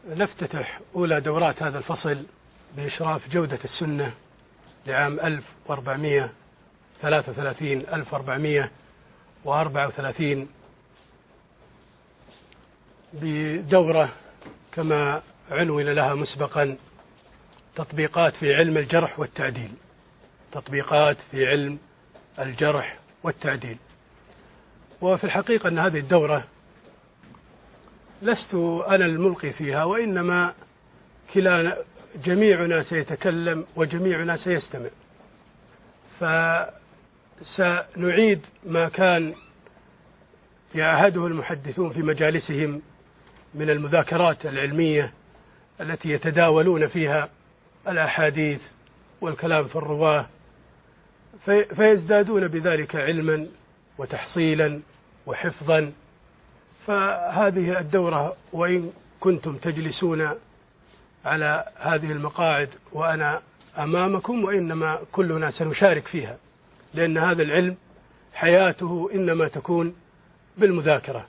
نفتتح أولى دورات هذا الفصل بإشراف جودة السنة لعام 1434 بدورة كما عنون لها مسبقا تطبيقات في علم الجرح والتعديل. تطبيقات في علم الجرح والتعديل. وفي الحقيقة أن هذه الدورة لست أنا الملقي فيها، وإنما جميعنا سيتكلم وجميعنا سيستمع، فسنعيد ما كان يعهده المحدثون في مجالسهم من المذاكرات العلمية التي يتداولون فيها الأحاديث والكلام في الرواة، فيزدادون بذلك علما وتحصيلا وحفظا. فهذه الدورة وإن كنتم تجلسون على هذه المقاعد وأنا أمامكم، وإنما كلنا سنشارك فيها، لأن هذا العلم حياته إنما تكون بالمذاكرة.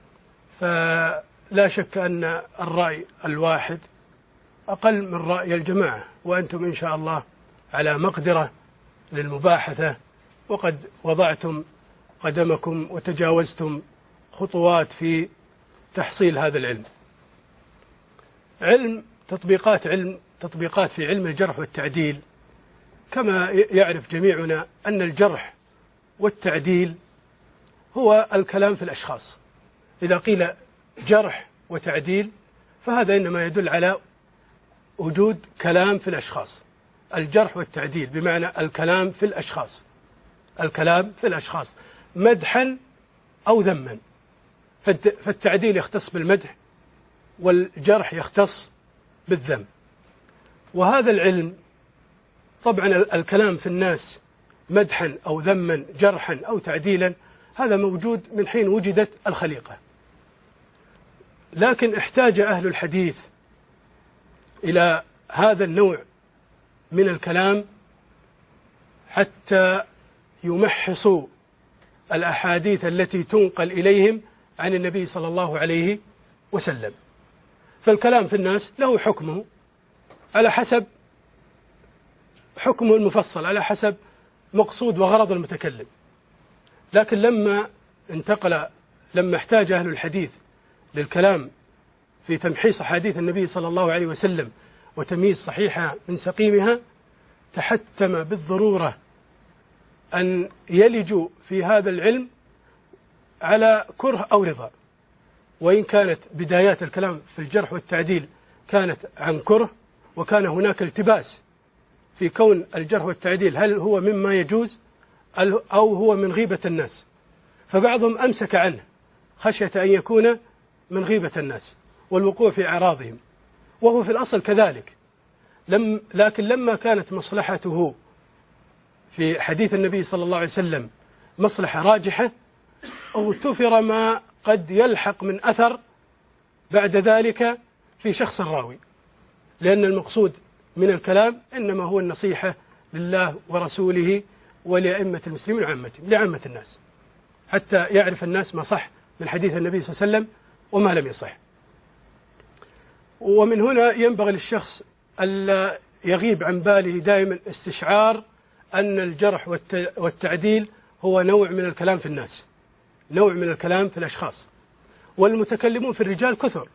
فلا شك أن الرأي الواحد أقل من رأي الجماعة، وأنتم إن شاء الله على مقدرة للمباحثة، وقد وضعتم قدمكم وتجاوزتم خطوات في تحصيل هذا العلم. تطبيقات في علم الجرح والتعديل، كما يعرف جميعنا أن الجرح والتعديل هو الكلام في الأشخاص. إذا قيل جرح وتعديل فهذا إنما يدل على وجود كلام في الأشخاص. الجرح والتعديل بمعنى الكلام في الأشخاص، الكلام في الأشخاص مدحا أو ذما. فالتعديل يختص بالمدح والجرح يختص بالذم. وهذا العلم طبعا الكلام في الناس مدحا أو ذما، جرحا أو تعديلا، هذا موجود من حين وجدت الخليقة. لكن احتاج أهل الحديث إلى هذا النوع من الكلام حتى يمحصوا الأحاديث التي تنقل إليهم عن النبي صلى الله عليه وسلم. فالكلام في الناس له حكمه على حسب حكمه المفصل، على حسب مقصود وغرض المتكلم. لكن لما احتاج أهل الحديث للكلام في تمحيص أحاديث النبي صلى الله عليه وسلم وتمييز صحيحها من سقيمها، تحتم بالضرورة أن يلجوا في هذا العلم على كره أو رضا. وإن كانت بدايات الكلام في الجرح والتعديل كانت عن كره، وكان هناك التباس في كون الجرح والتعديل هل هو مما يجوز أو هو من غيبة الناس، فبعضهم أمسك عنه خشية أن يكون من غيبة الناس والوقوع في أعراضهم، وهو في الأصل كذلك. لكن لما كانت مصلحته في حديث النبي صلى الله عليه وسلم مصلحة راجحة، اغتفر ما قد يلحق من أثر بعد ذلك في شخص الراوي، لأن المقصود من الكلام إنما هو النصيحة لله ورسوله ولأئمة المسلمين وعامتهم، لعامة الناس، حتى يعرف الناس ما صح من حديث النبي صلى الله عليه وسلم وما لم يصح. ومن هنا ينبغي للشخص ألا يغيب عن باله دائما استشعار أن الجرح والتعديل هو نوع من الكلام في الناس، نوع من الكلام في الأشخاص. والمتكلمون في الرجال كثر،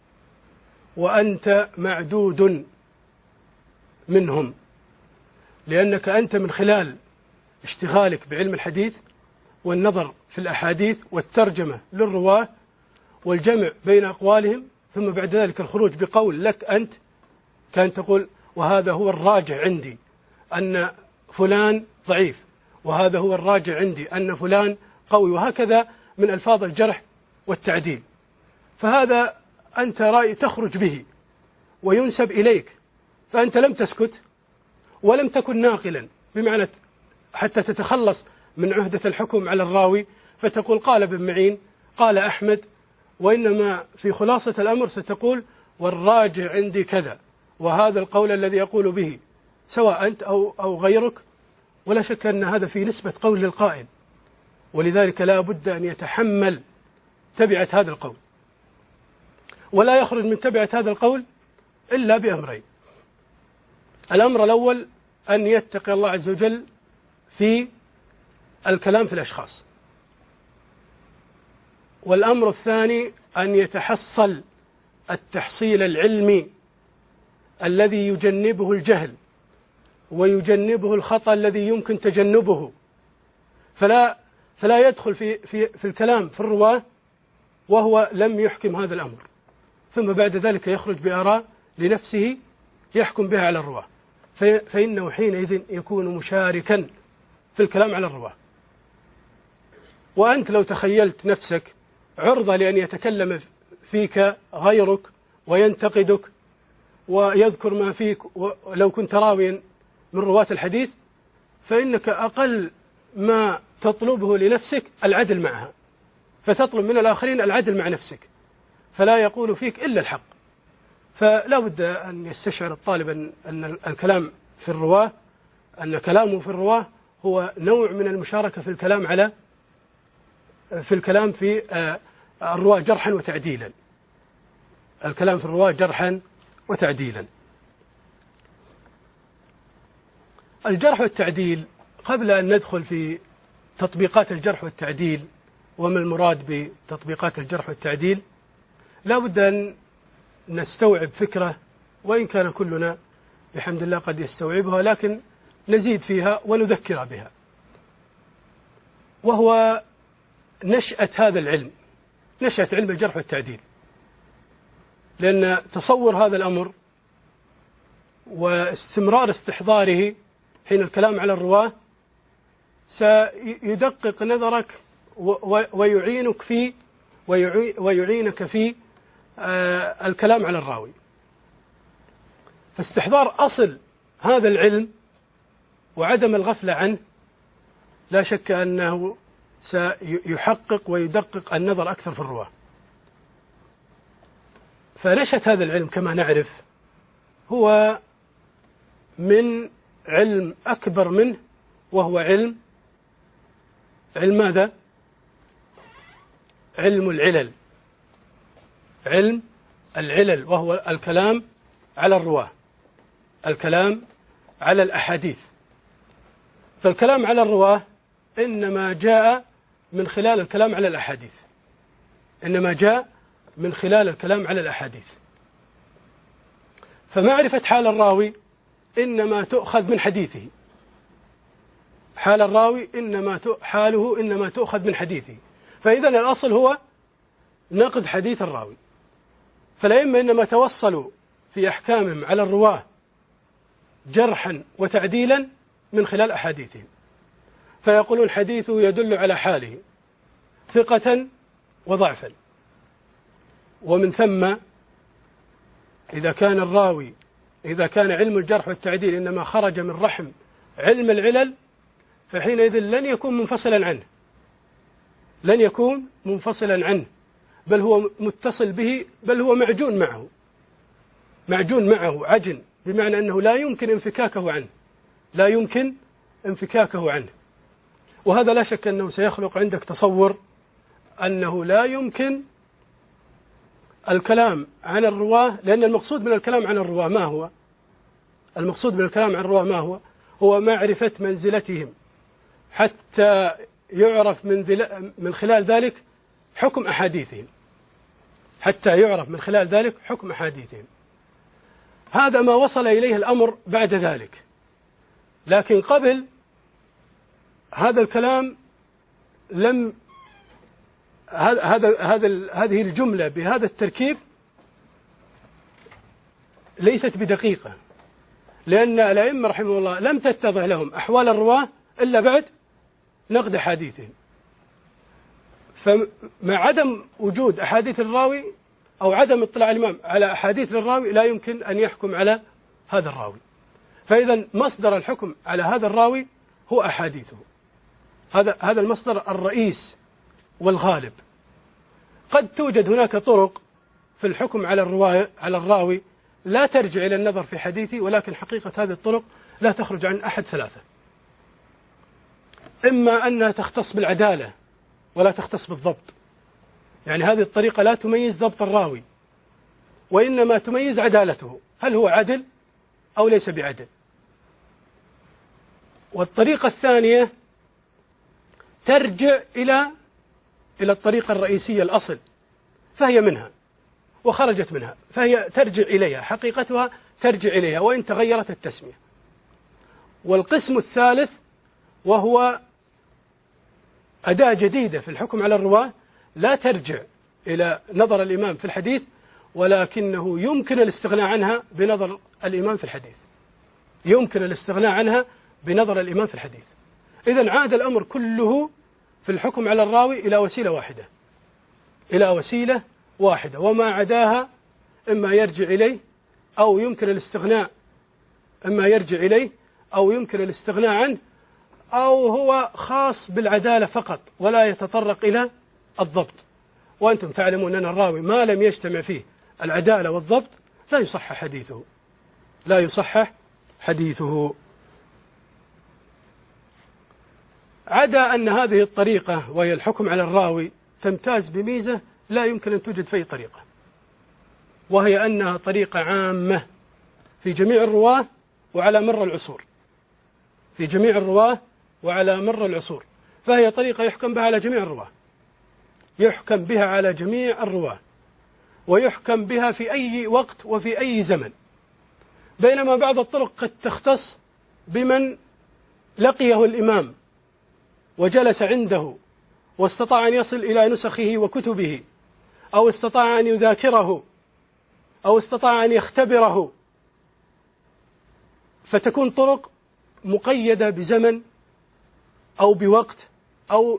وأنت معدود منهم، لأنك أنت من خلال اشتغالك بعلم الحديث والنظر في الأحاديث والترجمة للرواة والجمع بين أقوالهم، ثم بعد ذلك الخروج بقول لك أنت كان تقول وهذا هو الراجع عندي أن فلان ضعيف، وهذا هو الراجع عندي أن فلان قوي، وهكذا من ألفاظ الجرح والتعديل. فهذا أنت رأي تخرج به وينسب إليك، فأنت لم تسكت ولم تكن ناقلا، بمعنى حتى تتخلص من عهدة الحكم على الراوي فتقول قال ابن معين قال أحمد، وإنما في خلاصة الأمر ستقول والراجع عندي كذا، وهذا القول الذي يقول به سواء أنت أو غيرك. ولا شك أن هذا في نسبة قول للقائل، ولذلك لا بد أن يتحمل تبعة هذا القول. ولا يخرج من تبعة هذا القول إلا بأمرين. الأمر الأول أن يتقي الله عز وجل في الكلام في الأشخاص، والأمر الثاني أن يتحصل التحصيل العلمي الذي يجنبه الجهل ويجنبه الخطأ الذي يمكن تجنبه، فلا يدخل في الكلام في الرواة وهو لم يحكم هذا الأمر، ثم بعد ذلك يخرج بآراء لنفسه يحكم بها على الرواة، فإنه حينئذ يكون مشاركا في الكلام على الرواة. وأنت لو تخيلت نفسك عرضة لأن يتكلم فيك غيرك وينتقدك ويذكر ما فيك ولو كنت راويا من رواة الحديث، فإنك أقل ما تطلبه لنفسك العدل معها، فتطلب من الآخرين العدل مع نفسك، فلا يقول فيك إلا الحق. فلا بد أن يستشعر الطالب أن الكلام في الرواة، أن كلامه في الرواة هو نوع من المشاركة في الكلام في الرواة جرحا وتعديلا، الكلام في الرواة جرحا وتعديلا. الجرح والتعديل، قبل أن ندخل في تطبيقات الجرح والتعديل وما المراد بتطبيقات الجرح والتعديل، لا بد أن نستوعب فكرة، وإن كان كلنا بحمد الله قد يستوعبها، لكن نزيد فيها ونذكر بها، وهو نشأة هذا العلم، نشأة علم الجرح والتعديل. لأن تصور هذا الأمر واستمرار استحضاره حين الكلام على الرواة سيدقق نظرك ويعينك في الكلام على الراوي. فاستحضار أصل هذا العلم وعدم الغفلة عنه لا شك أنه سيحقق ويدقق النظر أكثر في الرواة. فنشأة هذا العلم كما نعرف هو من علم أكبر منه، وهو علم ماذا؟ علم العلل، علم العلل، وهو الكلام على الرواة، الكلام على الأحاديث. فالكلام على الرواة إنما جاء من خلال الكلام على الأحاديث، إنما جاء من خلال الكلام على الأحاديث. فمعرفة حال الراوي إنما تؤخذ من حديثه، حال الراوي حاله إنما تؤخذ من حديثه. فإذا الأصل هو نقد حديث الراوي. فالأئمة إنما توصلوا في أحكامهم على الرواة جرحا وتعديلا من خلال أحاديثهم، فيقولون حديثه يدل على حاله ثقة وضعفا. ومن ثم إذا كان علم الجرح والتعديل إنما خرج من رحم علم العلل، فحينئذ لن يكون منفصلا عنه، بل هو متصل به، بل هو معجون معه عجن، بمعنى أنه لا يمكن انفكاكه عنه. وهذا لا شك أنه سيخلق عندك تصور أنه لا يمكن الكلام عن الرواة، لأن المقصود من الكلام عن الرواة ما هو؟ المقصود من الكلام عن الرواة هو معرفة منزلتهم، حتى يعرف من خلال ذلك حكم أحاديثهم، هذا ما وصل إليه الأمر بعد ذلك. لكن قبل هذا الكلام هذه الجملة بهذا التركيب ليست بدقيقة، لأن الأئمة رحمه الله لم تتضح لهم أحوال الرواة إلا بعد نقد حديثهم. فمع عدم وجود أحاديث الراوي أو عدم اطلاع الإمام على أحاديث الراوي لا يمكن أن يحكم على هذا الراوي. فإذا مصدر الحكم على هذا الراوي هو أحاديثه، هذا المصدر الرئيس والغالب. قد توجد هناك طرق في الحكم على الراوي لا ترجع إلى النظر في حديثه، ولكن حقيقة هذه الطرق لا تخرج عن أحد ثلاثة: إما أنها تختص بالعدالة ولا تختص بالضبط، يعني هذه الطريقة لا تميز ضبط الراوي وإنما تميز عدالته، هل هو عدل أو ليس بعدل. والطريقة الثانية ترجع إلى الطريقة الرئيسية الأصل، فهي منها وخرجت منها، فهي ترجع إليها، حقيقتها ترجع إليها وإن تغيرت التسمية. والقسم الثالث وهو أداة جديدة في الحكم على الرواة، لا ترجع إلى نظر الإمام في الحديث، ولكنه يمكن الاستغناء عنها بنظر الإمام في الحديث، يمكن الاستغناء عنها بنظر الإمام في الحديث. إذن عاد الأمر كله في الحكم على الراوي إلى وسيلة واحدة، إلى وسيلة واحدة، وما عداها إما يرجع إليه أو يمكن الاستغناء، إما يرجع إليه أو يمكن الاستغناء عنه، أو هو خاص بالعدالة فقط ولا يتطرق إلى الضبط. وأنتم تعلمون أن الراوي ما لم يجتمع فيه العدالة والضبط لا يصحح حديثه، لا يصحح حديثه. عدا أن هذه الطريقة وهي الحكم على الراوي تمتاز بميزة لا يمكن أن توجد في أي طريقة، وهي أنها طريقة عامة في جميع الرواة وعلى مر العصور، في جميع الرواة وعلى مر العصور، فهي طريقة يحكم بها على جميع الرواة، يحكم بها على جميع الرواة، ويحكم بها في أي وقت وفي أي زمن. بينما بعض الطرق قد تختص بمن لقيه الإمام وجلس عنده واستطاع أن يصل إلى نسخه وكتبه، أو استطاع أن يذاكره، أو استطاع أن يختبره، فتكون طرق مقيدة بزمن أو بوقت أو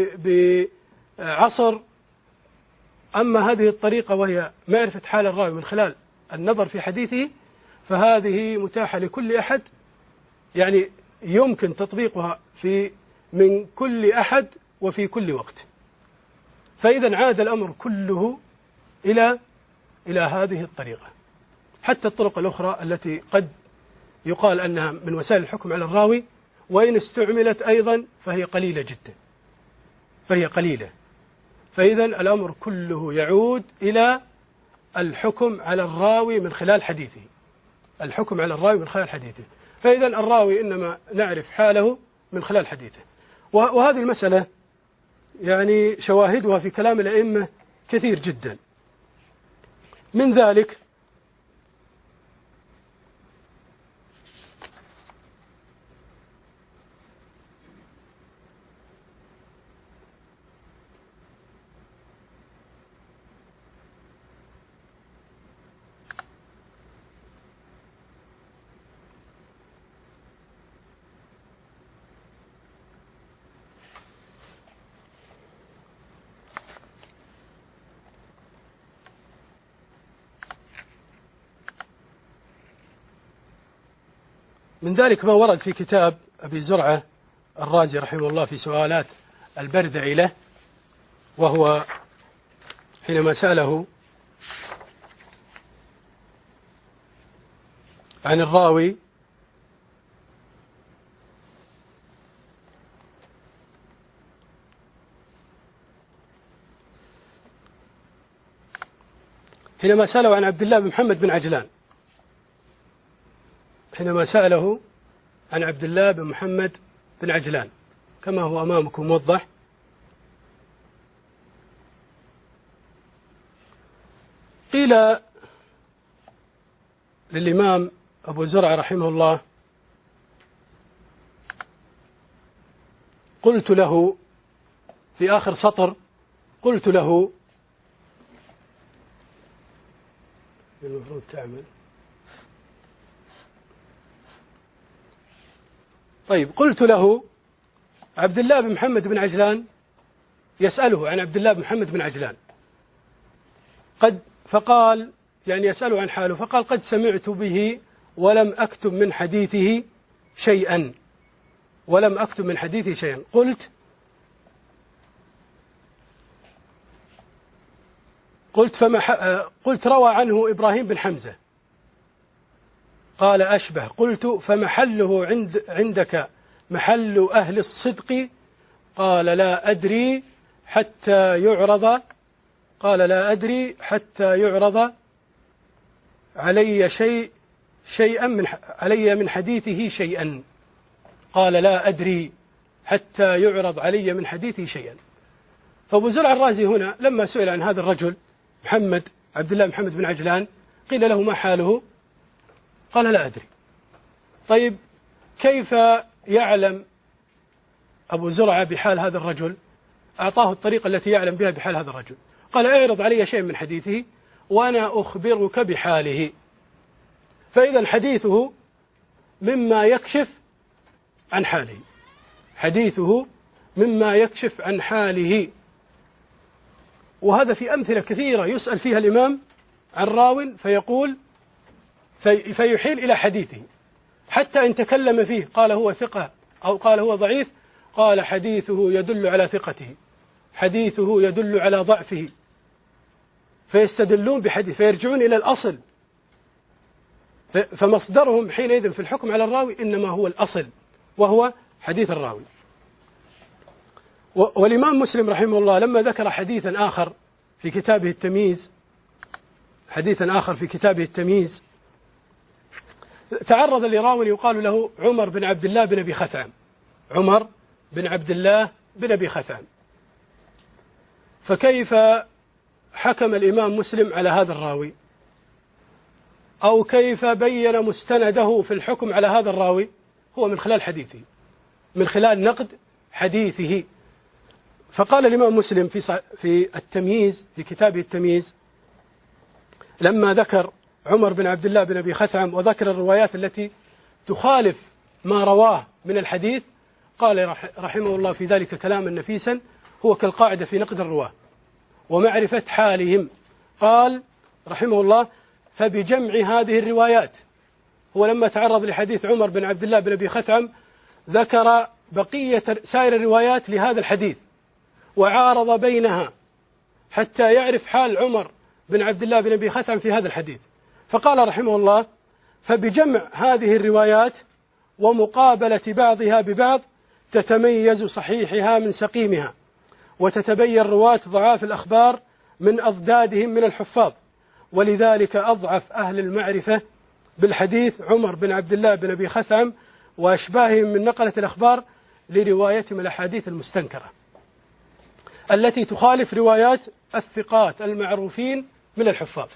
بعصر. أما هذه الطريقة وهي معرفة حال الراوي من خلال النظر في حديثه، فهذه متاحة لكل أحد، يعني يمكن تطبيقها من كل أحد وفي كل وقت. فإذا عاد الأمر كله إلى هذه الطريقة. حتى الطرق الأخرى التي قد يقال أنها من وسائل الحكم على الراوي وإن استعملت أيضا فهي قليلة جدا، فهي قليلة. فإذا الأمر كله يعود إلى الحكم على الراوي من خلال حديثه، الحكم على الراوي من خلال حديثه. فإذا الراوي إنما نعرف حاله من خلال حديثه. وهذه المسألة يعني شواهدها في كلام الأئمة كثير جدا. من ذلك ما ورد في كتاب أبي زرعة الرازي رحمه الله في سؤالات البردعي له، وهو حينما سأله عن الراوي حينما سأله عن عبد الله بن محمد بن عجلان، حينما سأله عن عبد الله بن محمد بن عجلان كما هو أمامكم موضح، قيل للإمام أبو زرعة رحمه الله: قلت له في آخر سطر، قلت له المفروض تعمل طيب، قلت له عبد الله بن محمد بن عجلان، يسأله عن عبد الله بن محمد بن عجلان، فقال يعني يسأله عن حاله، فقال: قد سمعت به ولم أكتب من حديثه شيئا، ولم أكتب من حديثه شيئا. قلت روى عنه إبراهيم بن حمزة. قال: أشبه. قلت: فمحله عندك محل أهل الصدق؟ قال: لا أدري حتى يعرض علي من حديثه شيئا. قال لا أدري حتى يعرض علي من حديثه شيئا. فأبو زرع الرازي هنا لما سئل عن هذا الرجل عبد الله محمد بن عجلان قيل له ما حاله؟ قال لا أدري. طيب كيف يعلم أبو زرع بحال هذا الرجل؟ أعطاه الطريقة التي يعلم بها بحال هذا الرجل. قال اعرض علي شيء من حديثه وأنا أخبرك بحاله. فإذا حديثه مما يكشف عن حاله، حديثه مما يكشف عن حاله. وهذا في أمثلة كثيرة يسأل فيها الإمام عن راو فيحيل إلى حديثه، حتى إن تكلم فيه قال هو ثقة أو قال هو ضعيف، قال حديثه يدل على ثقته، حديثه يدل على ضعفه، فيستدلون بحديث فيرجعون إلى الأصل. فمصدرهم حينئذ في الحكم على الراوي إنما هو الأصل وهو حديث الراوي. والإمام مسلم رحمه الله لما ذكر حديثا آخر في كتابه التمييز، تعرض لراو يقال له عمر بن عبد الله بن أبي خثعم. فكيف حكم الإمام مسلم على هذا الراوي، أو كيف بين مستنده في الحكم على هذا الراوي؟ هو من خلال حديثه، من خلال نقد حديثه. فقال الإمام مسلم في التمييز، في كتابه التمييز، لما ذكر عمر بن عبد الله بن أبي خثعم وذكر الروايات التي تخالف ما رواه من الحديث، قال رحمه الله في ذلك كلاما نفيسا هو كالقاعدة في نقد الرواه ومعرفة حالهم. قال رحمه الله فبجمع هذه الروايات، هو لما تعرض لحديث عمر بن عبد الله بن أبي خثعم ذكر بقية سائر الروايات لهذا الحديث وعارض بينها حتى يعرف حال عمر بن عبد الله بن أبي خثعم في هذا الحديث. فقال رحمه الله فبجمع هذه الروايات ومقابلة بعضها ببعض تتميز صحيحها من سقيمها، وتتبين رواة ضعاف الأخبار من أضدادهم من الحفاظ. ولذلك أضعف أهل المعرفة بالحديث عمر بن عبد الله بن أبي خثعم وأشباههم من نقلة الأخبار لروايتهم الأحاديث المستنكرة التي تخالف روايات الثقات المعروفين من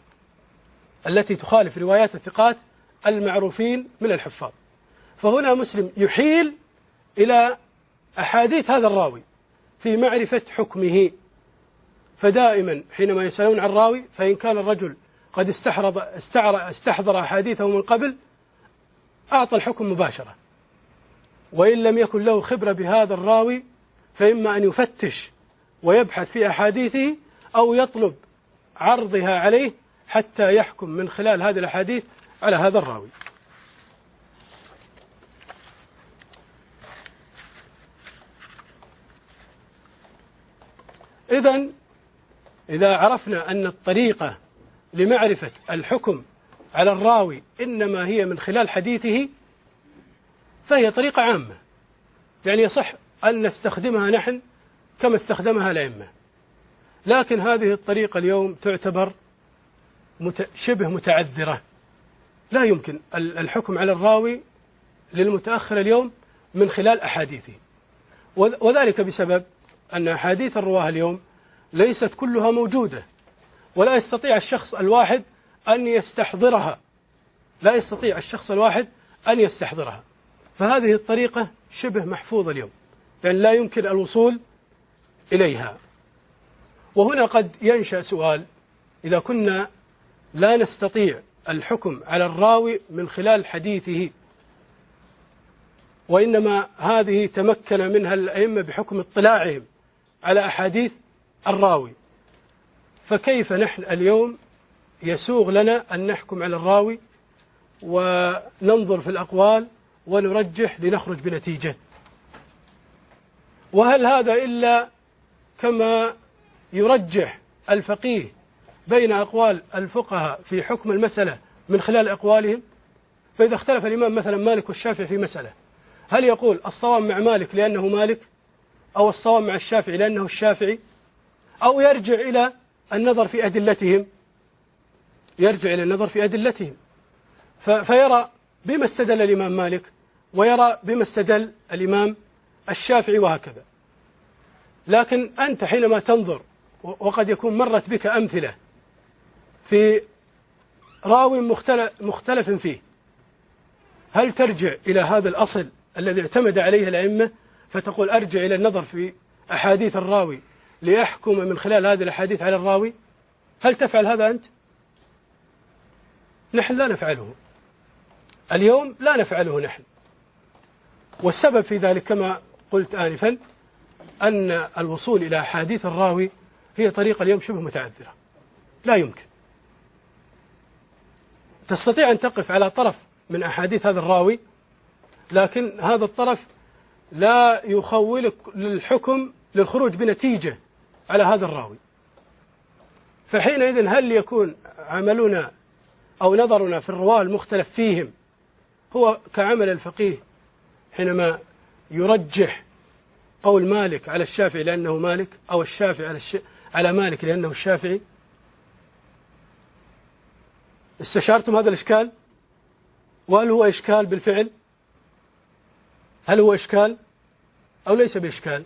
الحفاظ. فهنا مسلم يحيل إلى أحاديث هذا الراوي في معرفة حكمه. فدائما حينما يسألون عن الراوي فإن كان الرجل قد استحضر أحاديثه من قبل أعطى الحكم مباشرة، وإن لم يكن له خبرة بهذا الراوي فإما أن يفتش ويبحث في أحاديثه أو يطلب عرضها عليه حتى يحكم من خلال هذه الأحاديث على هذا الراوي. إذا عرفنا أن الطريقة لمعرفة الحكم على الراوي إنما هي من خلال حديثه فهي طريقة عامة، يعني يصح أن نستخدمها نحن كما استخدمها الأئمة، لكن هذه الطريقة اليوم تعتبر شبه متعذرة. لا يمكن الحكم على الراوي للمتأخر اليوم من خلال أحاديثه، وذلك بسبب أن أحاديث الرواه اليوم ليست كلها موجودة، ولا يستطيع الشخص الواحد أن يستحضرها، فهذه الطريقة شبه محفوظة اليوم، يعني لا يمكن الوصول إليها. وهنا قد ينشأ سؤال: إذا كنا لا نستطيع الحكم على الراوي من خلال حديثه، وإنما هذه تمكن منها الأئمة بحكم اطلاعهم على أحاديث الراوي، فكيف نحن اليوم يسوغ لنا أن نحكم على الراوي وننظر في الأقوال ونرجح لنخرج بنتيجة؟ وهل هذا إلا كما يرجح الفقيه بين أقوال الفقهاء في حكم المسألة من خلال أقوالهم؟ فإذا اختلف الإمام مثلا مالك والشافعي في مسألة، هل يقول الصواب مع مالك لأنه مالك، أو الصواب مع الشافعي لأنه الشافعي، أو يرجع إلى النظر في أدلتهم؟ يرجع إلى النظر في أدلتهم، فيرى بما استدل الإمام مالك ويرى بما استدل الإمام الشافعي وهكذا. لكن أنت حينما تنظر، وقد يكون مرت بك أمثلة في راوي مختلف فيه، هل ترجع إلى هذا الأصل الذي اعتمد عليه الأئمة فتقول أرجع إلى النظر في أحاديث الراوي ليحكم من خلال هذه الأحاديث على الراوي؟ هل تفعل هذا أنت؟ نحن لا نفعله اليوم، لا نفعله نحن. والسبب في ذلك كما قلت آنفا أن الوصول إلى أحاديث الراوي هي طريقة اليوم شبه متعذرة، لا يمكن. تستطيع أن تقف على طرف من أحاديث هذا الراوي، لكن هذا الطرف لا يخولك للحكم للخروج بنتيجة على هذا الراوي. فحينئذ هل يكون عملنا أو نظرنا في الرواة المختلف فيهم هو كعمل الفقيه حينما يرجح قول مالك على الشافعي لأنه مالك، أو الشافعي على مالك لأنه الشافعي؟ استشارتم هذا الإشكال؟ وهل هو إشكال بالفعل؟ هل هو إشكال أو ليس بإشكال؟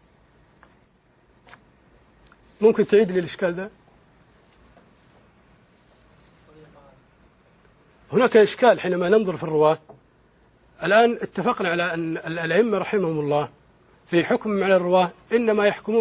ممكن تعيد لي الإشكال ذا؟ هناك إشكال حينما ننظر في الرواة. الآن اتفقنا على أن الأئمة رحمهم الله في حكم على الرواة إنما يحكمون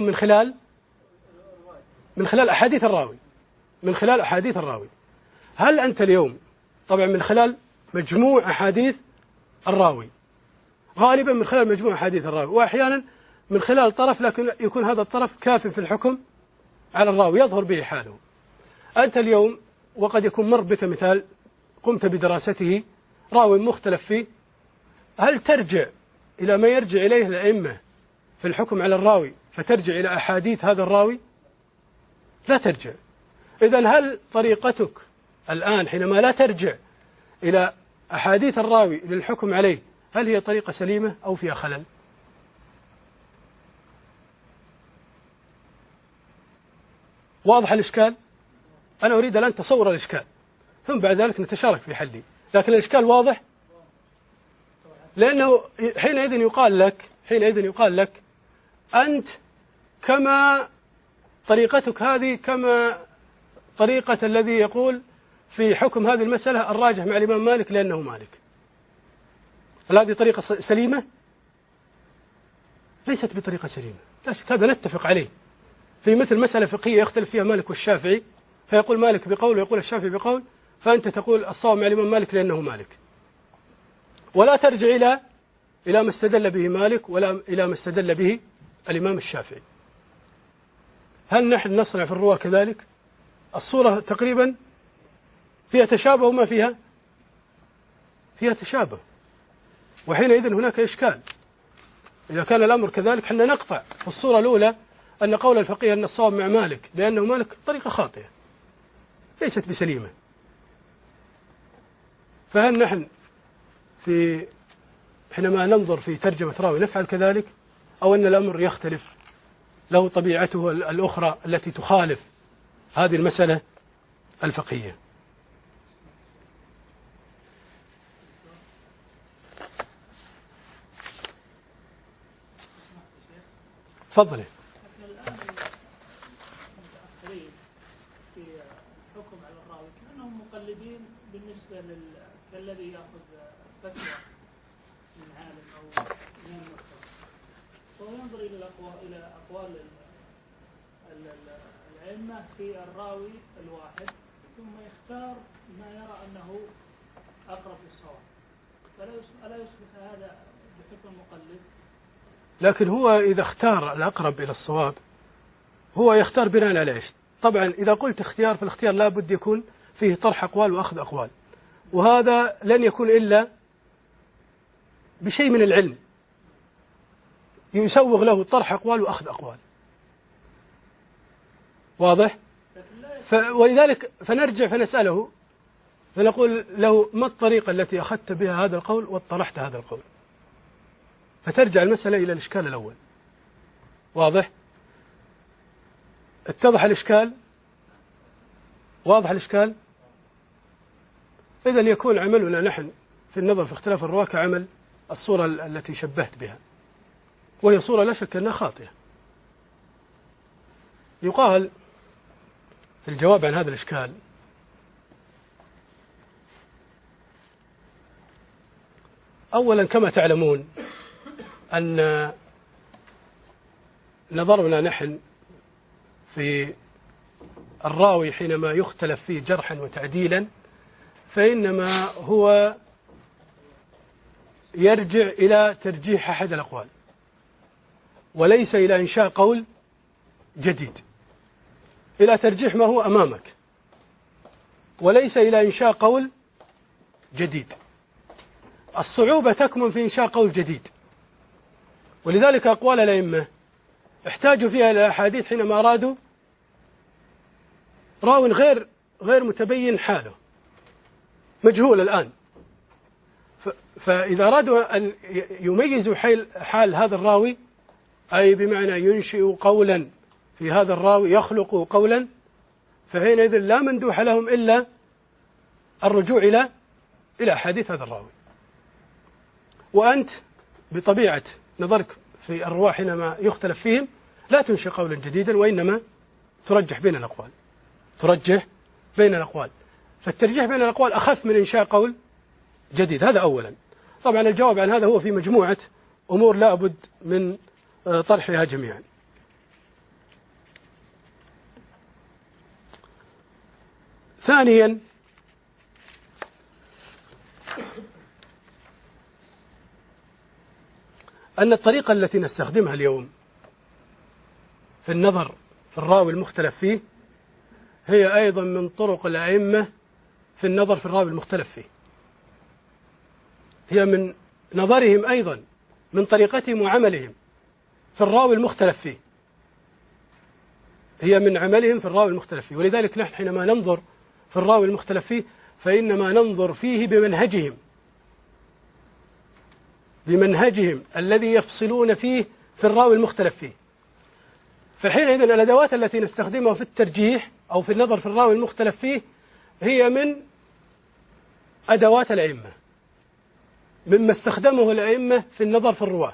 من خلال أحاديث الراوي، من خلال أحاديث الراوي. هل أنت اليوم طبعا من خلال مجموع أحاديث الراوي، غالبا من خلال مجموع أحاديث الراوي، وأحيانا من خلال طرف، لكن يكون هذا الطرف كاف في الحكم على الراوي يظهر به حاله. أنت اليوم وقد يكون مر بك مثال قمت بدراسته راوي مختلف فيه، هل ترجع إلى ما يرجع إليه الأئمة في الحكم على الراوي فترجع إلى أحاديث هذا الراوي؟ لا ترجع. إذن هل طريقتك الآن حينما لا ترجع إلى أحاديث الراوي للحكم عليه هل هي طريقة سليمة أو فيها خلل؟ واضح الإشكال؟ أنا أريد الآن تصور الإشكال ثم بعد ذلك نتشارك في حله، لكن الإشكال واضح. لأنه حينئذ يقال لك أنت كما طريقتك هذه كما طريقة الذي يقول في حكم هذه المسألة الراجح مع الإمام مالك لأنه مالك. هل هذه طريقة سليمة؟ ليست بطريقة سليمة، لا شك، هذا نتفق عليه. في مثل مسألة فقهية يختلف فيها مالك والشافعي، فيقول مالك بقول ويقول الشافعي بقول، فأنت تقول الصواب مع الإمام مالك لأنه مالك، ولا ترجع إلى ما استدل به مالك ولا إلى ما استدل به الإمام الشافعي. هل نحن نصنع في الرواة كذلك؟ الصورة تقريبا فيها تشابه وما فيها؟ فيها تشابه، وحينئذ هناك إشكال. إذا كان الأمر كذلك حنا نقطع في الصورة الأولى أن قول الفقيه أن الصواب مع مالك لأنه مالك طريقة خاطئة ليست بسليمة. فهل نحن حينما ننظر في ترجمة راوي نفعل كذلك، أو أن الأمر يختلف له طبيعته الأخرى التي تخالف هذه المسألة الفقهية؟ تفضل. في حكم على الراوي كأنهم مقلدين بالنسبة كالذي يأخذ فتوى من عالم أو من المكتب، وهو ينظر إلى أقوال الأئمة في الراوي الواحد ثم يختار ما يرى أنه أقرب للصواب، فلا يصبح هذا بحكم مقلد. لكن هو إذا اختار الأقرب إلى الصواب هو يختار بناء على إيش؟ طبعا إذا قلت اختيار فالاختيار لا بد يكون فيه طرح أقوال وأخذ أقوال، وهذا لن يكون إلا بشيء من العلم يسوغ له طرح أقوال وأخذ أقوال. واضح؟ ولذلك فنرجع فنسأله فنقول له ما الطريقة التي أخذت بها هذا القول واطرحت هذا القول، فترجع المسألة إلى الإشكال الأول. واضح؟ اتضح الإشكال؟ واضح الإشكال؟ إذن يكون عملنا نحن في النظر في اختلاف الرواة كعمل الصورة التي شبهت بها، وهي صورة لا شك أنها خاطئة. يقال في الجواب عن هذا الإشكال أولا كما تعلمون أن نظرنا نحن في الراوي حينما يختلف فيه جرحا وتعديلا فإنما هو يرجع إلى ترجيح أحد الأقوال وليس إلى إنشاء قول جديد، إلى ترجيح ما هو أمامك وليس إلى إنشاء قول جديد. الصعوبة تكمن في إنشاء قول جديد، ولذلك أقوال الأئمة احتاجوا فيها إلى الأحاديث حينما أرادوا راو غير متبين حاله، مجهول الآن، فإذا أرادوا أن يميزوا حال هذا الراوي، أي بمعنى ينشئ قولا في هذا الراوي، يخلق قولا، فحينئذ لا مندوح لهم إلا الرجوع إلى أحاديث هذا الراوي. وأنت بطبيعة نظرك في الرواة حينما يختلف فيهم لا تنشئ قولا جديدا، وإنما ترجح بين الأقوال، فالترجيح بين الأقوال أخف من إنشاء قول جديد. هذا أولا. طبعا الجواب عن هذا هو في مجموعة أمور لا بد من طرحها جميعا. ثانيا أن الطريقة التي نستخدمها اليوم في النظر في الراوي المختلف فيه هي أيضا من طرق الأئمة في النظر في الراوي المختلف فيه، هي من نظرهم أيضا، من طريقتهم وعملهم في الراوي المختلف فيه، هي من عملهم في الراوي المختلف فيه. ولذلك نحن حينما ننظر في الراوي المختلف فيه فإنما ننظر فيه بمنهجهم الذي يفصلون فيه في الراوي المختلف فيه. فحينئذ الأدوات التي نستخدمها في الترجيح أو في النظر في الراوي المختلف فيه هي من أدوات الأئمة، مما استخدمه الأئمة في النظر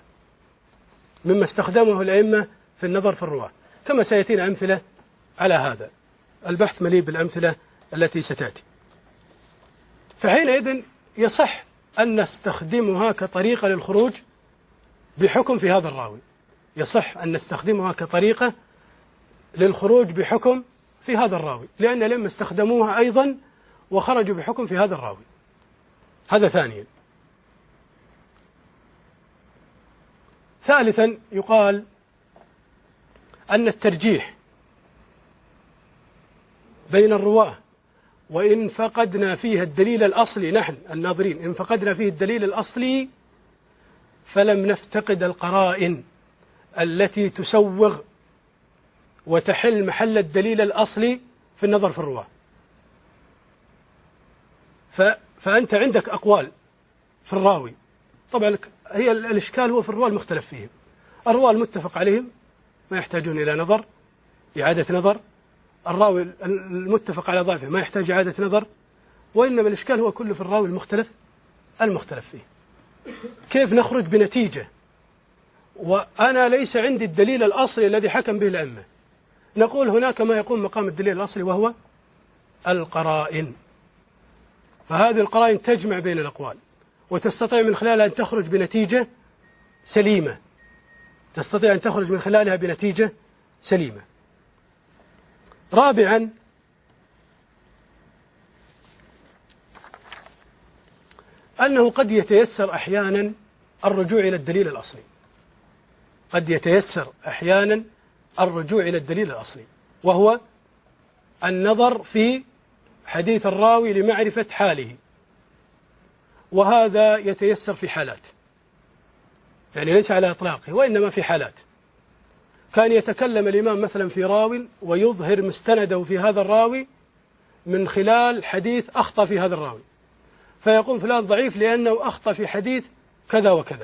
في الرواة، كما سيأتينا أمثلة على هذا. البحث مليء بالأمثلة التي ستأتي. فحينئذ يصح أن نستخدمها كطريقة للخروج بحكم في هذا الراوي، في هذا الراوي، لأن لما استخدموها أيضا وخرجوا بحكم في هذا الراوي. هذا ثانيا. ثالثا يقال أن الترجيح بين الرواة وإن فقدنا فيها الدليل الأصلي، نحن الناظرين إن فقدنا فيه الدليل الأصلي فلم نفتقد القرائن التي تسوغ وتحل محل الدليل الأصلي في النظر في الرواة. فأنت عندك أقوال في الراوي، طبعا هي الإشكال هو في الرواة المختلف فيهم. الرواة المتفق عليهم ما يحتاجون إلى إعادة نظر، الراوي المتفق على ضعفه ما يحتاج إعادة نظر، وإنما الإشكال هو كله في الراوي المختلف فيه. كيف نخرج بنتيجة وأنا ليس عندي الدليل الأصلي الذي حكم به الأئمة؟ نقول هناك ما يقوم مقام الدليل الأصلي وهو القرائن، فهذه القرائن تجمع بين الأقوال وتستطيع من خلالها أن تخرج بنتيجة سليمة. رابعا أنه قد يتيسر أحيانا الرجوع إلى الدليل الأصلي، وهو النظر في حديث الراوي لمعرفة حاله، وهذا يتيسر في حالات، يعني ليس على إطلاقه، وإنما في حالات. كان يتكلم الإمام مثلا في راوي ويظهر مستنده في هذا الراوي من خلال حديث أخطأ في هذا الراوي، فيقول فلان ضعيف لأنه أخطأ في حديث كذا وكذا،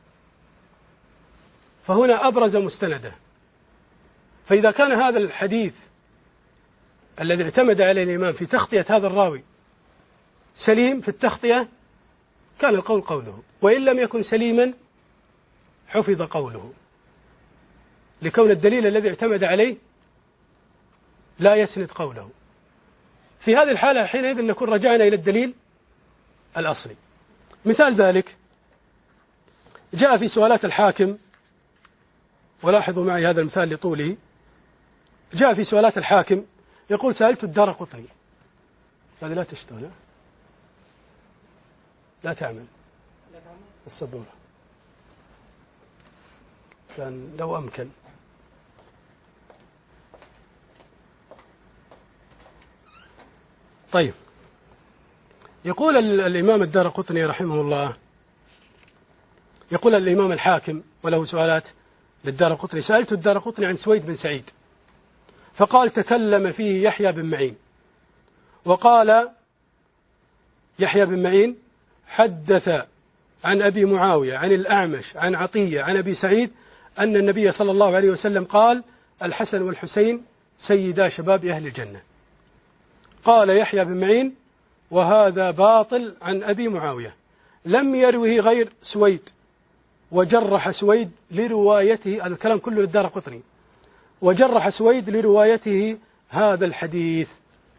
فهنا أبرز مستنده. فإذا كان هذا الحديث الذي اعتمد عليه الإمام في تخطئة هذا الراوي سليم في التخطئة كان القول قوله، وإن لم يكن سليما حفظ قوله، لكون الدليل الذي اعتمد عليه لا يسند قوله. في هذه الحالة حينئذ نكون رجعنا إلى الدليل الأصلي. مثال ذلك جاء في سؤالات الحاكم، ولاحظوا معي هذا المثال لطوله. جاء في سؤالات الحاكم يقول: سألت الدارقطني. هذه لا تشتغل، لا تعمل السبورة، كان لو أمكن. طيب، يقول الإمام الدارقطني رحمه الله، يقول الإمام الحاكم وله سؤالات للدارقطني: سألت الدارقطني عن سويد بن سعيد فقال: تكلم فيه يحيى بن معين. وقال يحيى بن معين: حدث عن أبي معاوية عن الأعمش عن عطية عن أبي سعيد أن النبي صلى الله عليه وسلم قال: الحسن والحسين سيدا شباب أهل الجنة. قال يحيى بن معين: وهذا باطل عن أبي معاوية، لم يروه غير سويد، وجرح سويد لروايته، هذا الكلام كله للدارقطني، وجرح سويد لروايته هذا الحديث.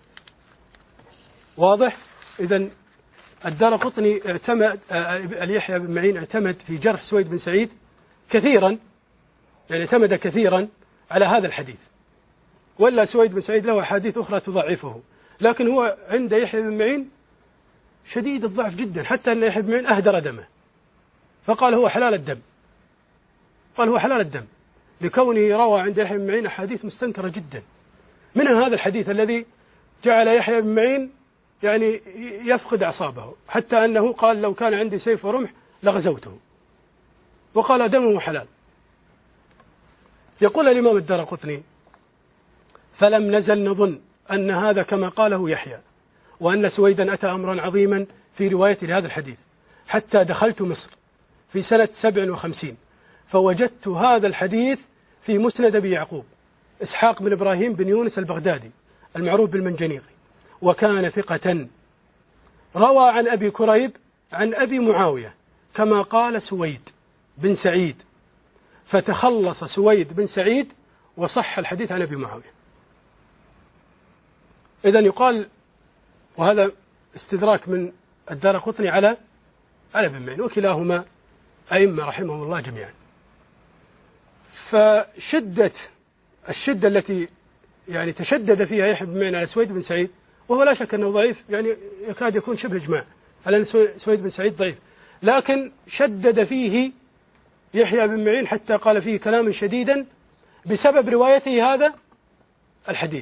واضح؟ إذن الدارقطني اعتمد، يحيى بن معين اعتمد في جرح سويد بن سعيد كثيرا، يعني اعتمد كثيرا على هذا الحديث، ولا سويد بن سعيد له أحاديث أخرى تضعفه، لكن هو عند يحيى بن معين شديد الضعف جدا، حتى أن يحيى بن معين أهدر دمه فقال هو حلال الدم، قال هو حلال الدم، لكونه روى عند يحيى بن معين أحاديث مستنكرة جدا، منها هذا الحديث الذي جعل يحيى بن معين يعني يفقد أعصابه، حتى أنه قال: لو كان عندي سيف ورمح لغزوته، وقال دمه حلال. يقول الإمام الدارقطني: فلم نزل نظن أن هذا كما قاله يحيى، وأن سويدا أتى أمرا عظيما في رواية لهذا الحديث، حتى دخلت مصر في سنة 57 فوجدت هذا الحديث في مسند أبي يعقوب إسحاق بن إبراهيم بن يونس البغدادي المعروف بالمنجنيقي، وكان ثقة، روى عن أبي كريب عن أبي معاوية كما قال سويد بن سعيد، فتخلص سويد بن سعيد وصح الحديث عن أبي معاوية. إذن يقال، وهذا استدراك من الدارقطني على ابن معين، وكلاهما أئمة رحمهم الله جميعا. فشدة الشدة التي يعني تشدد فيها يحيى بن معين على سويد بن سعيد، وهو لا شك أنه ضعيف، يعني يكاد يكون شبه إجماع على أن سويد بن سعيد ضعيف، لكن شدد فيه يحيى بن معين حتى قال فيه كلاما شديدا بسبب روايته هذا الحديث،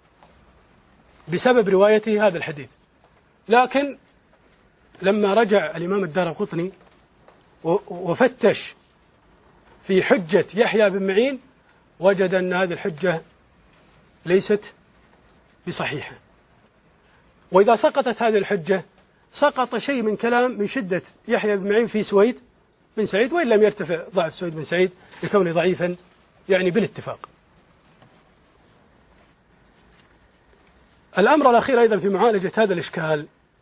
بسبب روايته هذا الحديث. لكن لما رجع الإمام الدارقطني وفتش في حجة يحيى بن معين وجد أن هذه الحجة ليست بصحيحة، وإذا سقطت هذه الحجة سقط شيء من كلام من شدة يحيى بن معين في سويد بن سعيد، وإن لم يرتفع ضعف سويد بن سعيد لكونه ضعيفا يعني بالاتفاق. الأمر الأخير أيضا في معالجة هذا الإشكال،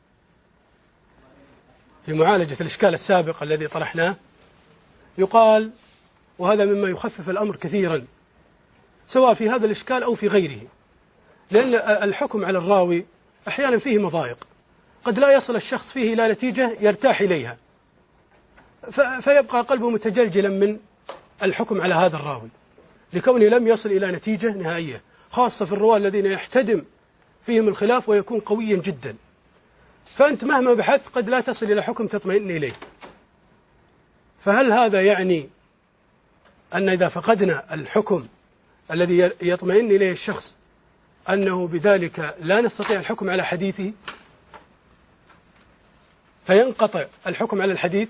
في معالجة الإشكال السابق الذي طرحناه، يقال، وهذا مما يخفف الأمر كثيرا سواء في هذا الإشكال أو في غيره، لأن الحكم على الراوي أحيانا فيه مضايق، قد لا يصل الشخص فيه إلى نتيجة يرتاح إليها، فيبقى قلبه متجلجلا من الحكم على هذا الراوي لكونه لم يصل إلى نتيجة نهائية، خاصة في الرواة الذين يحتدم فيهم الخلاف ويكون قويا جدا، فأنت مهما بحثت قد لا تصل إلى حكم تطمئن إليه. فهل هذا يعني أن إذا فقدنا الحكم الذي يطمئن إليه الشخص أنه بذلك لا نستطيع الحكم على حديثه فينقطع الحكم على الحديث؟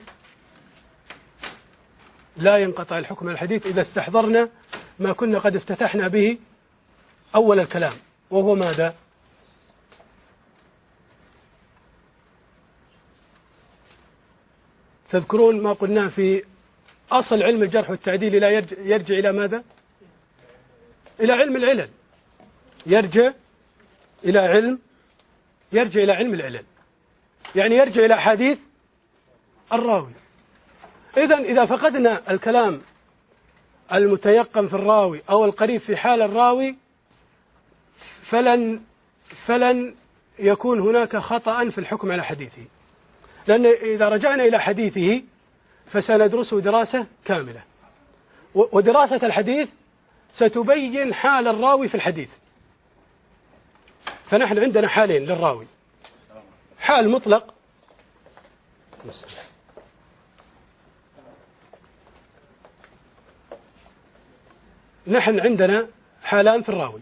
لا ينقطع الحكم على الحديث إذا استحضرنا ما كنا قد افتتحنا به أول الكلام، وهو ماذا؟ تذكرون ما قلناه في أصل علم الجرح والتعديل لا يرجع إلى ماذا؟ إلى علم العلل، يرجع إلى علم العلل. يعني يرجع إلى أحاديث الراوي. إذن إذا فقدنا الكلام المتيقن في الراوي أو القريب في حال الراوي فلن يكون هناك خطأ في الحكم على حديثه، لأن إذا رجعنا إلى حديثه فسندرسه دراسة كاملة، ودراسة الحديث ستبين حال الراوي في الحديث. فنحن عندنا حالين للراوي: حال مطلق، نحن عندنا حالان في الراوي.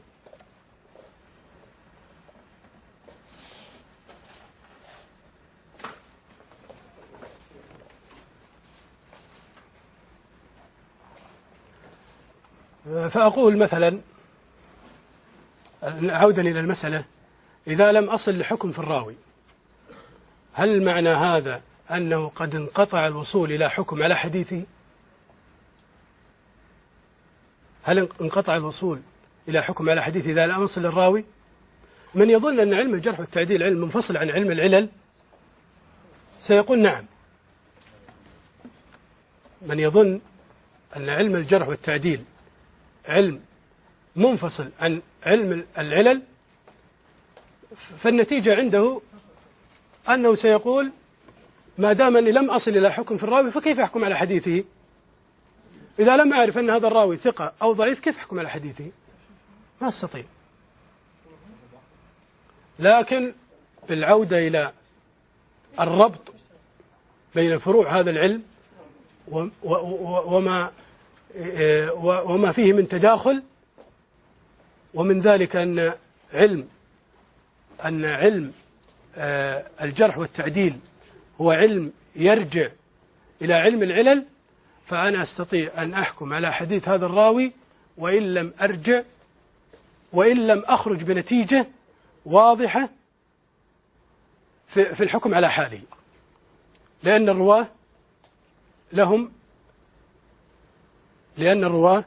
فأقول مثلا، عودا إلى المسألة، إذا لم أصل لحكم في الراوي، هل معنى هذا أنه قد انقطع الوصول إلى حكم على حديثه؟ هل انقطع الوصول إلى حكم على حديثه إذا لم أصل للراوي؟ من يظن أن علم الجرح والتعديل علم منفصل عن علم العلل سيقول نعم. من يظن أن علم الجرح والتعديل علم منفصل عن علم العلل فالنتيجة عنده أنه سيقول ما دام أني لم أصل إلى حكم في الراوي فكيف أحكم على حديثه؟ إذا لم أعرف أن هذا الراوي ثقة أو ضعيف كيف أحكم على حديثه؟ ما أستطيع. لكن بالعودة إلى الربط بين فروع هذا العلم وما فيه من تداخل، ومن ذلك أن علم الجرح والتعديل هو علم يرجع إلى علم العلل، فأنا أستطيع أن أحكم على حديث هذا الراوي وإن لم أخرج بنتيجة واضحة في الحكم على حاله، لأن الرواة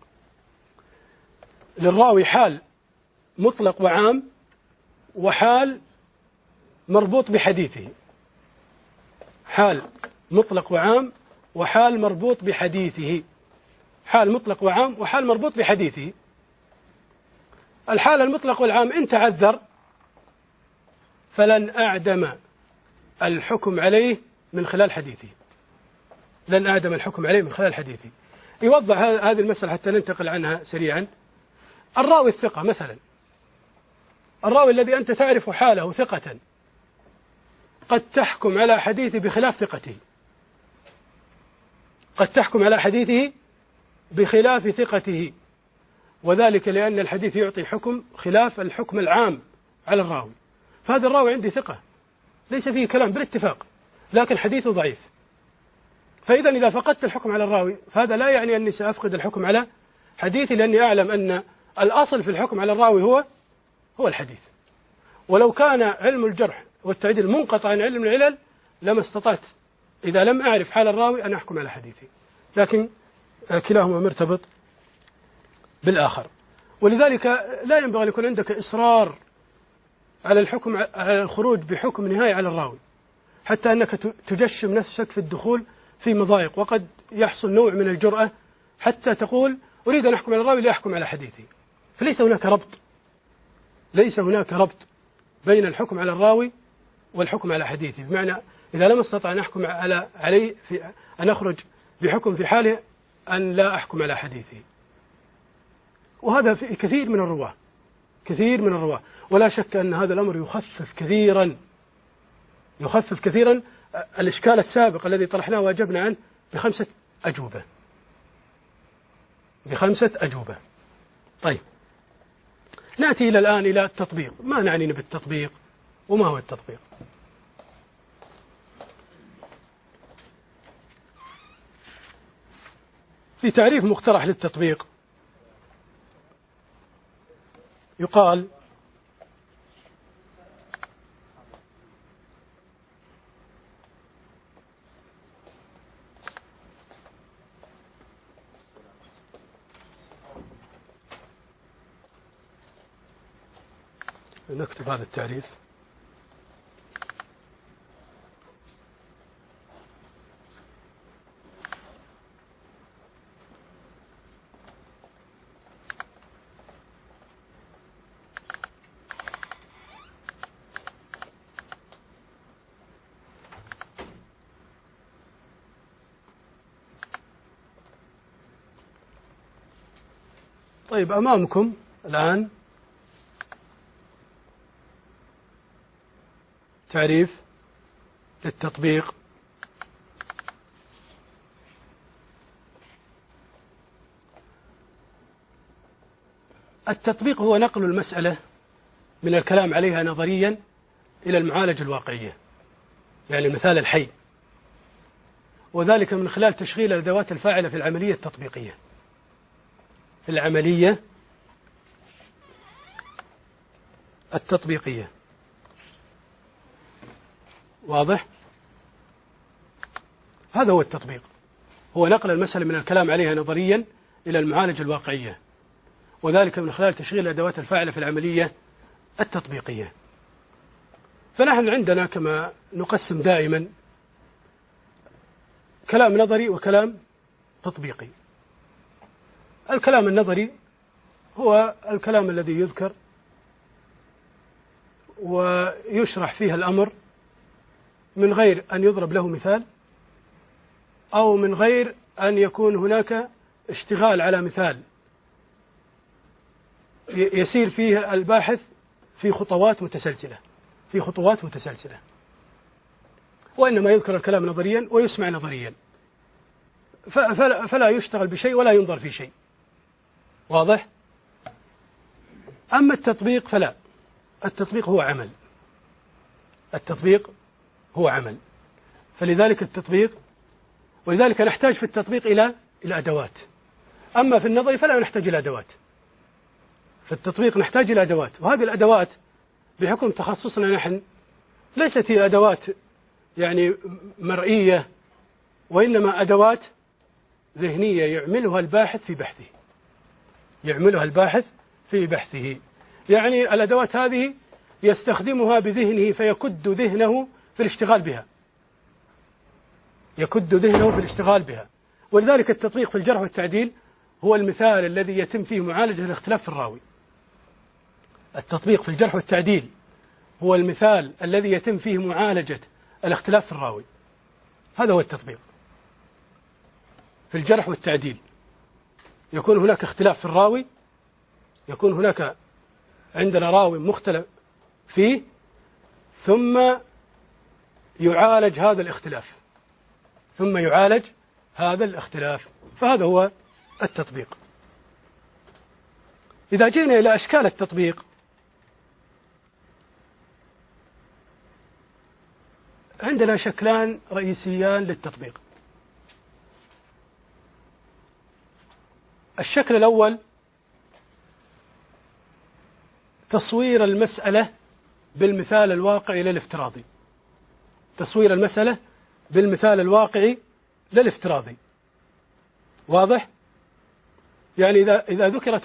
للراوي حال مطلق وعام وحال مربوط بحديثه. حال مطلق وعام وحال مربوط بحديثه. حال مطلق وعام وحال مربوط بحديثه. الحال المطلق والعام إن تعذر فلن أعدم الحكم عليه من خلال حديثه. لن أعدم الحكم عليه من خلال حديثه. يوضح هذه المسألة حتى ننتقل عنها سريعا. الراوي الثقة مثلا، الراوي الذي أنت تعرف حاله ثقة، قد تحكم على حديثه بخلاف ثقته. قد تحكم على حديثه بخلاف ثقته، وذلك لأن الحديث يعطي حكم خلاف الحكم العام على الراوي. فهذا الراوي عندي ثقة ليس فيه كلام بالاتفاق، لكن حديثه ضعيف. فإذا إذا فقدت الحكم على الراوي فهذا لا يعني أني سأفقد الحكم على حديثي، لأني أعلم أن الأصل في الحكم على الراوي هو الحديث. ولو كان علم الجرح والتعديل منقطع عن علم العلل لما استطعت إذا لم أعرف حال الراوي أن أحكم على حديثي، لكن كلاهما مرتبط بالآخر. ولذلك لا ينبغي أن يكون عندك إصرار على الخروج بحكم نهائي على الراوي حتى أنك تجشم نفسك في الدخول في مضايق، وقد يحصل نوع من الجرأة حتى تقول أريد أن أحكم على الراوي لأحكم على حديثي. فليس هناك ربط بين الحكم على الراوي والحكم على حديثه، بمعنى إذا لم أستطع أن أحكم عليه أن أخرج بحكم في حاله أن لا أحكم على حديثه. وهذا في كثير من الرواة، ولا شك أن هذا الأمر يخفف كثيرا الإشكال السابق الذي طرحناه وأجبنا عنه ب5 أجوبة. طيب، نأتي الآن إلى التطبيق. ما نعنين بالتطبيق وما هو التطبيق؟ في تعريف مقترح للتطبيق يقال: نكتب هذا التعريف: طيب أمامكم الآن تعريف للتطبيق. التطبيق هو نقل المسألة من الكلام عليها نظريا إلى المعالجة الواقعية، يعني المثال الحي، وذلك من خلال تشغيل الأدوات الفاعلة في العملية التطبيقية. في العملية التطبيقية، واضح؟ هذا هو التطبيق، هو نقل المسألة من الكلام عليها نظريا إلى المعالجة الواقعية، وذلك من خلال تشغيل الأدوات الفاعلة في العملية التطبيقية. فنحن عندنا كما نقسم دائما كلام نظري وكلام تطبيقي. الكلام النظري هو الكلام الذي يذكر ويشرح فيه الأمر من غير أن يضرب له مثال، أو من غير أن يكون هناك اشتغال على مثال يسير فيه الباحث في خطوات متسلسلة، وإنما يذكر الكلام نظريا ويسمع نظريا، فلا يشتغل بشيء ولا ينظر في شيء، واضح؟ أما التطبيق فلا، التطبيق هو عمل، فلذلك التطبيق، ولذلك نحتاج في التطبيق إلى أدوات. أما في النظر فلا نحتاج إلى أدوات، في التطبيق نحتاج إلى أدوات، وهذه الأدوات بحكم تخصصنا نحن ليست هي أدوات يعني مرئية، وإنما أدوات ذهنية يعملها الباحث في بحثه. يعني الأدوات هذه يستخدمها بذهنه فيكد ذهنه في الاشتغال بها، ولذلك التطبيق في الجرح والتعديل هو المثال الذي يتم فيه معالجة الاختلاف في الراوي. التطبيق في الجرح والتعديل هو المثال الذي يتم فيه معالجة الاختلاف في الراوي. هذا هو التطبيق في الجرح والتعديل. يكون هناك اختلاف في الراوي، يكون هناك عندنا راوي مختلف فيه، ثم يعالج هذا الاختلاف، فهذا هو التطبيق. إذا جئنا إلى أشكال التطبيق، عندنا شكلان رئيسيان للتطبيق. الشكل الأول تصوير المسألة بالمثال الواقعي للافتراضي. واضح؟ يعني إذا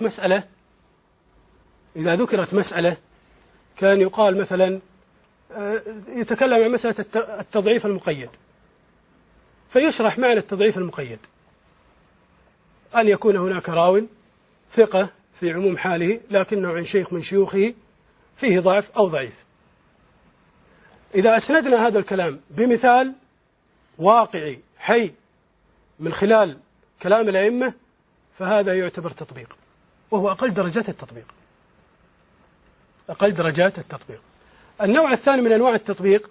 ذكرت مسألة كان يقال مثلا يتكلم عن مسألة التضعيف المقيد، فيشرح معنى التضعيف المقيد، أن يكون هناك راو ثقة في عموم حاله لكنه عن شيخ من شيوخه فيه ضعف أو ضعيف. إذا أسندنا هذا الكلام بمثال واقعي حي من خلال كلام الأئمة، فهذا يعتبر تطبيق، وهو أقل درجات التطبيق. النوع الثاني من أنواع التطبيق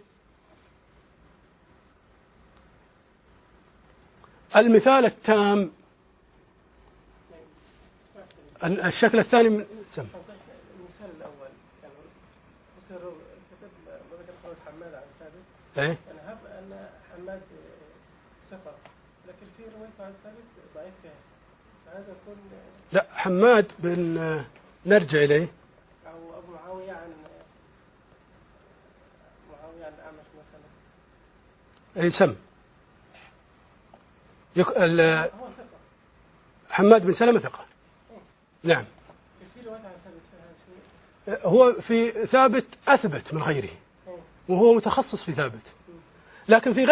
المثال التام. الشكل الثاني من المثال الأول كان كتب ذكر خالد حماد عن ثابت، أنا هب أن حماد ثقة، لكن في رواية عن ثابت ضعيف فيها، فهذا يكون لا، حماد بن نرجع إليه، أو أبو معاوية عن الأعمش مثلا. أي سم هو ثقة. حماد بن سلمة ثقة. نعم. في رواية عن ثابت هو في ثابت أثبت من غيره، وهو متخصص في ثابت، لكن في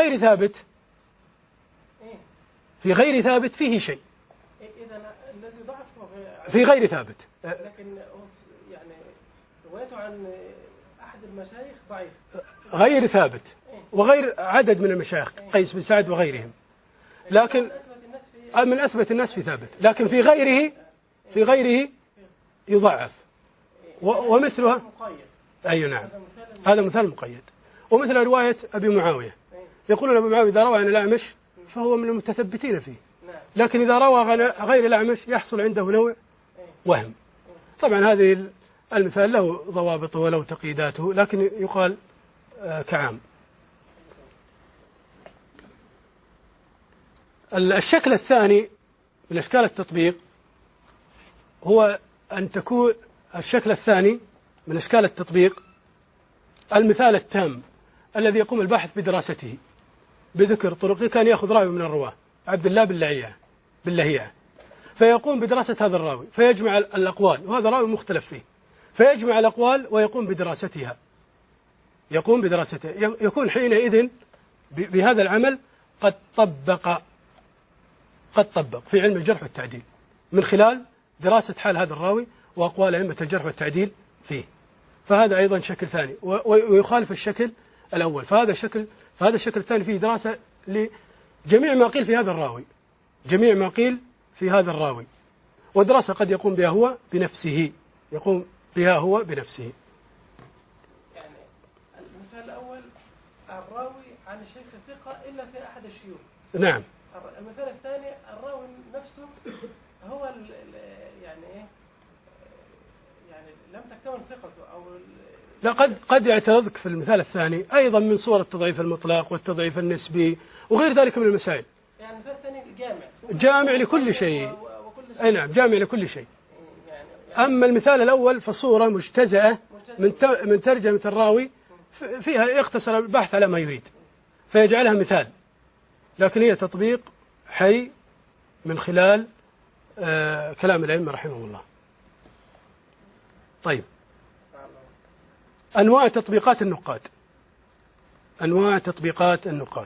غير ثابت فيه شيء. إذا الذي ضعف في غير ثابت، لكن يعني روايته عن أحد المشايخ ضعيف غير ثابت، وغير عدد من المشايخ قيس بن سعد وغيرهم، لكن من أثبت الناس في ثابت، لكن في في غيره يضعف. ومثلها مقيد. أي نعم، هذا مثال مقيد. ومثل رواية أبي معاوية، يقولون أبو معاوية إذا روى عن الأعمش فهو من المتثبتين فيه، لكن إذا روى عن غير الأعمش يحصل عنده نوع وهم. طبعا هذه المثال له ضوابطه وله تقييداته، لكن يقال كعام. الشكل الثاني من أشكال التطبيق هو أن تكون الشكل الثاني من أشكال التطبيق المثال التام الذي يقوم الباحث بدراسته بذكر طرقه. كان يأخذ راوي من الرواة عبد الله باللهيعة فيقوم بدراسة هذا الراوي فيجمع الأقوال، وهذا راوي مختلف فيه، فيجمع الأقوال ويقوم بدراستها. يكون حينئذ بهذا العمل قد طبق في علم الجرح والتعديل من خلال دراسة حال هذا الراوي وأقوال أئمة الجرح والتعديل فيه. فهذا أيضا شكل ثاني ويخالف الشكل الأول. فهذا الشكل الثاني فيه دراسة لجميع ما قيل في هذا الراوي، ودراسة قد يقوم بها هو بنفسه. يعني المثال الأول الراوي عن الشيخ الثقة إلا في أحد الشيوخ. نعم. المثال الثاني الراوي نفسه هو يعني إيه، يعني لم تكتمل ثقته أو لا، قد يعترضك في المثال الثاني أيضا من صور التضعيف المطلق والتضعيف النسبي وغير ذلك من المسائل. يعني المثال الثاني جامع لكل شيء. أي نعم، جامع لكل شيء. أما المثال الأول فصورة مجتزأة من ترجمة الراوي فيها يقتصر البحث على ما يريد فيجعلها مثال، لكن هي تطبيق حي من خلال كلام الأئمة رحمهم الله. طيب، أنواع تطبيقات النقاد.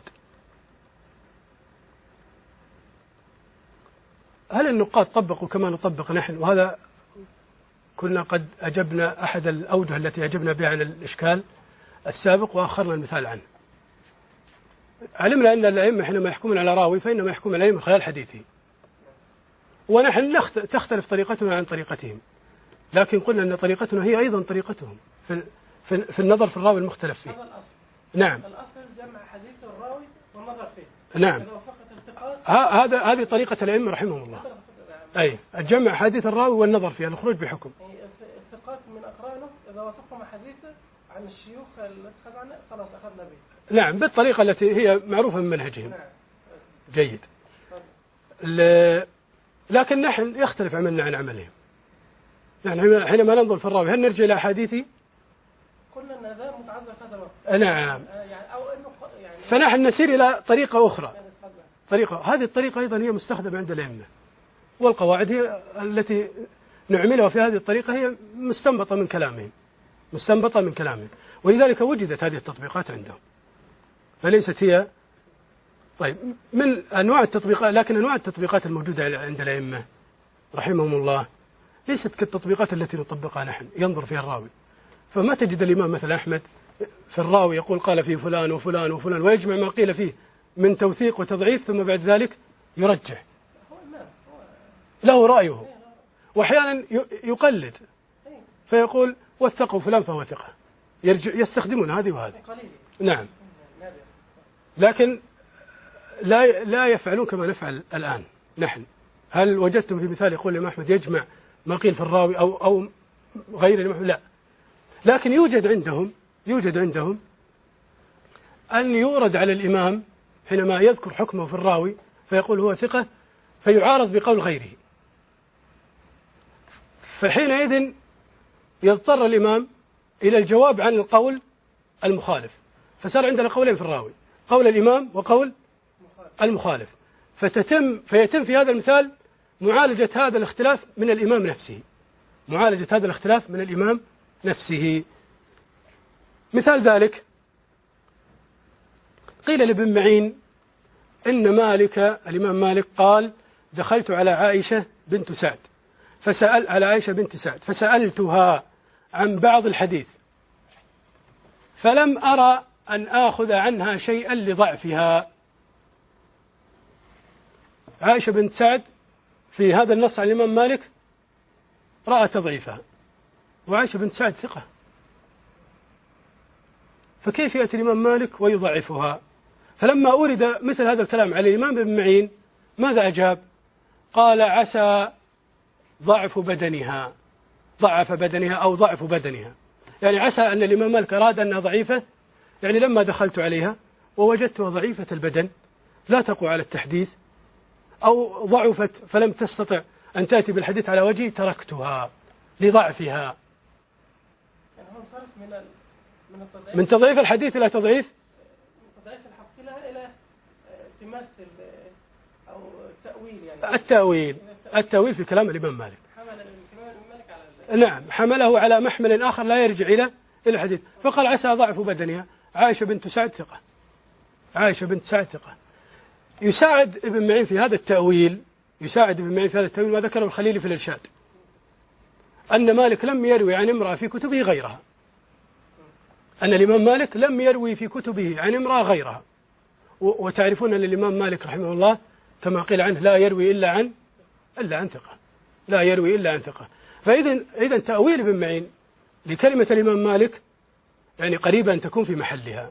هل النقاد طبقوا كما نطبق نحن؟ وهذا كنا قد أجبنا أحد الأوجه التي أجبنا بها عن الإشكال السابق وأخرنا المثال عنه. علمنا أن الأئمة حينما يحكمون على راوي فإنما يحكمون عليه من خلال حديثه، ونحن تختلف طريقتنا عن طريقتهم، لكن قلنا أن طريقتنا هي أيضا طريقتهم في النظر في الراوي المختلف فيه. هذا الأصل. نعم. الأصل جمع حديث الراوي والنظر فيه. نعم. هذه طريقة الأئمة رحمهم الله. أي الجمع حديث الراوي والنظر فيه، الخروج بحكم. الثقات من أقرانه إذا وافقهم حديثه عن الشيوخ التي أخذ عنه خلاص أخذنا به. نعم، بالطريقة التي هي معروفة من منهجهم. نعم. جيد. لكن نحن يختلف عملنا عن عملهم. يعني حينما ننظر في الراوي هل نرجع إلى أحاديثه؟ قلنا أن هذا متعذر في هذا الوقت. نعم. يعني أو إنه يعني فنحن نسير إلى طريقة أخرى. هذه الطريقة أيضا هي مستخدمة عند الأئمة، والقواعد هي التي نعملها في هذه الطريقة هي مستنبطة من كلامهم، ولذلك وجدت هذه التطبيقات عندهم، فليست هي. طيب، من أنواع التطبيقات، لكن أنواع التطبيقات الموجودة عند الأئمة رحمهم الله ليست كالتطبيقات التي نطبقها نحن. ينظر فيها الراوي، فما تجد الإمام مثل أحمد في الراوي يقول قال فيه فلان وفلان وفلان ويجمع ما قيل فيه من توثيق وتضعيف، ثم بعد ذلك يرجح. له رأيه، وأحيانا يقلد فيقول وثقوا فلان فهو ثقة، يستخدمون هذه وهذه. نعم، لكن لا يفعلون كما نفعل الآن نحن. هل وجدتم في مثال يقول الإمام أحمد يجمع ما قيل في الراوي أو غير الإمام؟ لا، لكن يوجد عندهم أن يورد على الإمام حينما يذكر حكمه في الراوي فيقول هو ثقة فيعارض بقول غيره، فحينئذ يضطر الإمام إلى الجواب عن القول المخالف، فصار عندنا قولين في الراوي، قول الإمام وقول المخالف، فيتم في هذا المثال معالجة هذا الاختلاف من الإمام نفسه. مثال ذلك قيل لابن معين إن الإمام مالك قال دخلت على عائشة بنت سعد فسألتها عن بعض الحديث فلم أرى أن آخذ عنها شيئا لضعفها. عائشة بنت سعد في هذا النص عن الإمام مالك رأى تضعيفها، وعائشة بنت سعد ثقة، فكيف يأتي الإمام مالك ويضعفها؟ فلما أورد مثل هذا الكلام على الإمام ابن معين ماذا أجاب؟ قال عسى ضعف بدنها، ضعف بدنها أو ضعف بدنها، يعني عسى أن الإمام مالك أراد أنها ضعيفة، يعني لما دخلت عليها ووجدتها ضعيفة البدن لا تقوى على التحديث، أو ضعفت فلم تستطع أن تأتي بالحديث على وجهي تركتها لضعفها. يعني هو صرف من تضعيف الحديث إلى تضعيف الحق إلى التماس أو التأويل، يعني التأويل في كلام الإمام مالك. حمل الإمام مالك على نعم، حمله على محمل آخر لا يرجع إلى الحديث، فقال عسى ضعف بدنها. عائشة بنت سعد ثقة، عائشة بنت سعد ثقة. يساعد ابن معين في هذا التأويل، ما ذكره الخليلي في الإرشاد، أن مالك لم يروي عن امرأة في كتبه غيرها، أن الإمام مالك لم يروي في كتبه عن امرأة غيرها. وتعرفون أن الإمام مالك رحمه الله كما قيل عنه لا يروي إلا عن ثقة، لا يروي إلا عن ثقة. فإذا تأويل ابن معين لكلمة الإمام مالك يعني قريبا أن تكون في محلها،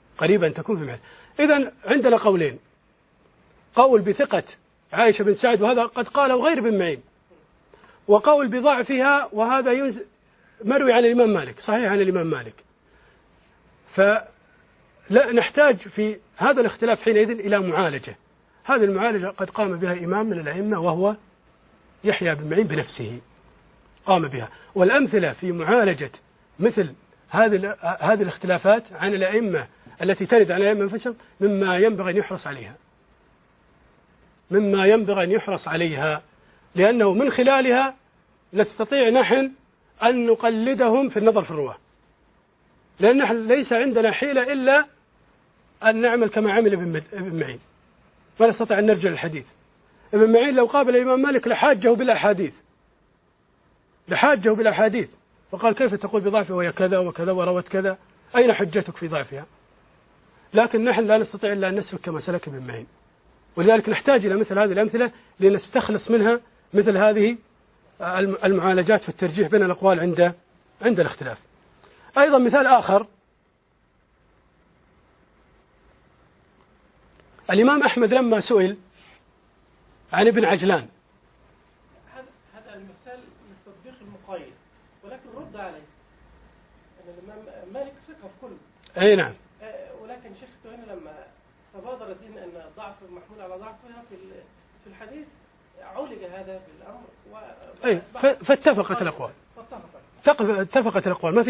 إذن عندنا قولين: قول بثقة عائشة بن سعد وهذا قد قاله غير ابن معين، وقول بضعفها وهذا مروي عن الإمام مالك، صحيح عن الإمام مالك. فلا نحتاج في هذا الاختلاف حينئذ إلى معالجة. هذه المعالجة قد قام بها إمام من الأئمة وهو يحيى بن معين بنفسه، قام بها. والأمثلة في معالجة مثل هذه الاختلافات عن الأئمة التي ترد عن الأئمة أنفسهم مما ينبغي أن يحرص عليها، لأنه من خلالها نستطيع نحن أن نقلدهم في النظر في الرواة، لأن نحن ليس عندنا حيلة إلا أن نعمل كما عمل ابن معين، ما نستطيع أن نرجع للحديث. ابن معين لو قابل الإمام مالك لحاجه بالأحاديث، فقال كيف تقول بضعفها وهي كذا وكذا وروت كذا، أين حجتك في ضعفها؟ لكن نحن لا نستطيع إلا أن نسلك كما سلك ابن معين، ولذلك نحتاج إلى مثل هذه الأمثلة لنستخلص منها مثل هذه المعالجات في الترجيح بين الأقوال عند الاختلاف. أيضا مثال آخر: الإمام أحمد لما سئل عن ابن عجلان، هذا المثال للتطبيق المقيد، ولكن رد عليه أن الإمام مالك ثقة في كله. أي نعم. ولكن شيخ هنا لما تبادر الدين أن الضعف محمول على ضعفها في الحديث عولج هذا بالأمر فاتفقت الأقوال. اتفقت الأقوال، ما في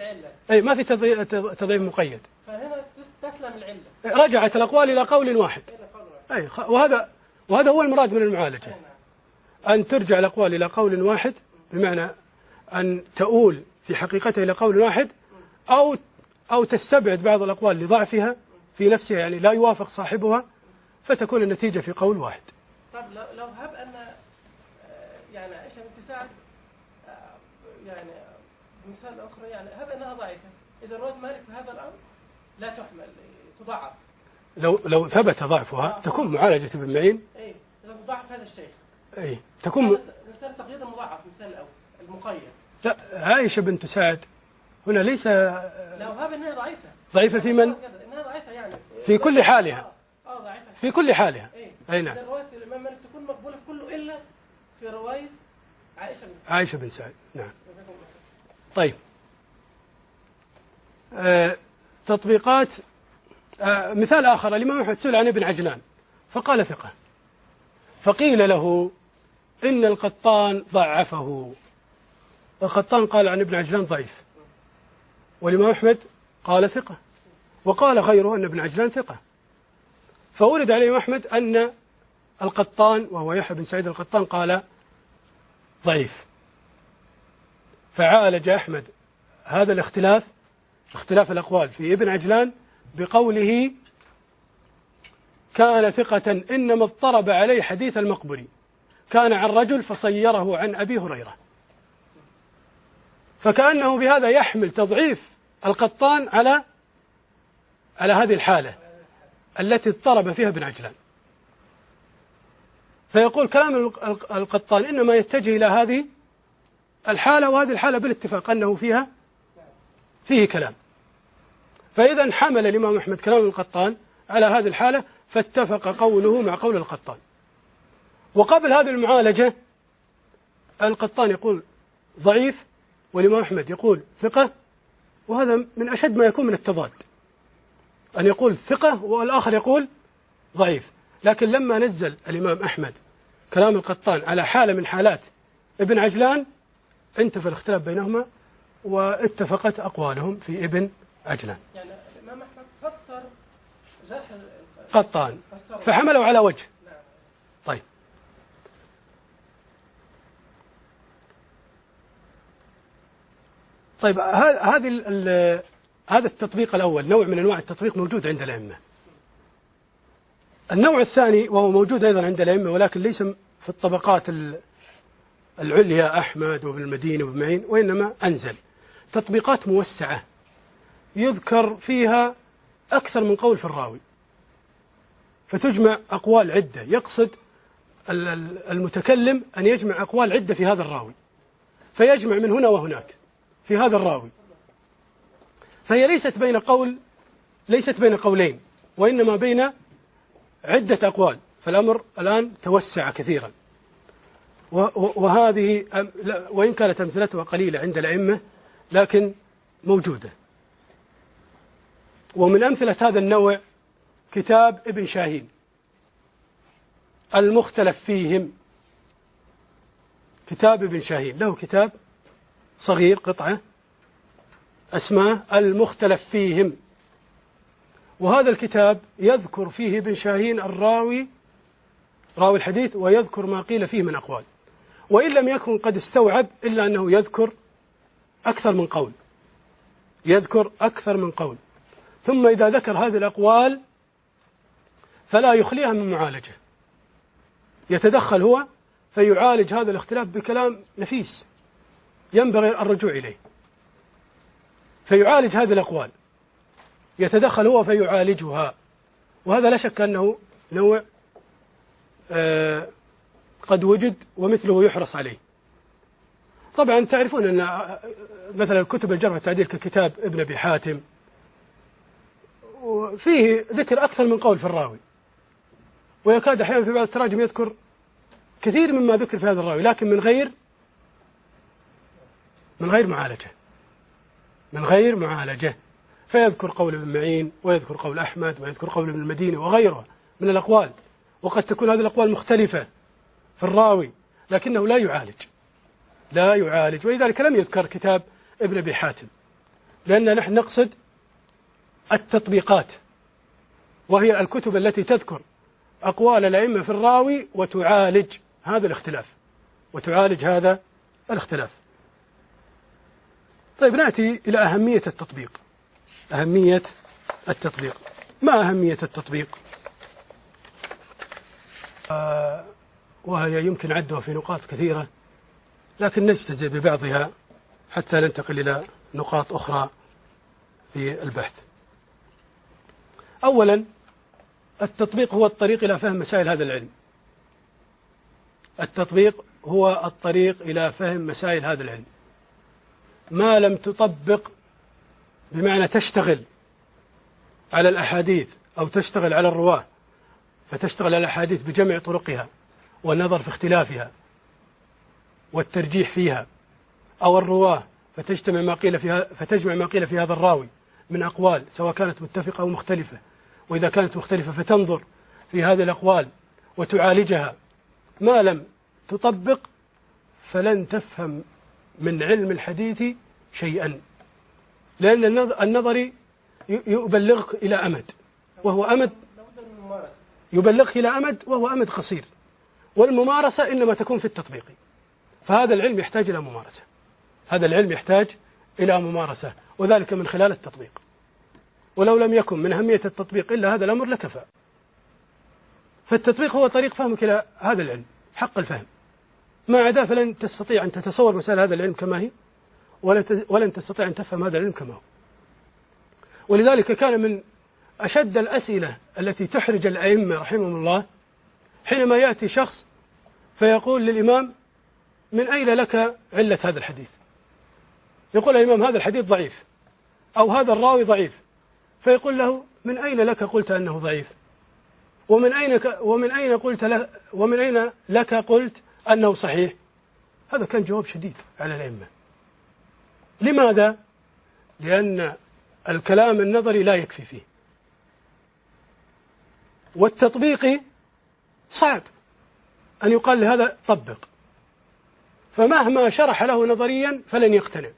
تضعيف مقيد. فهنا تسلم العلة، رجعت الأقوال إلى قول واحد. وهذا هو المراد من المعالجة، أن ترجع الأقوال إلى قول واحد، بمعنى أن تؤول في حقيقتها إلى قول واحد، أو تستبعد بعض الأقوال لضعفها في نفسها، يعني لا يوافق صاحبها، فتكون النتيجة في قول واحد. طب لو هب أن يعني عائشة بنت سعد يعني مثال آخر، يعني هب أنها ضعيفة، إذا روت مالك في هذا الأمر لا تحمل، تضعف. لو ثبت ضعفها تكون معالجة ابن معين. إذا ضعف هذا الشيخ. تكون مثال تقييد المضاعف، مثال الأول المقيد. لا، عائشة بنت سعد هنا ليس. لو هب أنها ضعيفة في من؟ إنها ضعيفة يعني في كل حالها. ضعيفة في كل حالها. أي نعم. رواية الإمام مالك تكون مقبولة في كله إلا في رواية عائشة بن سعد. نعم. طيب. تطبيقات. مثال آخر: الإمام أحمد سئل عن ابن عجلان فقال ثقة، فقيل له إن القطان ضعفه. القطان قال عن ابن عجلان ضعيف، والإمام أحمد قال ثقة، وقال غيره أن ابن عجلان ثقة. فورد على الإمام أحمد أن القطان، وهو يحيى بن سعيد القطان، قال ضعيف. فعالج أحمد هذا اختلاف الأقوال في ابن عجلان بقوله: كان ثقة إنما اضطرب عليه حديث المقبري، كان عن رجل فصيره عن أبي هريرة. فكأنه بهذا يحمل تضعيف القطان على هذه الحالة التي اضطرب فيها ابن عجلان، فيقول كلام القطان إنما يتجه إلى الحالة، وهذه الحالة بالاتفاق أنه فيه كلام. فإذا حمل الإمام أحمد كلام القطان على هذه الحالة، فاتفق قوله مع قول القطان. وقبل هذه المعالجة القطان يقول ضعيف والإمام أحمد يقول ثقة، وهذا من أشد ما يكون من التضاد، أن يقول ثقة والآخر يقول ضعيف. لكن لما نزل الإمام أحمد كلام القطان على حالة من حالات ابن عجلان انتفى الاختلاف بينهما واتفقت أقوالهم في ابن عجلان. يعني الإمام أحمد فسر جرح القطان فحملوا على وجه. طيب، هذا التطبيق الأول، نوع من أنواع التطبيق موجود عند الأئمة. النوع الثاني وهو موجود أيضا عند الأئمة ولكن ليس في الطبقات العليا أحمد وابن المديني وابن معين، وإنما أنزل تطبيقات موسعة يذكر فيها أكثر من قول في الراوي، فتجمع أقوال عدة. يقصد المتكلم أن يجمع أقوال عدة في هذا الراوي، فيجمع من هنا وهناك في هذا الراوي، فهي ليست بين قولين، وإنما بين عدة أقوال. فالأمر الآن توسع كثيرا، وهذه وإن كانت أمثلتها قليلة عند الأئمة لكن موجودة. ومن أمثلة هذا النوع كتاب ابن شاهين المختلف فيهم. كتاب ابن شاهين له كتاب صغير قطعة اسمه المختلف فيهم، وهذا الكتاب يذكر فيه ابن شاهين راوي الحديث، ويذكر ما قيل فيه من أقوال، وإن لم يكن قد استوعب إلا أنه يذكر أكثر من قول. ثم إذا ذكر هذه الأقوال فلا يخليها من معالجة، يتدخل هو فيعالج هذا الاختلاف بكلام نفيس ينبغي الرجوع إليه، فيعالج هذه الأقوال، يتدخل هو فيعالجها. وهذا لا شك أنه نوع قد وجد ومثله يحرص عليه. طبعا تعرفون أن مثلا كتب الجرح والتعديل ككتاب ابن أبي حاتم فيه ذكر أكثر من قول في الراوي، ويكاد أحيانا في بعض التراجم يذكر كثير مما ذكر في هذا الراوي لكن من غير معالجة، فيذكر قول ابن معين ويذكر قول أحمد ويذكر قول ابن المديني وغيره من الأقوال، وقد تكون هذه الأقوال مختلفة في الراوي لكنه لا يعالج. ولذلك لم يذكر كتاب ابن أبي حاتم، لأن نحن نقصد التطبيقات، وهي الكتب التي تذكر أقوال الأئمة في الراوي وتعالج هذا الاختلاف. طيب، نأتي إلى أهمية التطبيق. ما أهمية التطبيق؟ وهي يمكن عدها في نقاط كثيرة، لكن نجتزئ ببعضها حتى ننتقل إلى نقاط أخرى في البحث. أولا، التطبيق هو الطريق إلى فهم مسائل هذا العلم. ما لم تطبق بمعنى تشتغل على الأحاديث أو تشتغل على الرواة، فتشتغل على الأحاديث بجمع طرقها والنظر في اختلافها والترجيح فيها، أو الرواة فتجمع ما قيل في هذا الراوي من أقوال سواء كانت متفقة أو مختلفة، وإذا كانت مختلفة فتنظر في هذه الأقوال وتعالجها. ما لم تطبق فلن تفهم من علم الحديث شيئا، لأن النظر يبلغك إلى أمد وهو أمد قصير، والممارسة إنما تكون في التطبيق. فهذا العلم يحتاج إلى ممارسة، وذلك من خلال التطبيق. ولو لم يكن من أهمية التطبيق إلا هذا الأمر لكفى. فالتطبيق هو طريق فهمك إلى هذا العلم حق الفهم، ما عدا فلن تستطيع أن تتصور مسائل هذا العلم كما هي، ولن تستطيع أن تفهم هذا العلم كما هو. ولذلك كان من أشد الأسئلة التي تحرج الأئمة رحمهم الله حينما يأتي شخص فيقول للإمام من أين لك علة هذا الحديث؟ يقول الإمام هذا الحديث ضعيف، أو هذا الراوي ضعيف، فيقول له من أين لك قلت أنه ضعيف؟ ومن أين لك قلت أنه صحيح؟ هذا كان جواب شديد على الأئمة. لماذا؟ لأن الكلام النظري لا يكفي فيه، والتطبيق صعب أن يقال لهذا طبق، فمهما شرح له نظريا فلن يقتنع،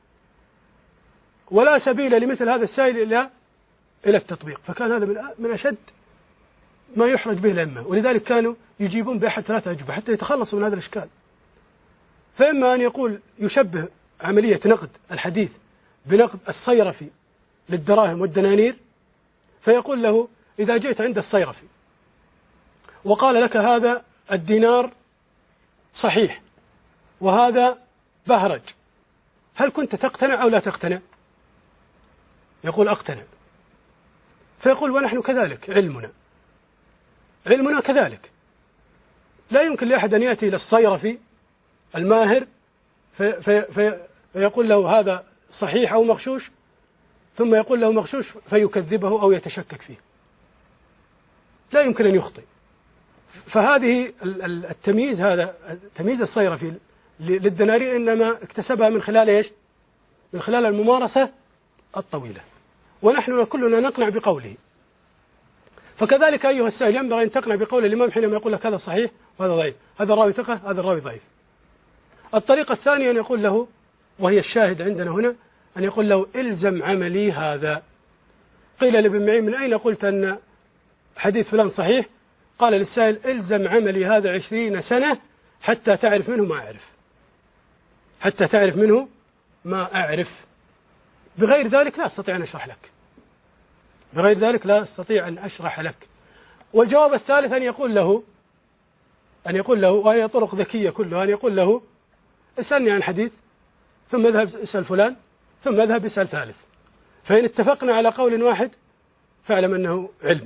ولا سبيل لمثل هذا السائل إلى التطبيق. فكان هذا من أشد ما يحرج به الأئمة، ولذلك كانوا يجيبون بأحد 3 أجوبة حتى يتخلصوا من هذا الإشكال. فإما أن يقول يشبه عملية نقد الحديث بنقد الصيرفي للدراهم والدنانير، فيقول له إذا جئت عند الصيرفي وقال لك هذا الدينار صحيح وهذا بهرج، هل كنت تقتنع أو لا تقتنع؟ يقول أقتنع. فيقول ونحن كذلك، علمنا كذلك. لا يمكن لأحد أن يأتي إلى الصيرفي الماهر فيقول له هذا صحيح أو مغشوش، ثم يقول له مغشوش فيكذبه أو يتشكك فيه. لا يمكن أن يخطئ. فهذه التمييز، هذا تمييز الصيرفي للدنانير إنما اكتسبها من خلال إيش؟ من خلال الممارسة الطويلة، ونحن كلنا نقنع بقوله. فكذلك أيها السائل ينبغي أن تقنع بقول الإمام حينما يقول لك هذا صحيح وهذا ضعيف، هذا الراوي ثقة هذا الراوي ضعيف. الطريقة الثانية أن يقول له، وهي الشاهد عندنا هنا، أن يقول له إلزم عملي هذا. قيل لابن معين من أين قلت أن حديث فلان صحيح؟ قال للسائل إلزم عملي هذا 20 سنة حتى تعرف منه ما أعرف، حتى تعرف منه ما أعرف. بغير ذلك لا أستطيع أن أشرح لك، بغير ذلك لا أستطيع أن أشرح لك. والجواب الثالث أن يقول له وهي طرق ذكية كلها، أن يقول له اسألني عن حديث ثم اذهب اسأل فلان ثم اذهب اسأل ثالث، فإن اتفقنا على قول واحد فاعلم أنه علم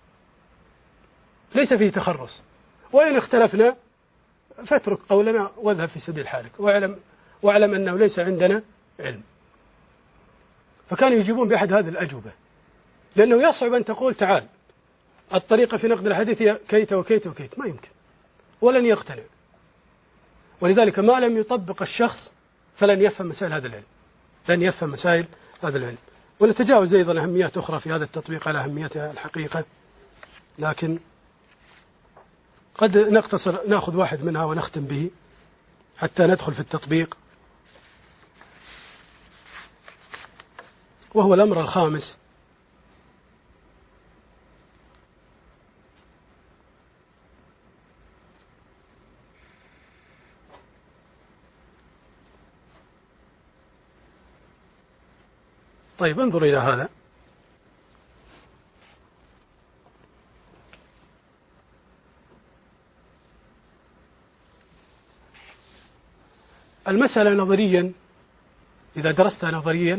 ليس فيه تخرص، وإن اختلفنا فاترك قولنا واذهب في سبيل حالك واعلم أنه ليس عندنا علم. فكانوا يجيبون بأحد هذه الأجوبة، لأنه يصعب أن تقول تعال الطريقة في نقد الحديث هي كيت وكيت وكيت، ما يمكن ولن يقتنع. ولذلك ما لم يطبق الشخص فلن يفهم مسائل هذا العلم، لن يفهم مسائل هذا العلم. ونتجاوز أيضا أهميات أخرى في هذا التطبيق على أهميتها الحقيقة، لكن قد نقتصر نأخذ واحد منها ونختم به حتى ندخل في التطبيق، وهو الأمر الخامس. طيب انظر إلى هذا. المسألة نظريا إذا درستها نظريا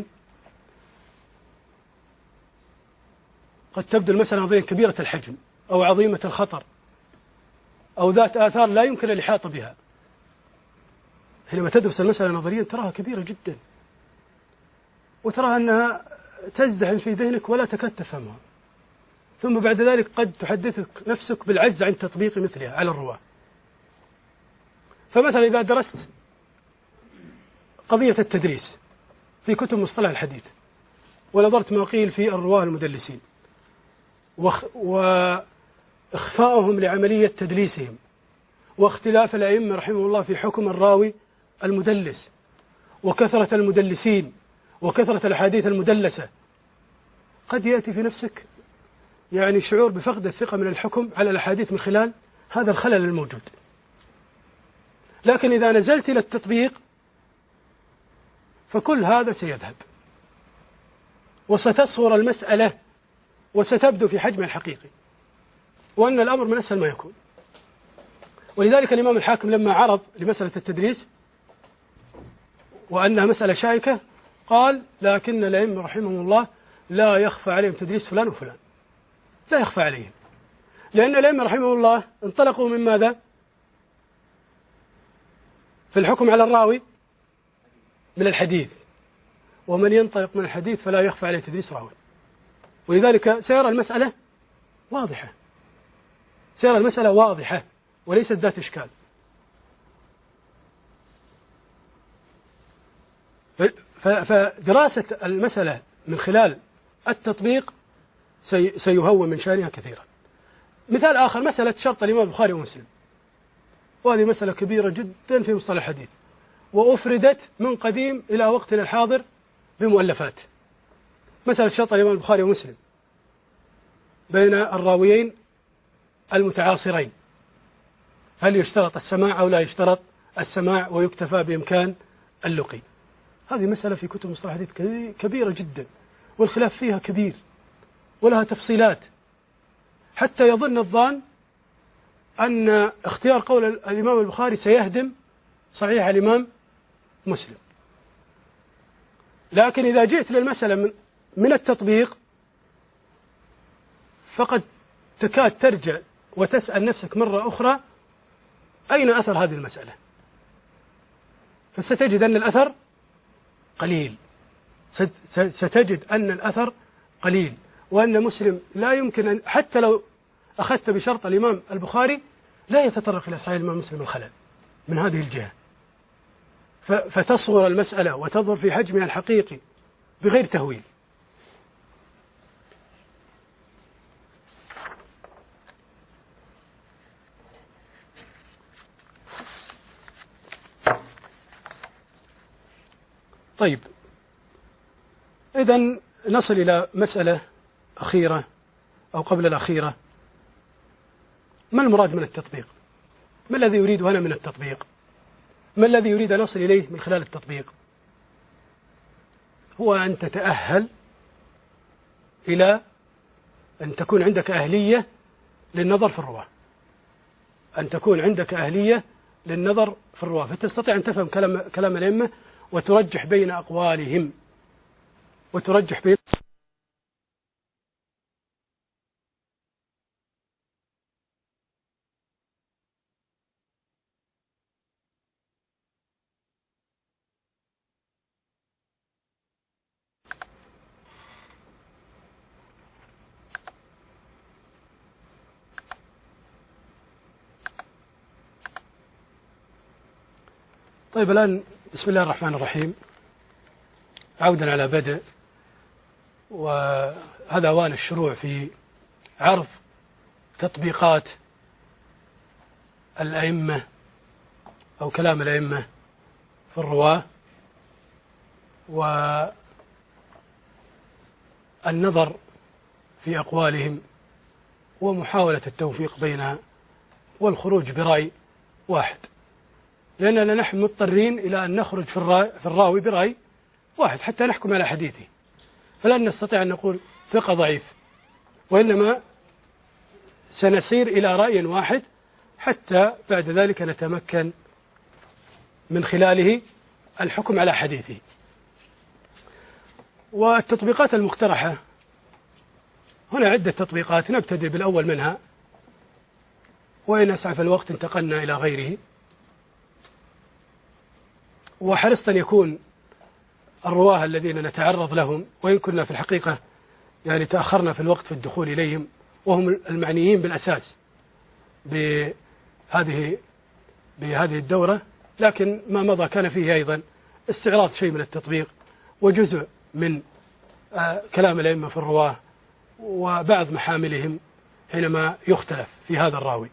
قد تبدو المسألة نظريا كبيرة الحجم أو عظيمة الخطر أو ذات آثار لا يمكن الإحاطة بها. حينما تدرس المسألة نظريا تراها كبيرة جدا، وتراها أنها تزدحم في ذهنك ولا تكاد تفهمها، ثم بعد ذلك قد تحدثك نفسك بالعجز عن تطبيق مثلها على الرواة. فمثلا إذا درست قضية التدريس في كتب مصطلح الحديث ونظرت ما قيل في الرواة المدلسين وإخفاؤهم لعملية تدليسهم واختلاف الأئمة رحمه الله في حكم الراوي المدلس وكثرة المدلسين وكثرة الأحاديث المدلسة، قد يأتي في نفسك يعني شعور بفقد الثقة من الحكم على الأحاديث من خلال هذا الخلل الموجود. لكن إذا نزلت إلى التطبيق فكل هذا سيذهب وستصغر المسألة وستبدو في حجمها الحقيقي، وأن الأمر من أسهل ما يكون. ولذلك الإمام الحاكم لما عرض لمسألة التدريس وأنها مسألة شائكة قال لكن الأئمة رحمهم الله لا يخفى عليهم تدريس فلان وفلان، لا يخفى عليهم، لأن الأئمة رحمهم الله انطلقوا من ماذا؟ في الحكم على الراوي من الحديث، ومن ينطلق من الحديث فلا يخفى عليه تدليس راوي. ولذلك سيرى المسألة واضحة، سيرى المسألة واضحة وليست ذات إشكال. فدراسة المسألة من خلال التطبيق سيهون من شأنها كثيرا. مثال آخر مسألة شرط الإمام البخاري ومسلم، وهذه مسألة كبيرة جدا في مصطلح الحديث، وأفردت من قديم إلى وقتنا الحاضر بمؤلفات. مسألة شرط الإمام البخاري ومسلم بين الراويين المتعاصرين، هل يشترط السماع أو لا يشترط السماع ويكتفى بإمكان اللقي؟ هذه مسألة في كتب مصطلح الحديث كبيرة جدا، والخلاف فيها كبير ولها تفصيلات، حتى يظن الظان أن اختيار قول الإمام البخاري سيهدم صحيح الإمام مسلم. لكن إذا جئت للمسألة من التطبيق فقد تكاد ترجع وتسأل نفسك مرة أخرى أين أثر هذه المسألة؟ فستجد أن الأثر قليل، ستجد أن الأثر قليل، وأن مسلم لا يمكن أن حتى لو أخذت بشرط الإمام البخاري لا يتطرق إلى صحيح الإمام مسلم الخلل من هذه الجهة، فتصغر المسألة وتظهر في حجمها الحقيقي بغير تهويل. طيب، إذن نصل إلى مسألة أخيرة أو قبل الأخيرة. ما المراد من التطبيق؟ ما الذي يريد هنا من التطبيق؟ ما الذي يريد أن نصل إليه من خلال التطبيق؟ هو أن تتأهل إلى أن تكون عندك أهلية للنظر في الرواة، أن تكون عندك أهلية للنظر في الرواة، فتستطيع أن تفهم كلام الأئمة وترجح بين أقوالهم وترجح بين طيب، الآن بسم الله الرحمن الرحيم، عودا على بدء، وهذا أوان الشروع في عرض تطبيقات الأئمة أو كلام الأئمة في الرواة، والنظر في أقوالهم ومحاولة التوفيق بينها والخروج برأي واحد، لأننا نحن مضطرين إلى أن نخرج في الراوي برأي واحد حتى نحكم على حديثه، فلن نستطيع أن نقول ثقة ضعيف، وإنما سنسير إلى رأي واحد حتى بعد ذلك نتمكن من خلاله الحكم على حديثه. والتطبيقات المقترحة هنا عدة تطبيقات، نبتدئ بالأول منها، وإن أسعف الوقت انتقلنا إلى غيره، وحرصت أن يكون الرواه الذين نتعرض لهم، وإن كنا في الحقيقة يعني تأخرنا في الوقت في الدخول إليهم، وهم المعنيين بالأساس بهذه الدورة، لكن ما مضى كان فيه أيضا استعراض شيء من التطبيق وجزء من كلام الأئمة في الرواه وبعض محاملهم حينما يختلف في هذا الراوي.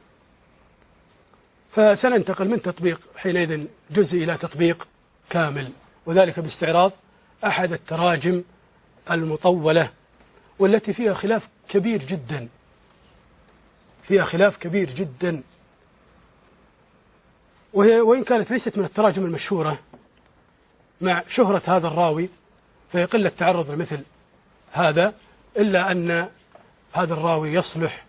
فسننتقل من تطبيق حينئذ جزء إلى تطبيق كامل، وذلك باستعراض أحد التراجم المطولة والتي فيها خلاف كبير جدا، فيها خلاف كبير جدا، وإن كانت ليست من التراجم المشهورة مع شهرة هذا الراوي فيقل التعرض لمثل هذا، إلا أن هذا الراوي يصلح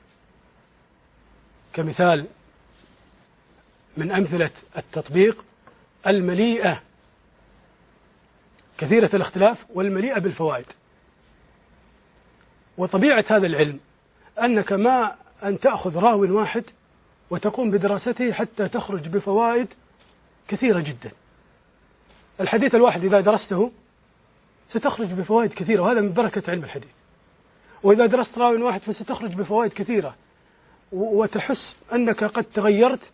كمثال من أمثلة التطبيق المليئة كثيرة الاختلاف والمليئة بالفوائد. وطبيعة هذا العلم أنك ما أن تأخذ راو واحد وتقوم بدراسته حتى تخرج بفوائد كثيرة جدا. الحديث الواحد إذا درسته ستخرج بفوائد كثيرة، وهذا من بركة علم الحديث. وإذا درست راوي واحد فستخرج بفوائد كثيرة، وتحس أنك قد تغيرت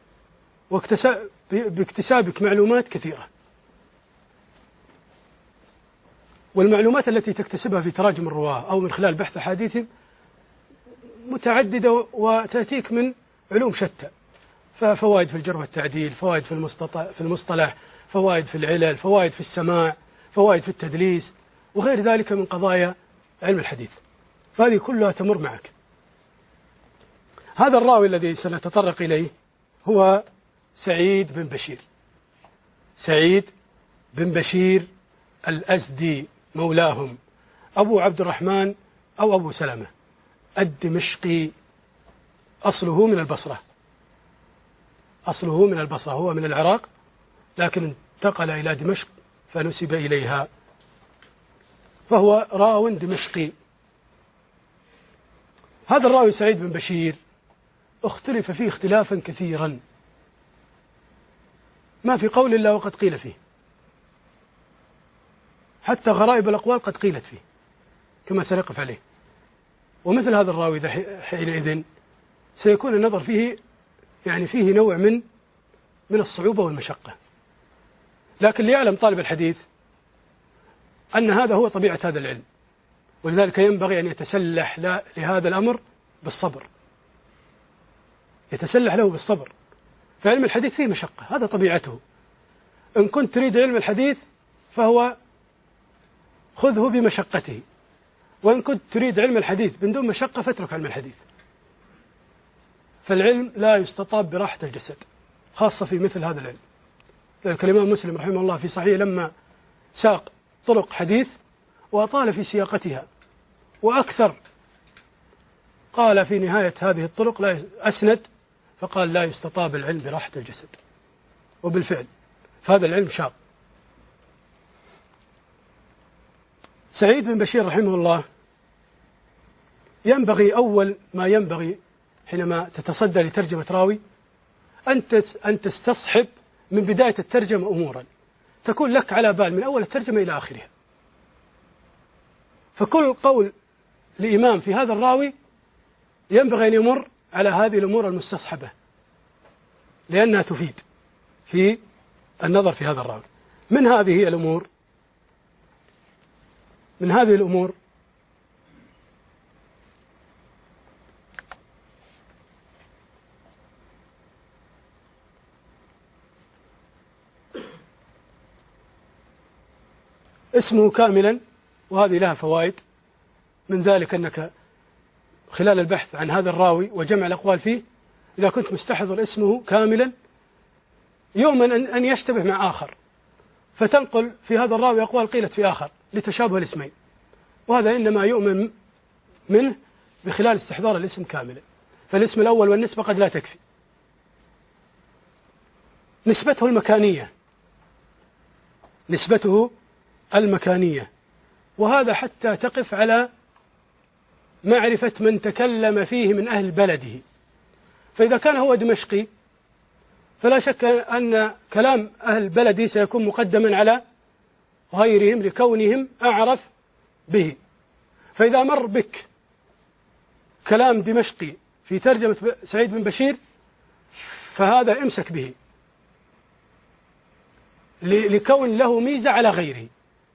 باكتسابك معلومات كثيرة. والمعلومات التي تكتسبها في تراجم الرواة أو من خلال بحث أحاديثهم متعددة وتأتيك من علوم شتى، ففوائد في الجرح والتعديل، فوائد في المصطلح، فوائد في العلل، فوائد في السماع، فوائد في التدليس، وغير ذلك من قضايا علم الحديث، فهذه كلها تمر معك. هذا الراوي الذي سنتطرق إليه هو سعيد بن بشير. سعيد بن بشير الأزدي مولاهم، أبو عبد الرحمن أو أبو سلمة الدمشقي، أصله من البصرة. أصله من البصرة، هو من العراق لكن انتقل إلى دمشق فنسب إليها، فهو راو دمشقي. هذا الراوي سعيد بن بشير اختلف فيه اختلافا كثيرا، ما في قول إلا وقد قيل فيه، حتى غرائب الأقوال قد قيلت فيه كما سنقف عليه. ومثل هذا الراوي حينئذ سيكون النظر فيه يعني فيه نوع من الصعوبة والمشقة، لكن ليعلم طالب الحديث أن هذا هو طبيعة هذا العلم، ولذلك ينبغي أن يتسلح لهذا الأمر بالصبر، يتسلح له بالصبر. فعلم الحديث فيه مشقة، هذا طبيعته. إن كنت تريد علم الحديث فهو خذه بمشقته، وإن كنت تريد علم الحديث من دون مشقة فاترك علم الحديث. فالعلم لا يستطاب براحة الجسد، خاصة في مثل هذا العلم. ذلك الإمام مسلم رحمه الله في صحيح لما ساق طرق حديث وأطال في سياقتها وأكثر، قال في نهاية هذه الطرق لا أسند، فقال لا يستطاب العلم براحة الجسد. وبالفعل فهذا العلم شاق. سعيد بن بشير رحمه الله ينبغي أول ما ينبغي حينما تتصدى لترجمة راوي أن تستصحب من بداية الترجمة أمورا تكون لك على بال من أول الترجمة إلى آخرها. فكل قول لإمام في هذا الراوي ينبغي أن يمر على هذه الأمور المستصحبة، لأنها تفيد في النظر في هذا الراوي. من هذه الأمور اسمه كاملا، وهذه لها فوائد. من ذلك أنك خلال البحث عن هذا الراوي وجمع الأقوال فيه، إذا كنت مستحضر اسمه كاملا يوما أن يشتبه مع آخر، فتنقل في هذا الراوي أقوال قيلت في آخر لتشابه الاسمين، وهذا إنما يؤمن منه بخلال استحضار الاسم كاملا. فالاسم الأول والنسبة قد لا تكفي. نسبته المكانية، وهذا حتى تقف على معرفة من تكلم فيه من أهل بلده. فإذا كان هو دمشقي فلا شك أن كلام أهل بلده سيكون مقدما على غيرهم لكونهم أعرف به. فإذا مر بك كلام دمشقي في ترجمة سعيد بن بشير فهذا امسك به لكون له ميزة على غيره.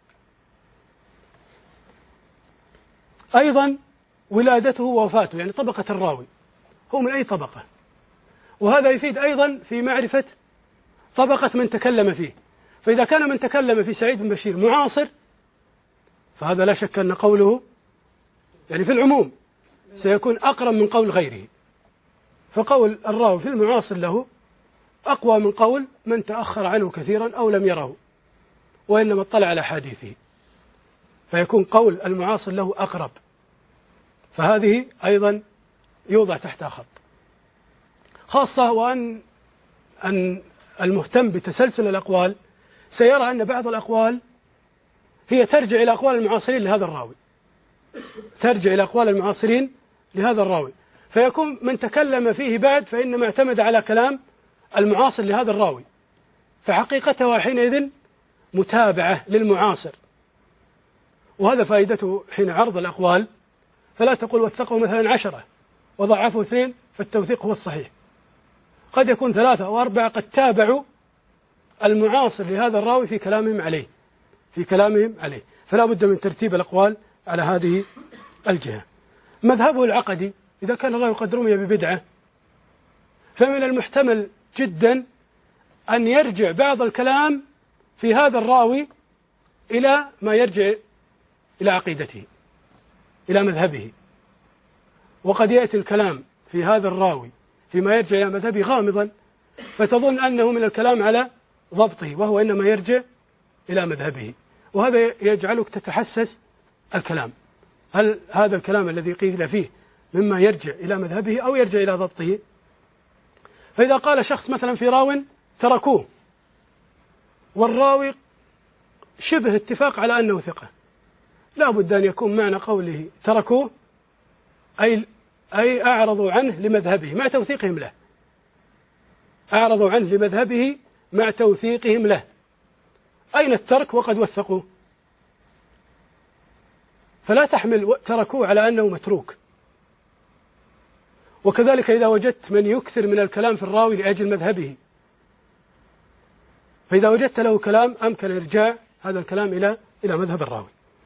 أيضا ولادته ووفاته، يعني طبقة الراوي هو من أي طبقة، وهذا يفيد أيضا في معرفة طبقة من تكلم فيه. فإذا كان من تكلم في سعيد بن بشير معاصر فهذا لا شك أن قوله يعني في العموم سيكون أقرب من قول غيره، فقول الراوي في المعاصر له أقوى من قول من تأخر عنه كثيرا أو لم يره وإنما اطلع على حديثه، فيكون قول المعاصر له أقرب. فهذه أيضا يوضع تحتها خط، خاصة وأن المهتم بتسلسل الأقوال سيرى أن بعض الأقوال هي ترجع إلى أقوال المعاصرين لهذا الراوي، فيكون من تكلم فيه بعد فإنما اعتمد على كلام المعاصر لهذا الراوي، فحقيقتها حينئذ متابعة للمعاصر، وهذا فائدته حين عرض الأقوال. فلا تقول وثقه مثلا 10 وضعفه 2 فالتوثيق هو الصحيح، قد يكون 3 أو 4 قد تابعوا المعاصر لهذا الراوي في كلامهم عليه، فلا بد من ترتيب الأقوال على هذه الجهة. مذهبه العقدي، إذا كان الراوي قد رمي ببدعة فمن المحتمل جدا أن يرجع بعض الكلام في هذا الراوي إلى ما يرجع إلى عقيدته، إلى مذهبه، وقد يأتي الكلام في هذا الراوي فيما يرجع إلى مذهبه غامضا فتظن أنه من الكلام على ضبطه وهو إنما يرجع إلى مذهبه، وهذا يجعلك تتحسس الكلام، هل هذا الكلام الذي قيل فيه مما يرجع إلى مذهبه أو يرجع إلى ضبطه. فإذا قال شخص مثلا في راو تركوه والراوي شبه اتفاق على أنه ثقة، لا بد أن يكون معنى قوله تركوه أي أعرضوا عنه لمذهبه مع توثيقهم له، أعرضوا عنه لمذهبه مع توثيقهم له. أين الترك وقد وثقوه؟ فلا تحمل تركوه على أنه متروك. وكذلك إذا وجدت من يكثر من الكلام في الراوي لأجل مذهبه، فإذا وجدت له كلام أمكن إرجاع هذا الكلام إلى مذهب الراوي.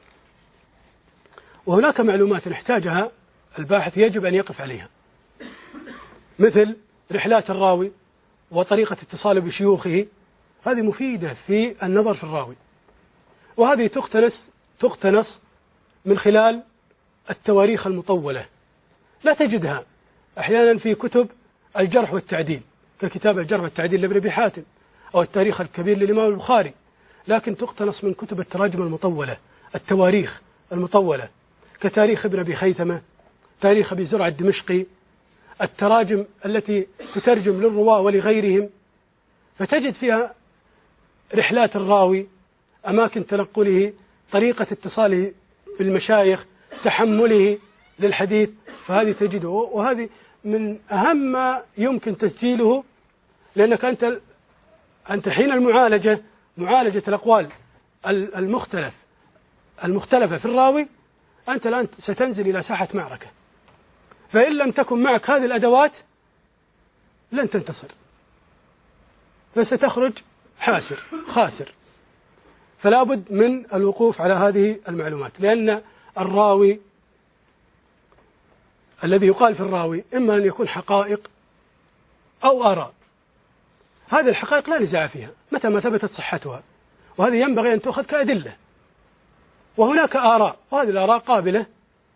وهناك معلومات احتاجها الباحث يجب أن يقف عليها، مثل رحلات الراوي وطريقة اتصاله بشيوخه، هذه مفيدة في النظر في الراوي، وهذه تقتنص من خلال التواريخ المطولة، لا تجدها أحيانا في كتب الجرح والتعديل ككتاب الجرح والتعديل لابن أبي حاتم أو التاريخ الكبير للإمام البخاري، لكن تقتنص من كتب التراجم المطولة، التواريخ المطولة كتاريخ ابن أبي خيثمة، تاريخ أبي زرع الدمشقي، التراجم التي تترجم للرواة ولغيرهم، فتجد فيها رحلات الراوي، أماكن تنقله، طريقة اتصاله بالمشايخ، تحمله للحديث، فهذه تجده، وهذه من أهم ما يمكن تسجيله، لأنك أنت حين معالجة الأقوال المختلفة في الراوي، أنت الآن ستنزل إلى ساحة معركة، فإن لم تكن معك هذه الأدوات لن تنتصر، فستخرج خاسر. فلا بد من الوقوف على هذه المعلومات، لأن الراوي الذي يقال في الراوي إما أن يكون حقائق أو آراء، هذه الحقائق لا نزاع فيها متى ما ثبتت صحتها، وهذه ينبغي أن تؤخذ كأدلة، وهناك آراء، وهذه الآراء قابلة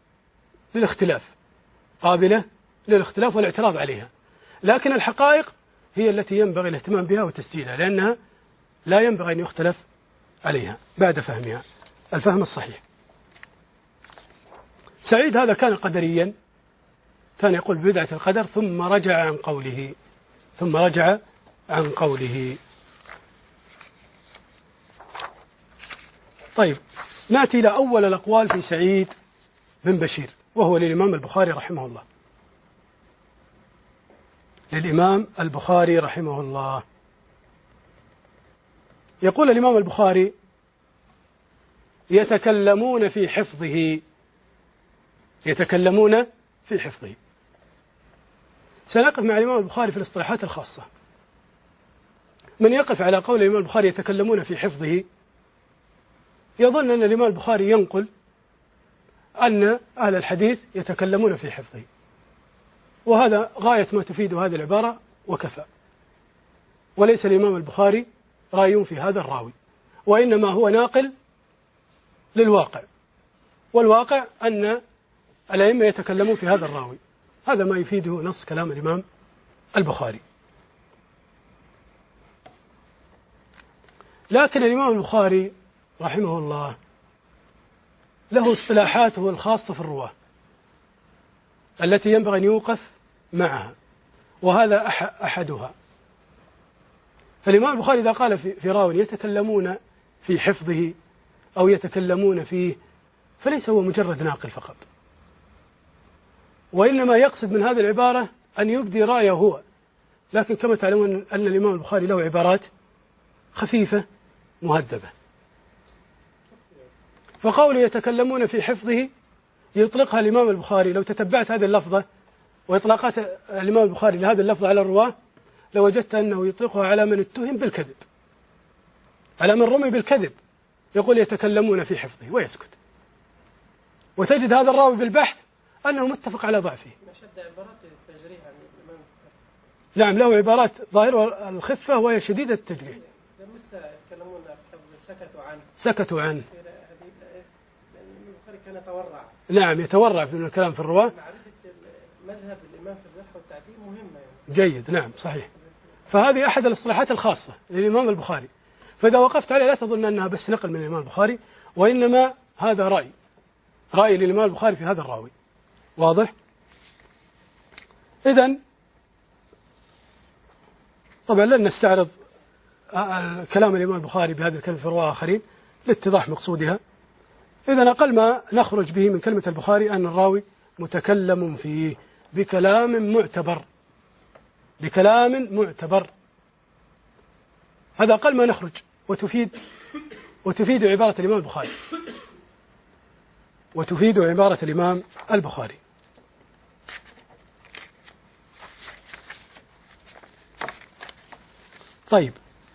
للاختلاف والاعتراض عليها، لكن الحقائق هي التي ينبغي الاهتمام بها وتسجيلها، لأنها لا ينبغي أن يختلف عليها بعد فهمها الفهم الصحيح. سعيد هذا كان قدريا، كان يقول ببدعة القدر ثم رجع عن قوله. طيب، نأتي إلى أول الأقوال في سعيد بن بشير، وهو للإمام البخاري رحمه الله. يقول الإمام البخاري: يتكلمون في حفظه. سنقف مع الإمام البخاري في الاصطلاحات الخاصة. من يقف على قول الإمام البخاري يتكلمون في حفظه يظن أن الإمام البخاري ينقل أن أهل الحديث يتكلمون في حفظه، وهذا غاية ما تفيد هذه العبارة وكفى، وليس الإمام البخاري راي في هذا الراوي، وإنما هو ناقل للواقع، والواقع أن الأئمة يتكلمون في هذا الراوي، هذا ما يفيده نص كلام الإمام البخاري. لكن الإمام البخاري رحمه الله له اصطلاحاته الخاصة في الرواة التي ينبغي أن يوقف معها، وهذا أحدها. فالإمام البخاري إذا قال في راوي يتكلمون في حفظه أو يتكلمون فيه، فليس هو مجرد ناقل فقط، وإنما يقصد من هذه العبارة أن يبدي رأيه هو. لكن كما تعلمون أن الإمام البخاري له عبارات خفيفة مهذبة. فقوله يتكلمون في حفظه يطلقها الإمام البخاري. لو تتبعت هذه اللفظة وإطلاقات الإمام البخاري لهذه اللفظة على الرواة لوجدت أنه يطلقها على من اتهم بالكذب، على من رمي بالكذب، يقول يتكلمون في حفظه ويسكت، وتجد هذا الراوي بالبحث أنه متفق على ضعفه. نعم، له عبارات ظاهرة الخفة وهي شديدة التجريح. سكتوا عنه. كان يتورع. نعم، يتورع من الكلام في الرواة. معرفة مذهب الإمام في الجرح والتعديل مهمة جيد، نعم صحيح. فهذه أحد الاصطلاحات الخاصة للإمام البخاري، فإذا وقفت عليه لا تظن أنها بس نقل من الإمام البخاري، وإنما هذا رأي للإمام البخاري في هذا الراوي. واضح؟ إذن طبعا لن نستعرض كلام الإمام البخاري بهذا الكلام في رواة آخرين لاتضاح مقصودها. إذن أقل ما نخرج به من كلمة البخاري أن الراوي متكلم فيه بكلام معتبر. هذا أقل ما نخرج، وتفيد عبارة الإمام البخاري، وتفيد عبارة الإمام البخاري. طيب،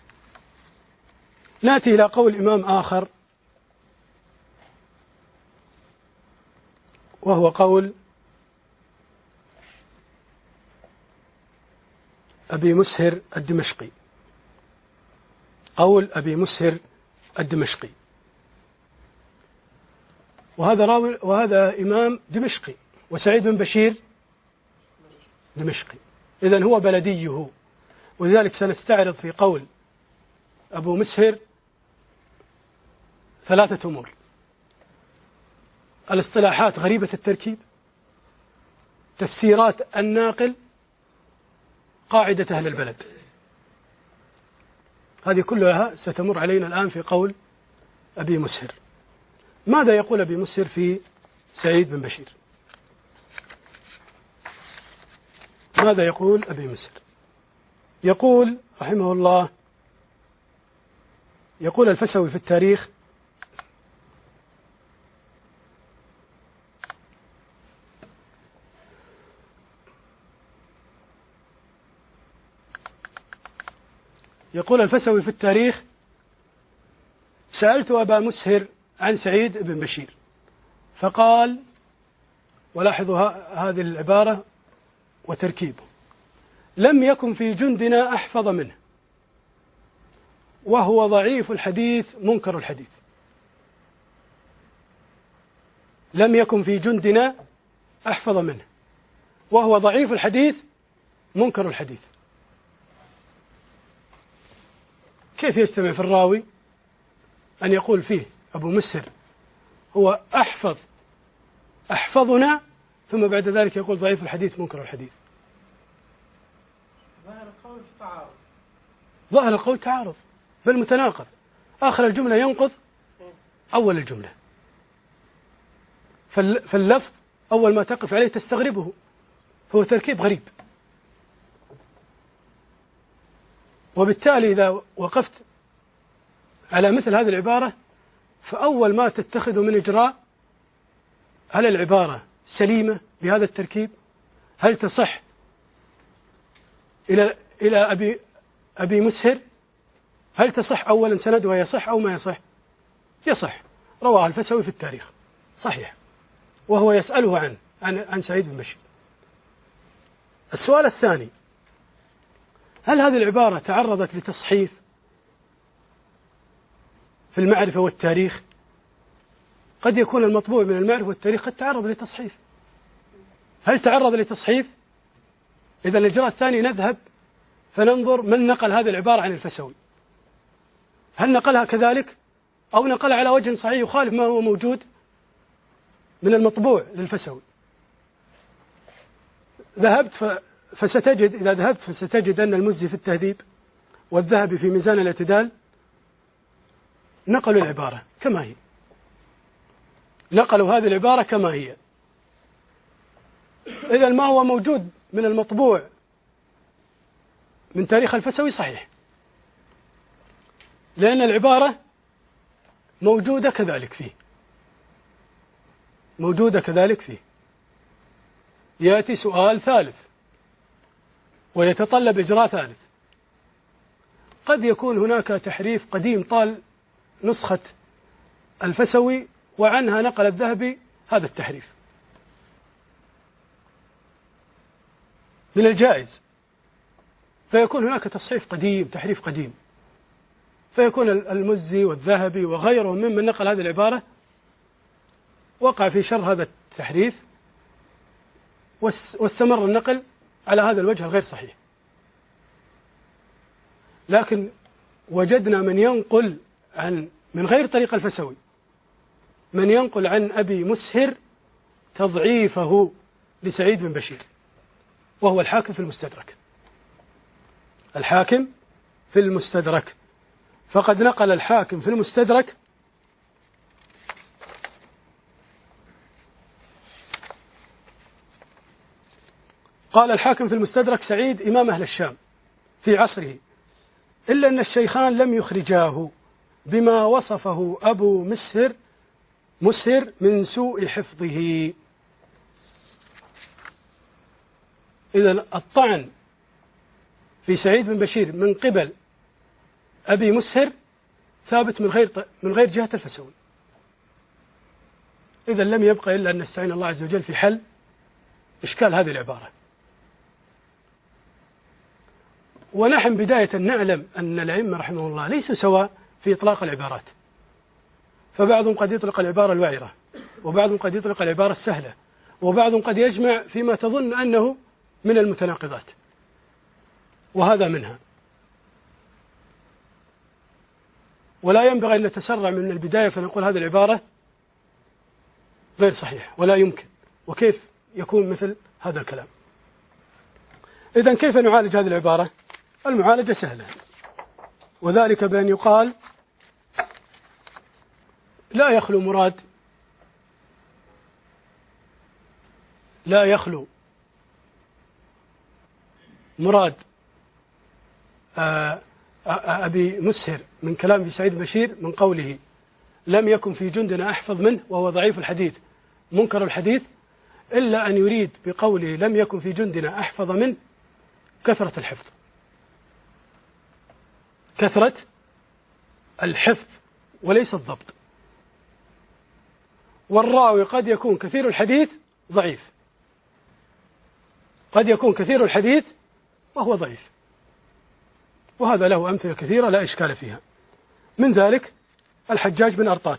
نأتي إلى قول إمام آخر، وهو قول أبي مسهر الدمشقي. قول أبي مسهر الدمشقي، وهذا إمام دمشقي، وسعيد بن بشير دمشقي، إذن هو بلديه. ولذلك سنستعرض في قول أبو مسهر 3 أمور: الاصطلاحات غريبة التركيب، تفسيرات الناقل، قاعدة أهل البلد. هذه كلها ستمر علينا الآن في قول أبي مسهر. ماذا يقول أبي مسهر في سعيد بن بشير؟ ماذا يقول أبي مسهر؟ يقول رحمه الله، يقول الفسوي في التاريخ: يقول الفسوي في التاريخ: سألت أبا مسهر عن سعيد بن بشير فقال، ولاحظوا هذه العبارة وتركيبه: لم يكن في جندنا أحفظ منه، وهو ضعيف الحديث منكر الحديث. لم يكن في جندنا أحفظ منه، وهو ضعيف الحديث منكر الحديث. كيف يجتمع في الراوي أن يقول فيه أبو مسهر هو أحفظنا، ثم بعد ذلك يقول ضعيف الحديث منكر الحديث؟ ظاهر القول تعارض، بل متناقض. آخر الجملة ينقض أول الجملة، فاللفظ أول ما تقف عليه تستغربه، هو تركيب غريب. وبالتالي إذا وقفت على مثل هذه العبارة فأول ما تتخذ من إجراء: هل العبارة سليمة بهذا التركيب؟ هل تصح إلى أبي مسهر؟ هل تصح أولا سندها يصح أو ما يصح؟ يصح، رواه الفسوي في التاريخ، صحيح، وهو يسأله عن سعيد بن بشير. السؤال الثاني: هل هذه العبارة تعرضت لتصحيف في المعرفة والتاريخ؟ قد يكون المطبوع من المعرفة والتاريخ قد تعرض لتصحيف. هل تعرض لتصحيف؟ إذا الإجراء الثاني نذهب فننظر من نقل هذه العبارة عن الفسوي، هل نقلها كذلك أو نقل على وجه صحيح يخالف ما هو موجود من المطبوع للفسوي. إذا ذهبت فستجد أن المزي في التهذيب والذهبي في ميزان الاعتدال نقلوا العبارة كما هي، نقلوا هذه العبارة كما هي. إذا ما هو موجود من المطبوع من تاريخ الفسوي صحيح، لأن العبارة موجودة كذلك فيه، موجودة كذلك فيه. يأتي سؤال ثالث ويتطلب إجراء ثالث. قد يكون هناك تحريف قديم طال نسخة الفسوي وعنها نقل الذهبي هذا التحريف، من الجائز، فيكون هناك تصحيف قديم، تحريف قديم، فيكون المزي والذهبي وغيرهم ممن نقل هذه العبارة وقع في شر هذا التحريف واستمر النقل على هذا الوجه الغير صحيح. لكن وجدنا من ينقل من غير طريق الفسوي، من ينقل عن أبي مسهر تضعيفه لسعيد بن بشير، وهو الحاكم في المستدرك. الحاكم في المستدرك، فقد نقل الحاكم في المستدرك قال الحاكم في المستدرك: سعيد إمام أهل الشام في عصره، إلا أن الشيخان لم يخرجاه بما وصفه أبو مسهر من سوء حفظه. إذن الطعن في سعيد بن بشير من قبل أبي مسهر ثابت من غير جهة الفسوي. إذن لم يبقى إلا أن نستعين الله عز وجل في حل إشكال هذه العبارة. ونحن بداية نعلم أن الأئمة رحمه الله ليسوا سواء في إطلاق العبارات، فبعضهم قد يطلق العبارة الوعرة، وبعضهم قد يطلق العبارة السهلة، وبعضهم قد يجمع فيما تظن أنه من المتناقضات، وهذا منها. ولا ينبغي أن نتسرع من البداية فنقول هذه العبارة غير صحيح، ولا يمكن، وكيف يكون مثل هذا الكلام. إذن كيف نعالج هذه العبارة؟ المعالجة سهلة، وذلك بأن يقال: لا يخلو مراد أبي مسهر من كلام في سعيد بشير من قوله: لم يكن في جندنا أحفظ منه، وهو ضعيف الحديث منكر الحديث، إلا أن يريد بقوله لم يكن في جندنا أحفظ منه كثرة الحفظ، كثرة الحفظ وليس الضبط. والراوي قد يكون كثير الحديث ضعيف، قد يكون كثير الحديث وهو ضعيف، وهذا له أمثلة كثيرة لا إشكال فيها. من ذلك الحجاج بن أرطاة،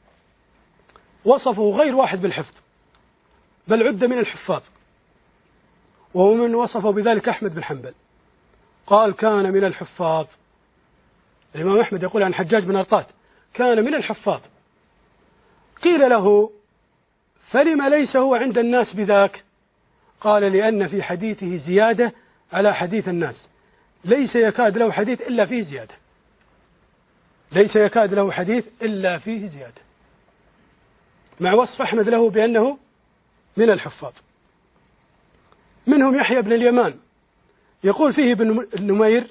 وصفه غير واحد بالحفظ، بل عد من الحفاظ، ومن وصفه بذلك أحمد بن حنبل، قال كان من الحفاظ. الإمام أحمد يقول عن حجاج بن أرطاة كان من الحفاظ. قيل له: فلم ليس هو عند الناس بذاك؟ قال: لأن في حديثه زيادة على حديث الناس، ليس يكاد له حديث إلا فيه زيادة، ليس يكاد له حديث إلا فيه زيادة، مع وصف أحمد له بأنه من الحفاظ. منهم يحيى بن اليمان، يقول فيه ابن النمير،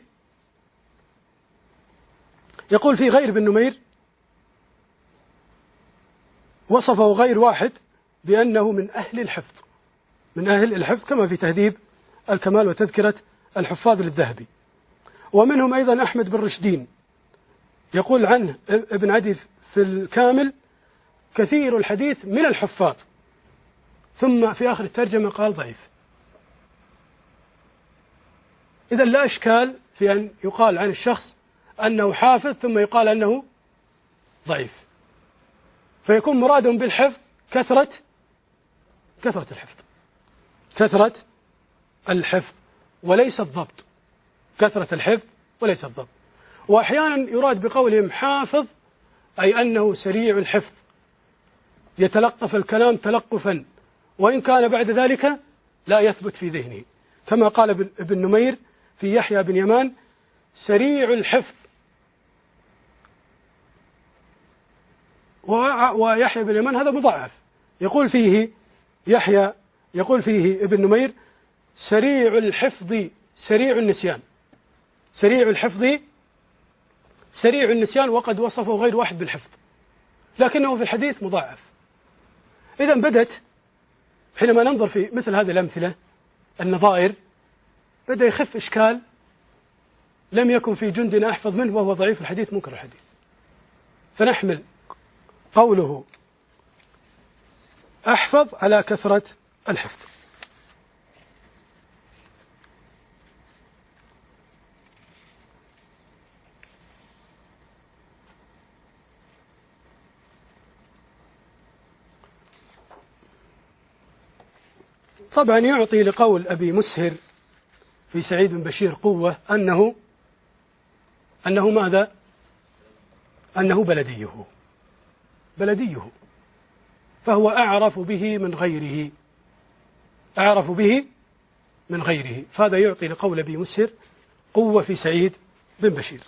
يقول فيه غير بن نمير، وصفه غير واحد بأنه من أهل الحفظ، من أهل الحفظ، كما في تهذيب الكمال وتذكرة الحفاظ للذهبي. ومنهم أيضا أحمد بن رشدين، يقول عنه ابن عدي في الكامل: كثير الحديث من الحفاظ، ثم في آخر الترجمة قال ضعيف. إذا لا إشكال في أن يقال عن الشخص أنه حافظ ثم يقال أنه ضعيف، فيكون مرادهم بالحفظ كثرة الحفظ، كثرة الحفظ وليس الضبط، كثرة الحفظ وليس الضبط. وأحيانا يراد بقولهم حافظ أي أنه سريع الحفظ، يتلقف الكلام تلقفا، وإن كان بعد ذلك لا يثبت في ذهنه، كما قال ابن نمير في يحيى بن يمان: سريع الحفظ. ويحيى بن يمان هذا مضاعف، يقول فيه يحيى، يقول فيه ابن نمير: سريع الحفظ سريع النسيان، سريع الحفظ سريع النسيان وقد وصفه غير واحد بالحفظ، لكنه في الحديث مضاعف. إذا بدت حينما ننظر في مثل هذه الأمثلة النظائر بدأ يخف إشكال لم يكن في جندنا أحفظ منه وهو ضعيف الحديث منكر الحديث، فنحمل قوله أحفظ على كثرة الحفظ. طبعا يعطي لقول أبي مسهر في سعيد بن بشير قوة أنه ماذا؟ أنه بلديه، فهو أعرف به من غيره، فهذا يعطي لقول أبي مسهر قوة في سعيد بن بشير.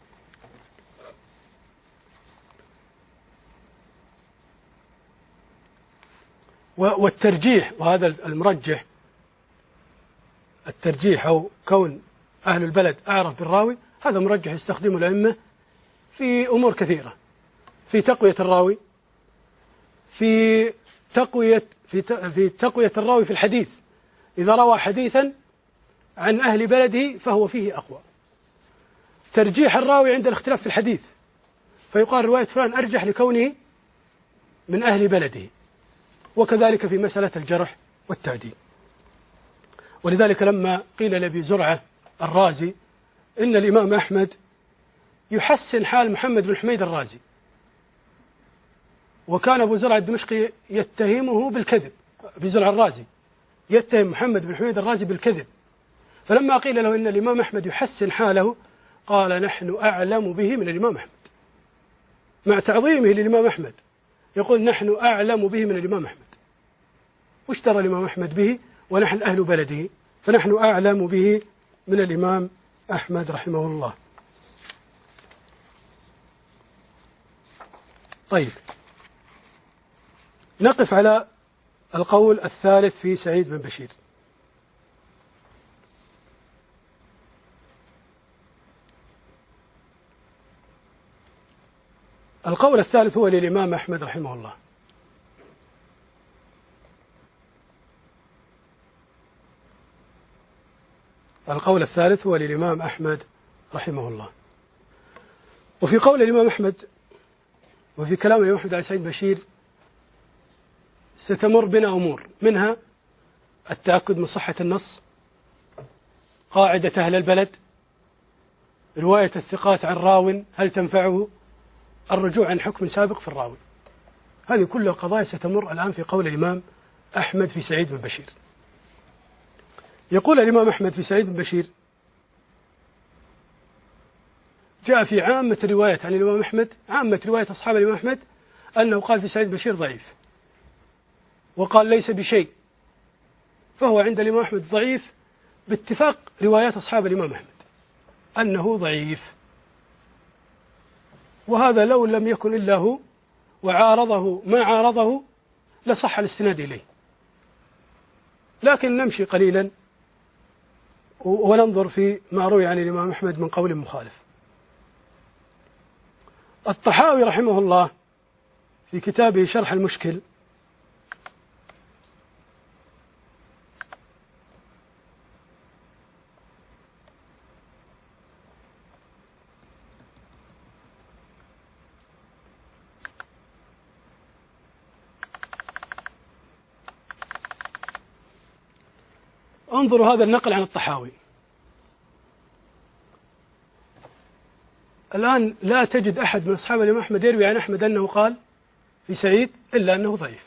والترجيح، وهذا المرجح، الترجيح أو كون أهل البلد أعرف بالراوي، هذا مرجح يستخدمه الأئمة في أمور كثيرة، في تقوية الراوي، في تقوية الراوي في الحديث، إذا روى حديثا عن أهل بلده فهو فيه أقوى. ترجيح الراوي عند الاختلاف في الحديث، فيقال رواية فلان أرجح لكونه من أهل بلده، وكذلك في مسألة الجرح والتعديل. ولذلك لما قيل لأبي زرعة الرازي إن الإمام أحمد يحسن حال محمد بن حميد الرازي، وكان أبو زرعة الدمشقي يتهمه بالكذب، أبي زرعة الرازي يتهم محمد بن حميد الرازي بالكذب، فلما قيل له إن الإمام أحمد يحسن حاله قال نحن أعلم به من الإمام أحمد، مع تعظيمه للإمام أحمد يقول نحن أعلم به من الإمام أحمد. وش ترى الإمام أحمد به ونحن أهل بلده، فنحن أعلم به من الإمام أحمد رحمه الله. طيب، نقف على القول الثالث في سعيد بن بشير. القول الثالث هو للإمام أحمد رحمه الله. القول الثالث هو للإمام أحمد رحمه الله. وفي قول الإمام أحمد وفي كلام الإمام أحمد على سعيد بشير ستمر بنا أمور، منها التأكد من صحة النص، قاعدة أهل البلد، رواية الثقات عن راو هل تنفعه، الرجوع عن حكم سابق في الراوي. هذه كلها قضايا ستمر الآن في قول الإمام أحمد في سعيد بن بشير. يقول الإمام أحمد في سعيد بن بشير جاء في عامة رواية عن الإمام أحمد، عامة رواية أصحاب الإمام أحمد أنه قال في سعيد بن بشير ضعيف، وقال ليس بشيء، فهو عند الإمام أحمد ضعيف باتفاق روايات أصحاب الإمام أحمد أنه ضعيف. وهذا لو لم يكن إلا هو وعارضه ما عارضه لصح الاستناد إليه، لكن نمشي قليلا وننظر في ما روي عن الإمام أحمد من قول مخالف. الطحاوي رحمه الله في كتابه شرح المشكل انظروا هذا النقل عن الطحاوي. الآن لا تجد أحد من أصحاب الإمام أحمد يروي عن أحمد أنه قال في سعيد إلا أنه ضعيف،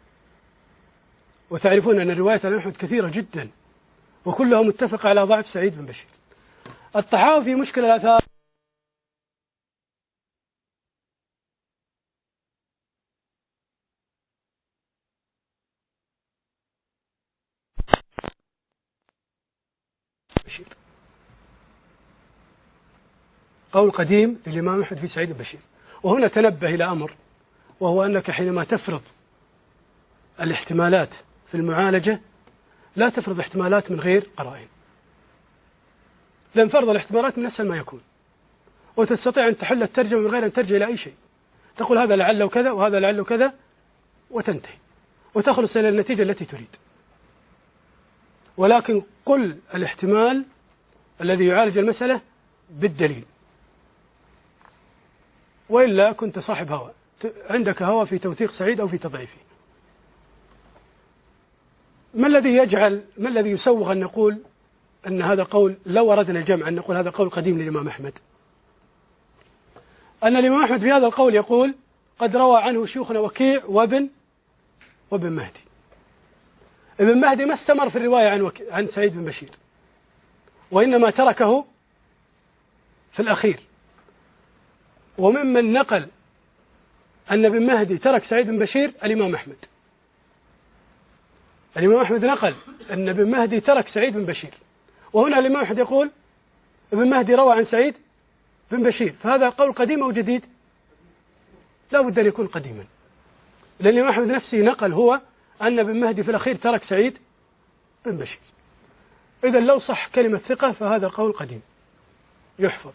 وتعرفون أن الروايات عن أحمد كثيرة جدا وكلها متفقة على ضعف سعيد بن بشير. الطحاوي في مشكل الآثار بشير، قول قديم للإمام أحمد في سعيد بن بشير. وهنا تنبه إلى أمر، وهو أنك حينما تفرض الاحتمالات في المعالجة لا تفرض احتمالات من غير قرائن، لأن فرض الاحتمالات من أسهل ما يكون، وتستطيع أن تحل الترجمة من غير أن ترجع إلى أي شيء، تقول هذا لعله كذا وهذا لعله كذا وتنتهي وتخلص إلى النتيجة التي تريد. ولكن قل الاحتمال الذي يعالج المسألة بالدليل، وإلا كنت صاحب هوى، عندك هوى في توثيق سعيد أو في تضعيفه. ما الذي يسوغ أن نقول أن هذا قول، لو أردنا الجمع أن نقول هذا قول قديم للإمام أحمد؟ أن الإمام أحمد في هذا القول يقول قد روى عنه شيوخنا وكيع وابن مهدي. ابن مهدي ما استمر في الرواية عن سعيد بن بشير، وإنما تركه في الأخير. وممن نقل أن ابن مهدي ترك سعيد بن بشير الإمام أحمد. الإمام أحمد نقل أن ابن مهدي ترك سعيد بن بشير، وهنا الإمام أحمد يقول ابن مهدي روى عن سعيد بن بشير، فهذا قول قديم أو جديد؟ لا بد أن يكون قديما، لأن الإمام أحمد نفسه نقل هو أن ابن مهدي في الأخير ترك سعيد بن بشير. إذا لو صح كلمة ثقة فهذا قول قديم يحفظ.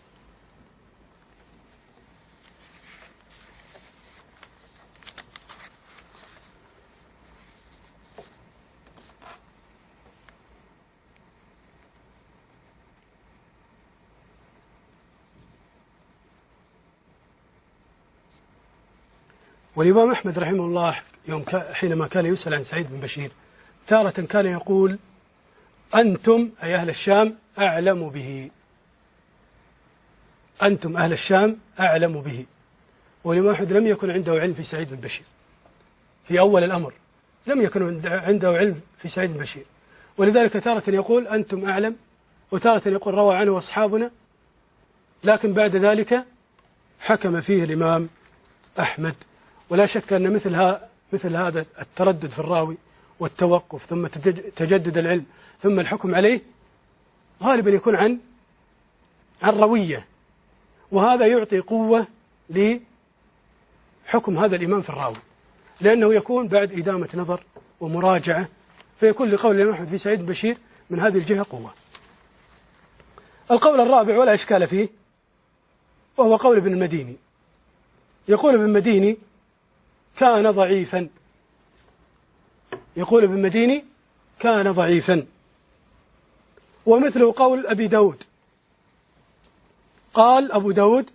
والإمام أحمد رحمه الله حينما كان يسأل عن سعيد بن بشير تارة كان يقول أنتم أي أهل الشام أعلم به، أنتم أهل الشام أعلم به. والإمام أحمد لم يكن عنده علم في سعيد بن بشير في أول الأمر، لم يكن عنده علم في سعيد بن بشير، ولذلك تارة يقول أنتم أعلم، وتارة يقول روى عنه أصحابنا، لكن بعد ذلك حكم فيه الإمام أحمد. ولا شك أن مثل هذا التردد في الراوي والتوقف ثم تجدد العلم ثم الحكم عليه غالبا يكون عن روية، وهذا يعطي قوة لحكم هذا الإمام في الراوي، لأنه يكون بعد إدامة نظر ومراجعة، فيكون لقول الإمام أحمد في سعيد بن بشير من هذه الجهة قوة. القول الرابع ولا إشكال فيه، وهو قول ابن المديني. يقول ابن المديني كان ضعيفا، يقول ابن المديني كان ضعيفا. ومثله قول أبي داود، قال أبو داود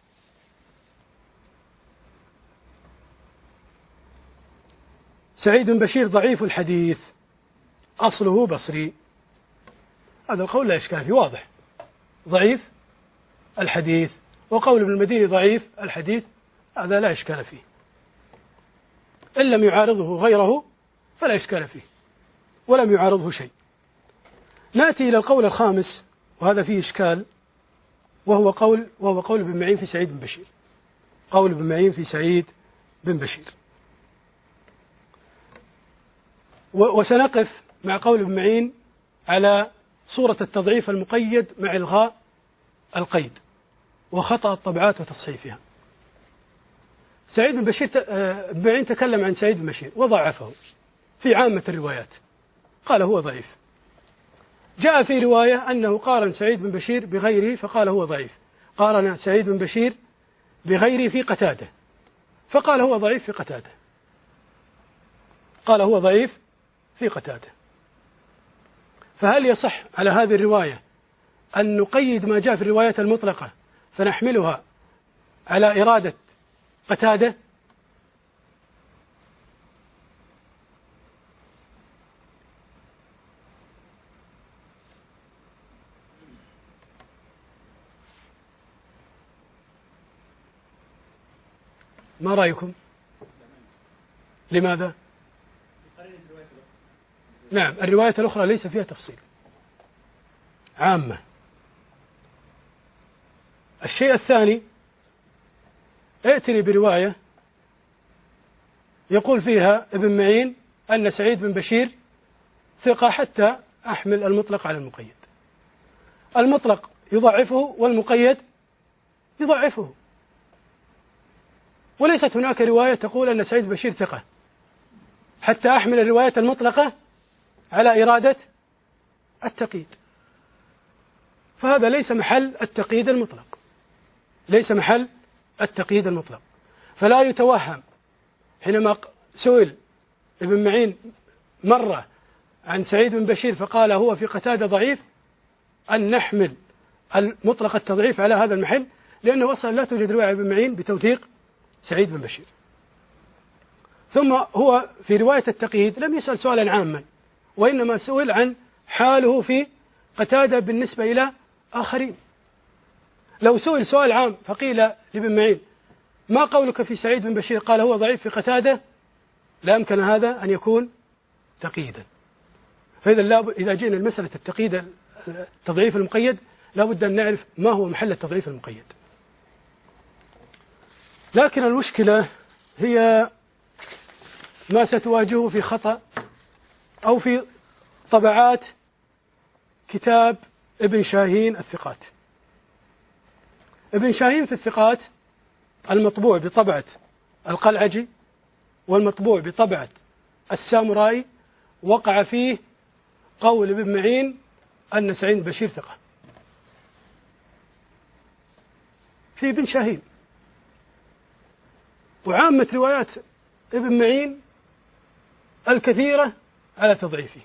سعيد بن بشير ضعيف الحديث أصله بصري. هذا القول لا إشكال فيه، واضح، ضعيف الحديث. وقول ابن المديني ضعيف الحديث هذا لا إشكال فيه، إن لم يعارضه غيره فلا إشكال فيه، ولم يعارضه شيء. نأتي إلى القول الخامس وهذا فيه إشكال، وهو قول ابن معين في سعيد بن بشير. قول ابن معين في سعيد بن بشير. وسنقف مع قول ابن معين على صورة التضعيف المقيد مع إلغاء القيد وخطأ الطبعات وتصحيفها. سعيد بن بشير ابن معين تكلم عن سعيد بن بشير وضعفه في عامة الروايات، قال هو ضعيف. جاء في رواية أنه قارن سعيد بن بشير بغيره فقال هو ضعيف، قارن سعيد بن بشير بغيره في قتادة فقال هو ضعيف في قتادة، قال هو ضعيف في قتادة. فهل يصح على هذه الرواية أن نقيد ما جاء في الروايات المطلقة فنحملها على إرادة قتادة؟ ما رأيكم؟ لماذا؟ نعم، الرواية الأخرى ليس فيها تفصيل، عامة. الشيء الثاني، ائتني برواية يقول فيها ابن معين أن سعيد بن بشير ثقة حتى أحمل المطلق على المقيد. المطلق يضعفه والمقيد يضعفه، وليست هناك رواية تقول أن سعيد بن بشير ثقة حتى أحمل الرواية المطلقة على إرادة التقييد، فهذا ليس محل التقييد المطلق. ليس محل التقييد المطلق. فلا يتوهم حينما سئل ابن معين مرة عن سعيد بن بشير فقال هو في قتادة ضعيف أن نحمل مطلق التضعيف على هذا المحل، لأنه أصلا لا توجد رواية ابن معين بتوثيق سعيد بن بشير. ثم هو في رواية التقييد لم يسأل سؤالا عاما، وإنما سئل عن حاله في قتادة بالنسبة إلى آخرين. لو سئل سؤال عام فقيل لابن معين ما قولك في سعيد بن بشير قال هو ضعيف في قتادة، لا يمكن هذا أن يكون تقييدا. فإذا إذا جئنا لمسألة التقييد التضعيف المقيد لا بد أن نعرف ما هو محل التضعيف المقيد. لكن المشكلة هي ما ستواجهه في خطأ أو في طبعات كتاب ابن شاهين الثقات. ابن شاهين في الثقات المطبوع بطبعة القلعجي والمطبوع بطبعة الساموراي وقع فيه قول ابن معين أن سعيد بن بشير ثقة في ابن شاهين، وعامة روايات ابن معين الكثيرة على تضعيفه،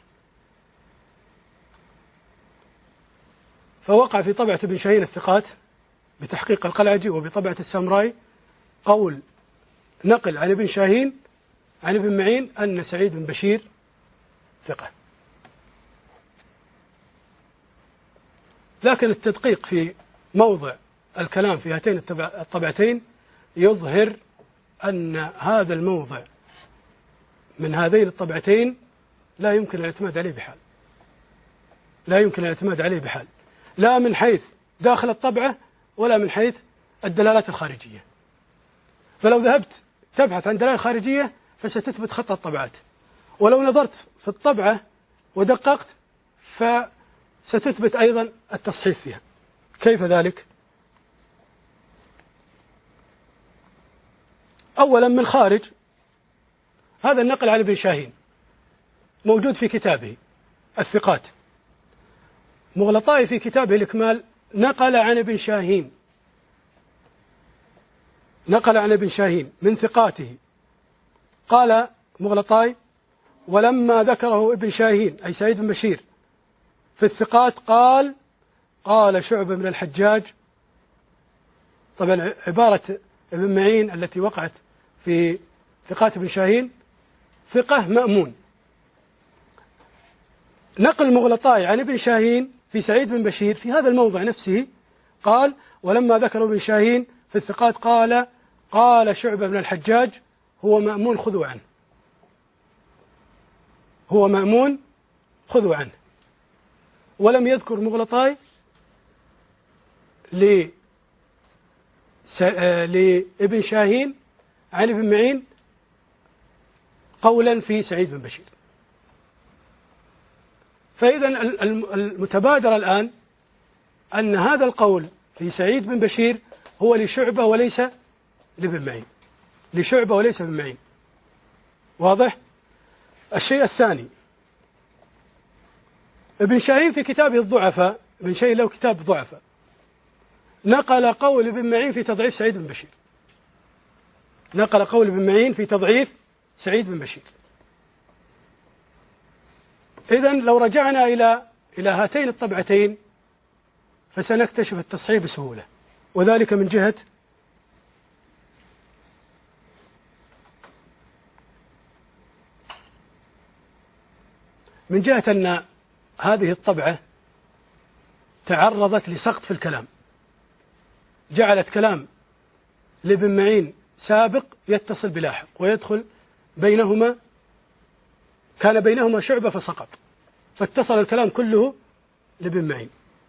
فوقع في طبعة ابن شاهين الثقات بتحقيق القلعجي وبطبعة الساموراي قول نقل عن ابن شاهين عن ابن معين أن سعيد بن بشير ثقة. لكن التدقيق في موضع الكلام في هاتين الطبعتين يظهر أن هذا الموضع من هذين الطبعتين لا يمكن الاعتماد عليه بحال، لا يمكن الاعتماد عليه بحال، لا من حيث داخل الطبعة ولا من حيث الدلالات الخارجية. فلو ذهبت تبحث عن دلالة خارجية فستثبت خطأ الطبعات، ولو نظرت في الطبعة ودققت فستثبت أيضا التصحيف فيها. كيف ذلك؟ أولا من خارج هذا النقل عن ابن شاهين موجود في كتابه الثقات. مغلطاي في كتابه الإكمال نقل عن ابن شاهين، نقل عن ابن شاهين من ثقاته. قال مغلطاي ولما ذكره ابن شاهين أي سعيد بن بشير في الثقات قال شعبة من الحجاج. طبعا عبارة ابن معين التي وقعت في ثقات ابن شاهين ثقة مأمون. نقل مغلطاي عن ابن شاهين في سعيد بن بشير في هذا الموضع نفسه قال ولما ذكروا ابن شاهين في الثقات قال شعبة بن الحجاج هو مأمون خذوا عنه، هو مأمون خذوا عنه. ولم يذكر مغلطاي لابن شاهين عن ابن معين قولا في سعيد بن بشير. فإذا المتبادر الآن أن هذا القول في سعيد بن بشير هو لشعبة وليس لابن معين، لشعبة وليس ابن معين. واضح؟ الشيء الثاني ابن شاهين في كتابه الضعفاء، ابن شاهين له كتاب ضعفاء، نقل قول ابن معين في تضعيف سعيد بن بشير، نقل قول ابن معين في تضعيف سعيد بن بشير. إذن لو رجعنا إلى هاتين الطبعتين فسنكتشف التصحيح بسهولة، وذلك من جهة أن هذه الطبعة تعرضت لسقط في الكلام، جعلت كلام لابن معين سابق يتصل بلاحق ويدخل بينهما، كان بينهما شعبة فسقط، فاتصل الكلام كله لابن معين.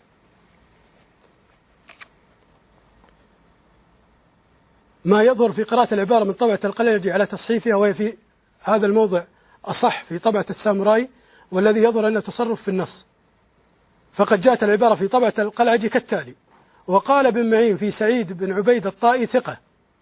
ما يظهر في قراءة العبارة من طبعة القلعجي على تصحيفها، وهي في هذا الموضع أصح في طبعة الساموراي، والذي يظهر أنه تصرف في النص. فقد جاءت العبارة في طبعة القلعجي كالتالي: وقال ابن معين في سعيد بن عبيد الطائي ثقة،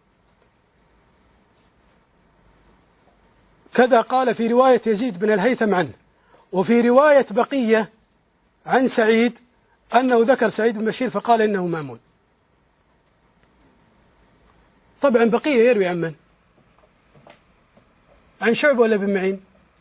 كذا قال في رواية يزيد بن الهيثم عنه، وفي رواية بقية عن سعيد أنه ذكر سعيد بن بشير فقال إنه مأمون. طبعا بقية يروي عن من؟ عن شعبة ولا بن معين؟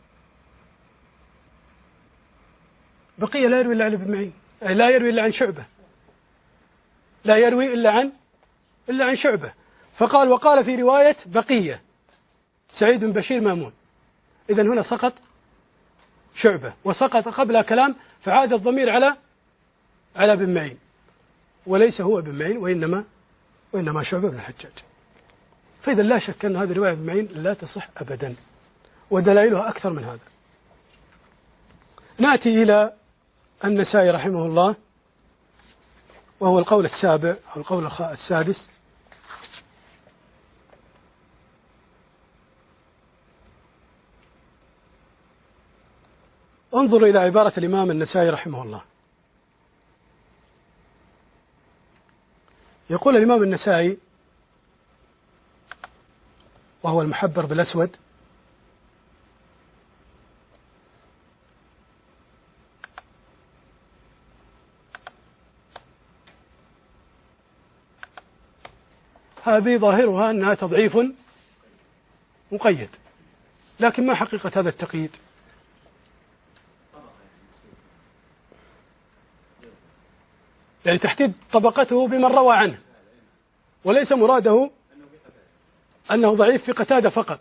بقية لا يروي إلا عن ابن معين، لا يروي إلا عن شعبة، لا يروي إلا عن شعبة. فقال وقال في رواية بقية سعيد بن بشير مامون. إذن هنا سقط شعبة وسقط قبل كلام، فعاد الضمير على بن معين، وليس هو بن معين وإنما شعبة بن الحجاج. فإذا لا شك أن هذه الرواية بن معين لا تصح أبدا، ودلائلها أكثر من هذا. نأتي إلى النسائي رحمه الله، وهو القول السابع أو القول السادس. انظروا إلى عبارة الإمام النسائي رحمه الله. يقول الإمام النسائي وهو المحبر بالأسود: هذه ظاهرها أنها تضعيف مقيد، لكن ما حقيقة هذا التقييد؟ يعني تحديد طبقته بمن روى عنه، وليس مراده أنه ضعيف في قتادة فقط.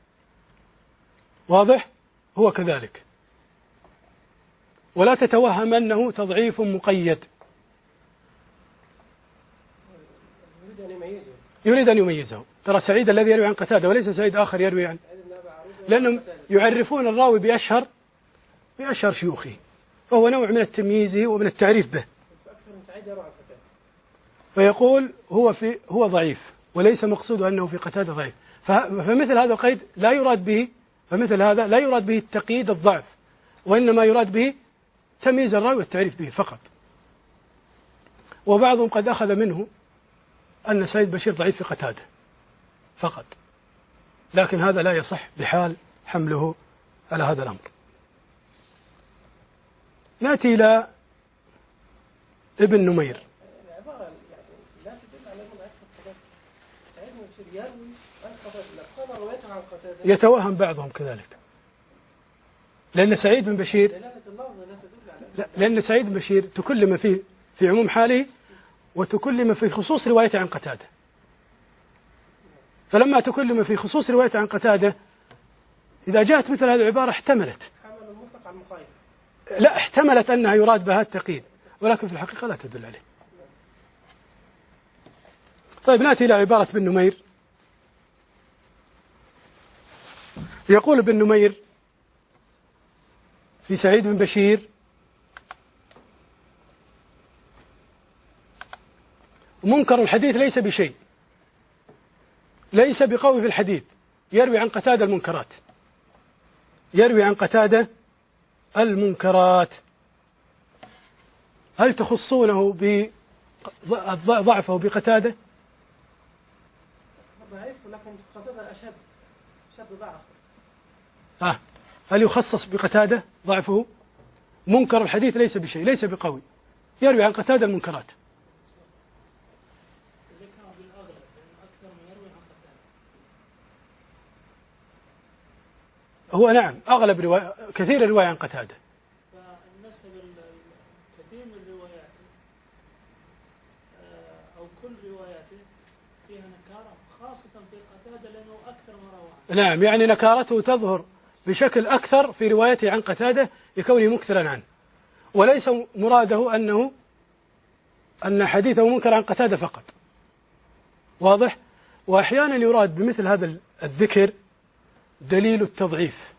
واضح؟ هو كذلك، ولا تتوهم أنه تضعيف مقيد. يريد أن يميزه. ترى سعيد الذي يروي عن قتادة وليس سعيد آخر يروي عنه، لأنهم يعرفون الراوي بأشهر شيوخه، وهو نوع من التمييز ومن التعريف به. فيقول هو ضعيف، وليس مقصوده أنه في قتادة ضعيف. فمثل هذا القيد لا يراد به، فمثل هذا لا يراد به التقييد الضعف، وإنما يراد به تمييز الراوي والتعريف به فقط. وبعضهم قد أخذ منه أن سعيد بشير ضعيف في قتادة فقط، لكن هذا لا يصح بحال حمله على هذا الأمر. نأتي إلى ابن نمير. العبارة لا تدل على من أكثر قتادة. سعيد بن بشير يروي عن قتادة، لقد رويته عن قتادة. يتوهم بعضهم كذلك، لأن سعيد بن بشير لأن سعيد بن بشير تكلم فيه في عموم حاله، وتكلم في خصوص روايته عن قتادة. فلما تكلم في خصوص روايته عن قتادة، إذا جاءت مثل هذه العبارة احتملت لا احتملت أنها يراد بها التقييد، ولكن في الحقيقة لا تدل عليه. طيب نأتي إلى عبارة ابن نمير. يقول ابن نمير في سعيد بن بشير: منكر الحديث ليس بشيء، ليس بقوي في الحديث، يروي عن قتادة المنكرات، يروي عن قتادة المنكرات. هل تخصونه بضعفه بقتادة؟ ضعيف، لكن قتادة أشد ضعف. هل يخصص بقتادة ضعفه؟ منكر الحديث ليس بشيء، ليس بقوي، يروي عن قتادة المنكرات. هو نعم أغلب كثير الرواية عن قتادة. فالنسب الكثير من الروايات أو كل رواياته فيها نكارة، خاصة في قتادة لأنه أكثر ما روى. نعم، يعني نكارته تظهر بشكل أكثر في روايته عن قتادة لكونه مكثرا عنه، وليس مراده أن حديثه منكر عن قتادة فقط. واضح؟ وأحيانا يراد بمثل هذا الذكر دليل التضعيف،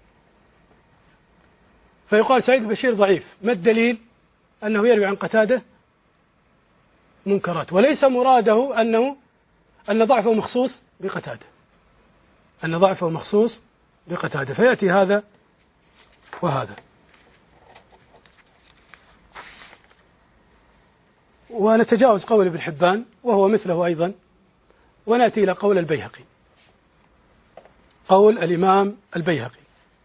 فيقال سعيد بشير ضعيف، ما الدليل؟ أنه يروي عن قتادة منكرات، وليس مراده أن ضعفه مخصوص بقتادة، فيأتي هذا وهذا. ونتجاوز قول ابن حبان وهو مثله أيضا، ونأتي إلى قول البيهقي، قول الإمام البيهقي.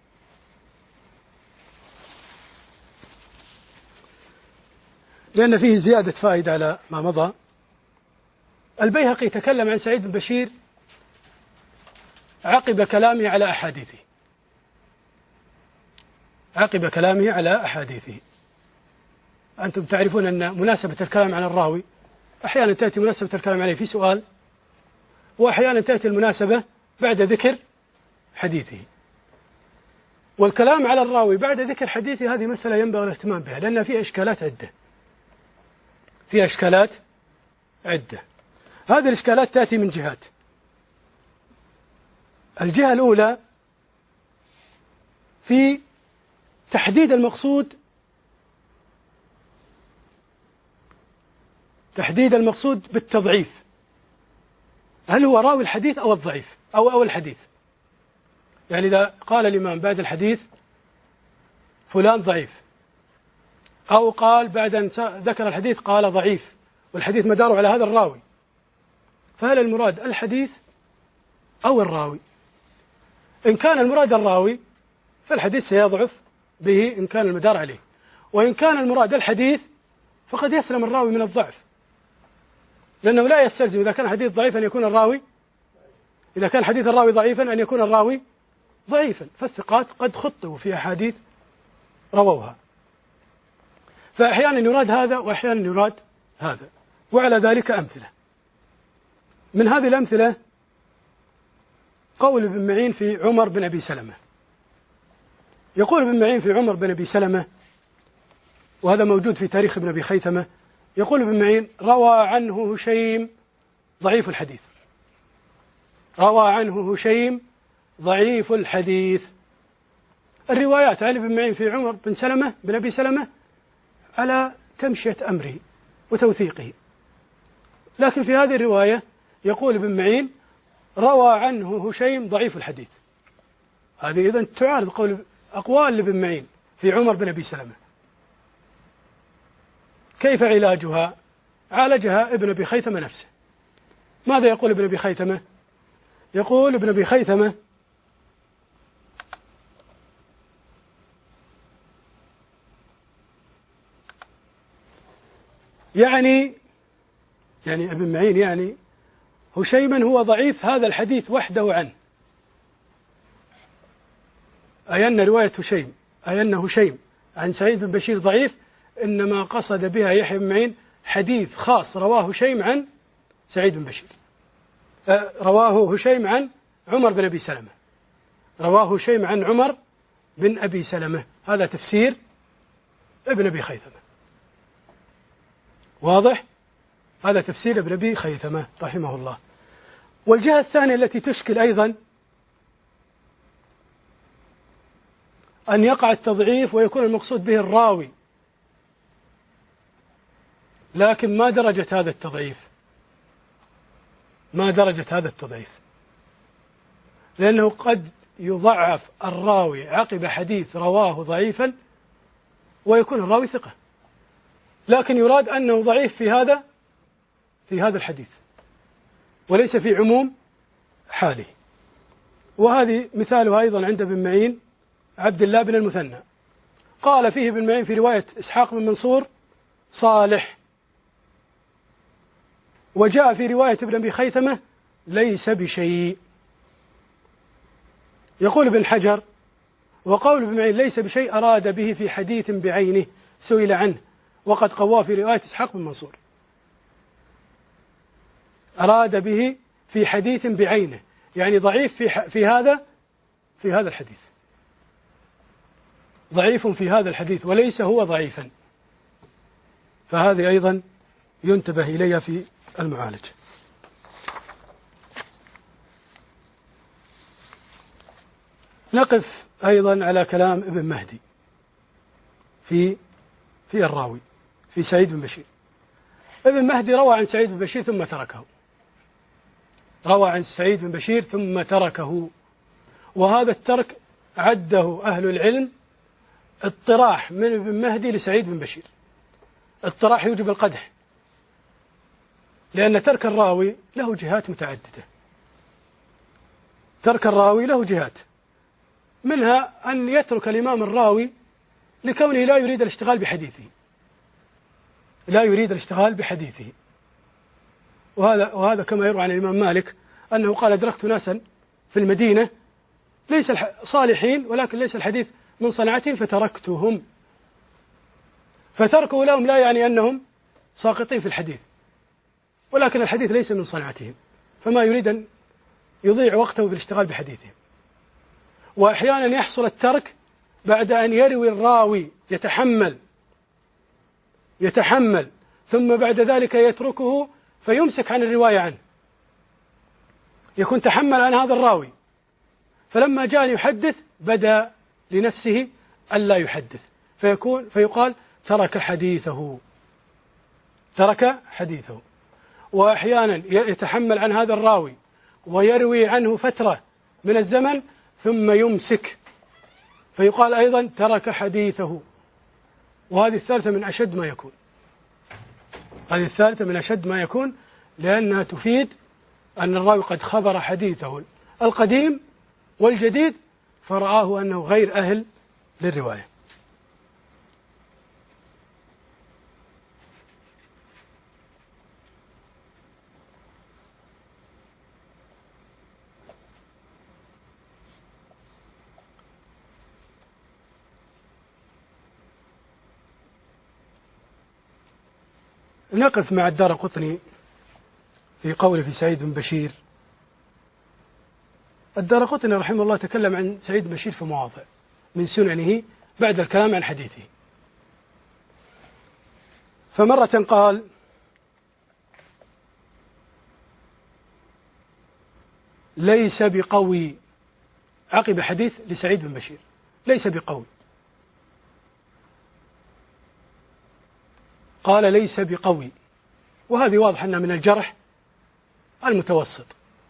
لأن فيه زيادة فائدة على ما مضى. البيهقي تكلم عن سعيد بن بشير عقب كلامه على أحاديثه، عقب كلامه على أحاديثه. أنتم تعرفون أن مناسبة الكلام عن الراوي أحيانا تأتي مناسبة الكلام عليه في سؤال، وأحيانا تأتي المناسبة بعد ذكر حديثه. والكلام على الراوي بعد ذكر حديثه هذه مسألة ينبغي الاهتمام بها، لأن فيها إشكالات عدة، فيها إشكالات عدة. هذه الإشكالات تأتي من جهات. الجهة الأولى في تحديد المقصود، تحديد المقصود بالتضعيف، هل هو راوي الحديث أو الضعيف أو الحديث؟ يعني إذا قال الإمام بعد الحديث فلان ضعيف، أو قال بعد أن ذكر الحديث قال ضعيف، والحديث مداره على هذا الراوي، فهل المراد الحديث أو الراوي؟ إن كان المراد الراوي فالحديث سيضعف به إن كان المدار عليه، وإن كان المراد الحديث فقد يسلم الراوي من الضعف، لأنه لا يستلزم إذا كان الحديث ضعيف أن يكون الراوي، إذا كان حديث الراوي ضعيفا أن يكون الراوي ضعيفا، فالثقات قد خطئوا في أحاديث رووها. فأحيانا يراد هذا وأحيانا يراد هذا، وعلى ذلك أمثلة. من هذه الأمثلة قول ابن معين في عمر بن أبي سلمة. يقول ابن معين في عمر بن أبي سلمة، وهذا موجود في تاريخ ابن أبي خيثمة، يقول ابن معين: روى عنه هشيم ضعيف الحديث، روى عنه هشيم ضعيف الحديث. الروايات عن ابن معين في عمر بن سلمة بن أبي سلمة على تمشية أمره وتوثيقه، لكن في هذه الرواية يقول ابن معين: روى عنه هشيم ضعيف الحديث. هذه إذن تعارض أقوال ابن معين في عمر بن أبي سلمة. كيف علاجها؟ عالجها ابن أبي خيثمة نفسه. ماذا يقول ابن أبي خيثمة؟ يقول ابن أبي خيثمة: يعني ابن معين يعني هشيما هو ضعيف هذا الحديث وحده عنه، أي أن رواية هشيم، أي أن هشيم عن سعيد بن بشير ضعيف، إنما قصد بها يحيى بن معين حديث خاص رواه هشيم عن سعيد بن بشير، رواه هشيم عن عمر بن أبي سلمة، رواه هشيم عن عمر بن أبي سلمة. هذا تفسير ابن أبي خيثمة، واضح؟ هذا تفسير ابن أبي خيثمة رحمه الله. والجهة الثانية التي تشكل أيضا أن يقع التضعيف ويكون المقصود به الراوي، لكن ما درجة هذا التضعيف؟ ما درجة هذا التضعيف؟ لأنه قد يضعف الراوي عقب حديث رواه ضعيفا ويكون الراوي ثقة، لكن يراد أنه ضعيف في هذا الحديث وليس في عموم حاله. وهذه مثالها أيضا عند ابن معين عبد الله بن المثنى، قال فيه ابن معين في رواية إسحاق بن منصور صالح، وجاء في رواية ابن أبي خيثمة ليس بشيء. يقول ابن حجر: وقول ابن معين ليس بشيء أراد به في حديث بعينه سئل عنه وقد قواه في رواية إسحاق بن منصور، أراد به في حديث بعينه، يعني ضعيف في هذا الحديث، ضعيف في هذا الحديث وليس هو ضعيفا. فهذه أيضا ينتبه إليها في المعالجة. نقف أيضا على كلام ابن مهدي في الراوي في سعيد بن بشير. ابن مهدي روى عن سعيد بن بشير ثم تركه، روى عن سعيد بن بشير ثم تركه، وهذا الترك عده أهل العلم اطراح من ابن مهدي لسعيد بن بشير. اطراح يوجب القدح، لأن ترك الراوي له جهات متعددة. ترك الراوي له جهات، منها أن يترك الإمام الراوي لكونه لا يريد الاشتغال بحديثه، لا يريد الاشتغال بحديثه. وهذا كما يروى عن الإمام مالك أنه قال: أدركت ناسا في المدينة ليس صالحين، ولكن ليس الحديث من صنعتهم فتركتهم. فتركه لهم لا يعني أنهم ساقطين في الحديث، ولكن الحديث ليس من صنعتهم، فما يريد أن يضيع وقته بالاشتغال بحديثهم. وأحيانا يحصل الترك بعد أن يروي الراوي يتحمل ثم بعد ذلك يتركه فيمسك عن الرواية عنه. يكون تحمل عن هذا الراوي، فلما جاء يحدث بدأ لنفسه ألا يحدث، فيقال ترك حديثه. وأحيانا يتحمل عن هذا الراوي ويروي عنه فترة من الزمن ثم يمسك، فيقال أيضا ترك حديثه. وهذه الثالثة من أشد ما يكون، لأنها تفيد أن الراوي قد خبر حديثه القديم والجديد فرآه أنه غير أهل للرواية. نقف مع الدارقطني في قوله في سعيد بن بشير. الدارقطني رحمه الله تكلم عن سعيد بن بشير في مواضع من سننه بعد الكلام عن حديثه. فمرة قال: ليس بقوي، عقب حديث لسعيد بن بشير ليس بقوي، قال ليس بقوي، وهذه واضح أنها من الجرح المتوسط.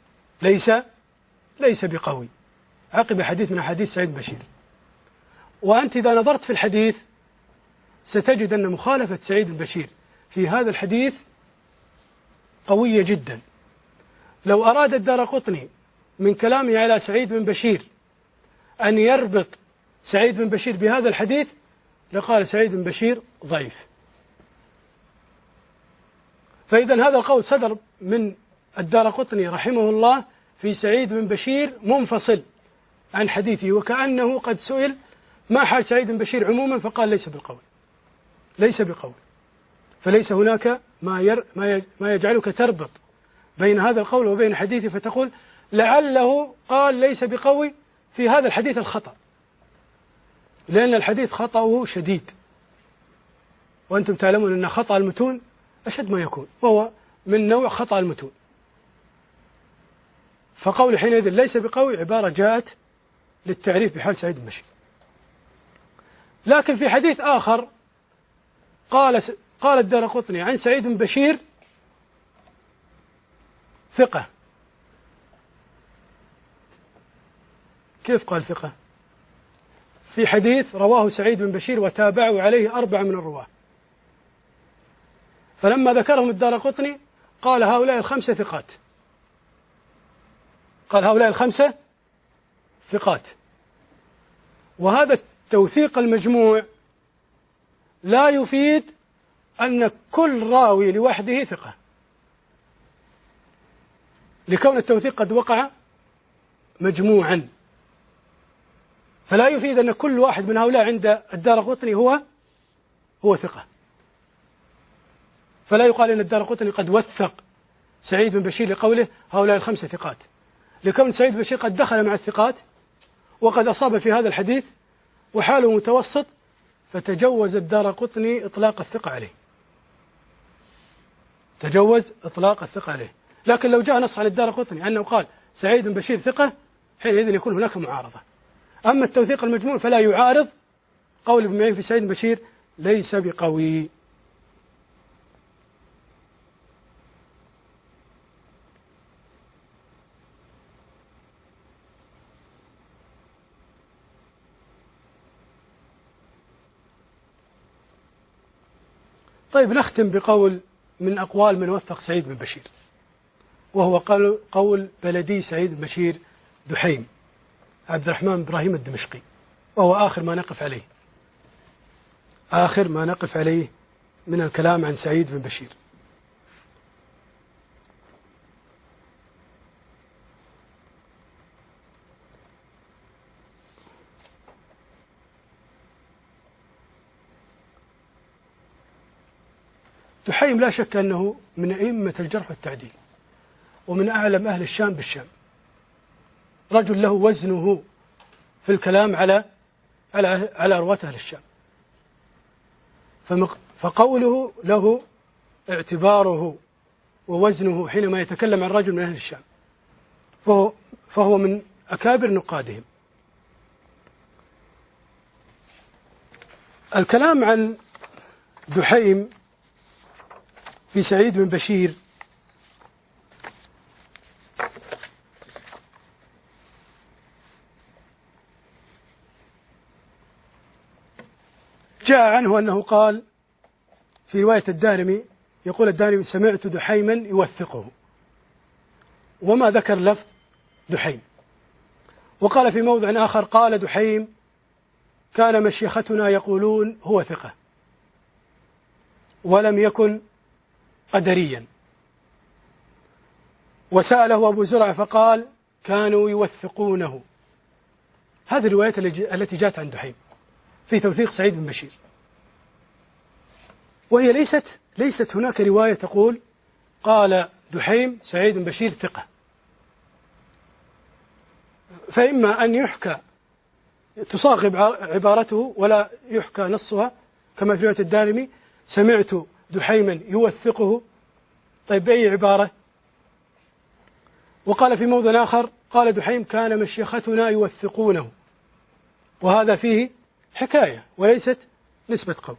ليس بقوي عقب حديث من حديث سعيد بن بشير. وأنت إذا نظرت في الحديث ستجد أن مخالفة سعيد بن بشير في هذا الحديث قوية جدا. لو أراد الدارقطني من كلامه على سعيد بن بشير أن يربط سعيد بن بشير بهذا الحديث لقال سعيد بن بشير ضعيف. فإذا هذا القول صدر من الدارقطني رحمه الله في سعيد بن بشير منفصل عن حديثه، وكأنه قد سئل ما حال سعيد بن بشير عموما فقال ليس بقول. فليس هناك ما يجعلك تربط بين هذا القول وبين حديثه فتقول لعله قال ليس بقوي في هذا الحديث الخطأ، لأن الحديث خطأه شديد، وأنتم تعلمون أن خطأ المتون أشد ما يكون، وهو من نوع خطأ المتون. فقول حينئذ ليس بقوي عبارة جاءت للتعريف بحال سعيد بن بشير. لكن في حديث آخر قال الدارقطني عن سعيد بن بشير ثقة. كيف قال ثقة؟ في حديث رواه سعيد بن بشير وتابعوا عليه 4 من الرواة، فلما ذكرهم الدارقطني قال هؤلاء الخمسة ثقات. وهذا التوثيق المجموع لا يفيد أن كل راوي لوحده ثقة، لكون التوثيق قد وقع مجموعا، فلا يفيد أن كل واحد من هؤلاء عند الدارقطني هو ثقة. فلا يقال أن الدارقطني قد وثق سعيد بن بشير لقوله هؤلاء الخمسة ثقات، لكون سعيد بن بشير قد دخل مع الثقات وقد أصاب في هذا الحديث وحاله متوسط، فتجوز الدارقطني إطلاق الثقة عليه. لكن لو جاء نص على الدارقطني أنه قال سعيد بن بشير ثقة حينئذ يكون هناك معارضة. أما التوثيق المجموع فلا يعارض قول ابن معين في سعيد بن بشير ليس بقوي. طيب، نختم بقول من أقوال من وثق سعيد بن بشير، وهو قول بلدي سعيد بن بشير دحيم عبد الرحمن إبراهيم الدمشقي، وهو آخر ما نقف عليه من الكلام عن سعيد بن بشير. دحيم لا شك أنه من أئمة الجرح والتعديل، ومن أعلم أهل الشام بالشام، رجل له وزنه في الكلام على رواة أهل الشام، فقوله له اعتباره ووزنه حينما يتكلم عن رجل من أهل الشام، فهو من أكابر نقادهم. الكلام عن دحيم في سعيد بن بشير جاء عنه أنه قال في رواية الدارمي، يقول الدارمي: سمعت دحيما يوثقه، وما ذكر لفظ دحيم. وقال في موضع آخر: قال دحيم: كان مشيختنا يقولون هو ثقة ولم يكن قدريا. وسأله أبو زرع فقال: كانوا يوثقونه. هذه الروايات التي جاءت عن دحيم في توثيق سعيد بن بشير، وهي ليست هناك رواية تقول قال دحيم سعيد بن بشير ثقة. فإما أن يحكى تصاغب عبارته ولا يحكى نصها، كما في رواية الدارمي: سمعت دحيما يوثقه. طيب بأي عبارة؟ وقال في موضع آخر: قال دحيم: كان مشيختنا يوثقونه. وهذا فيه حكاية وليست نسبة قول.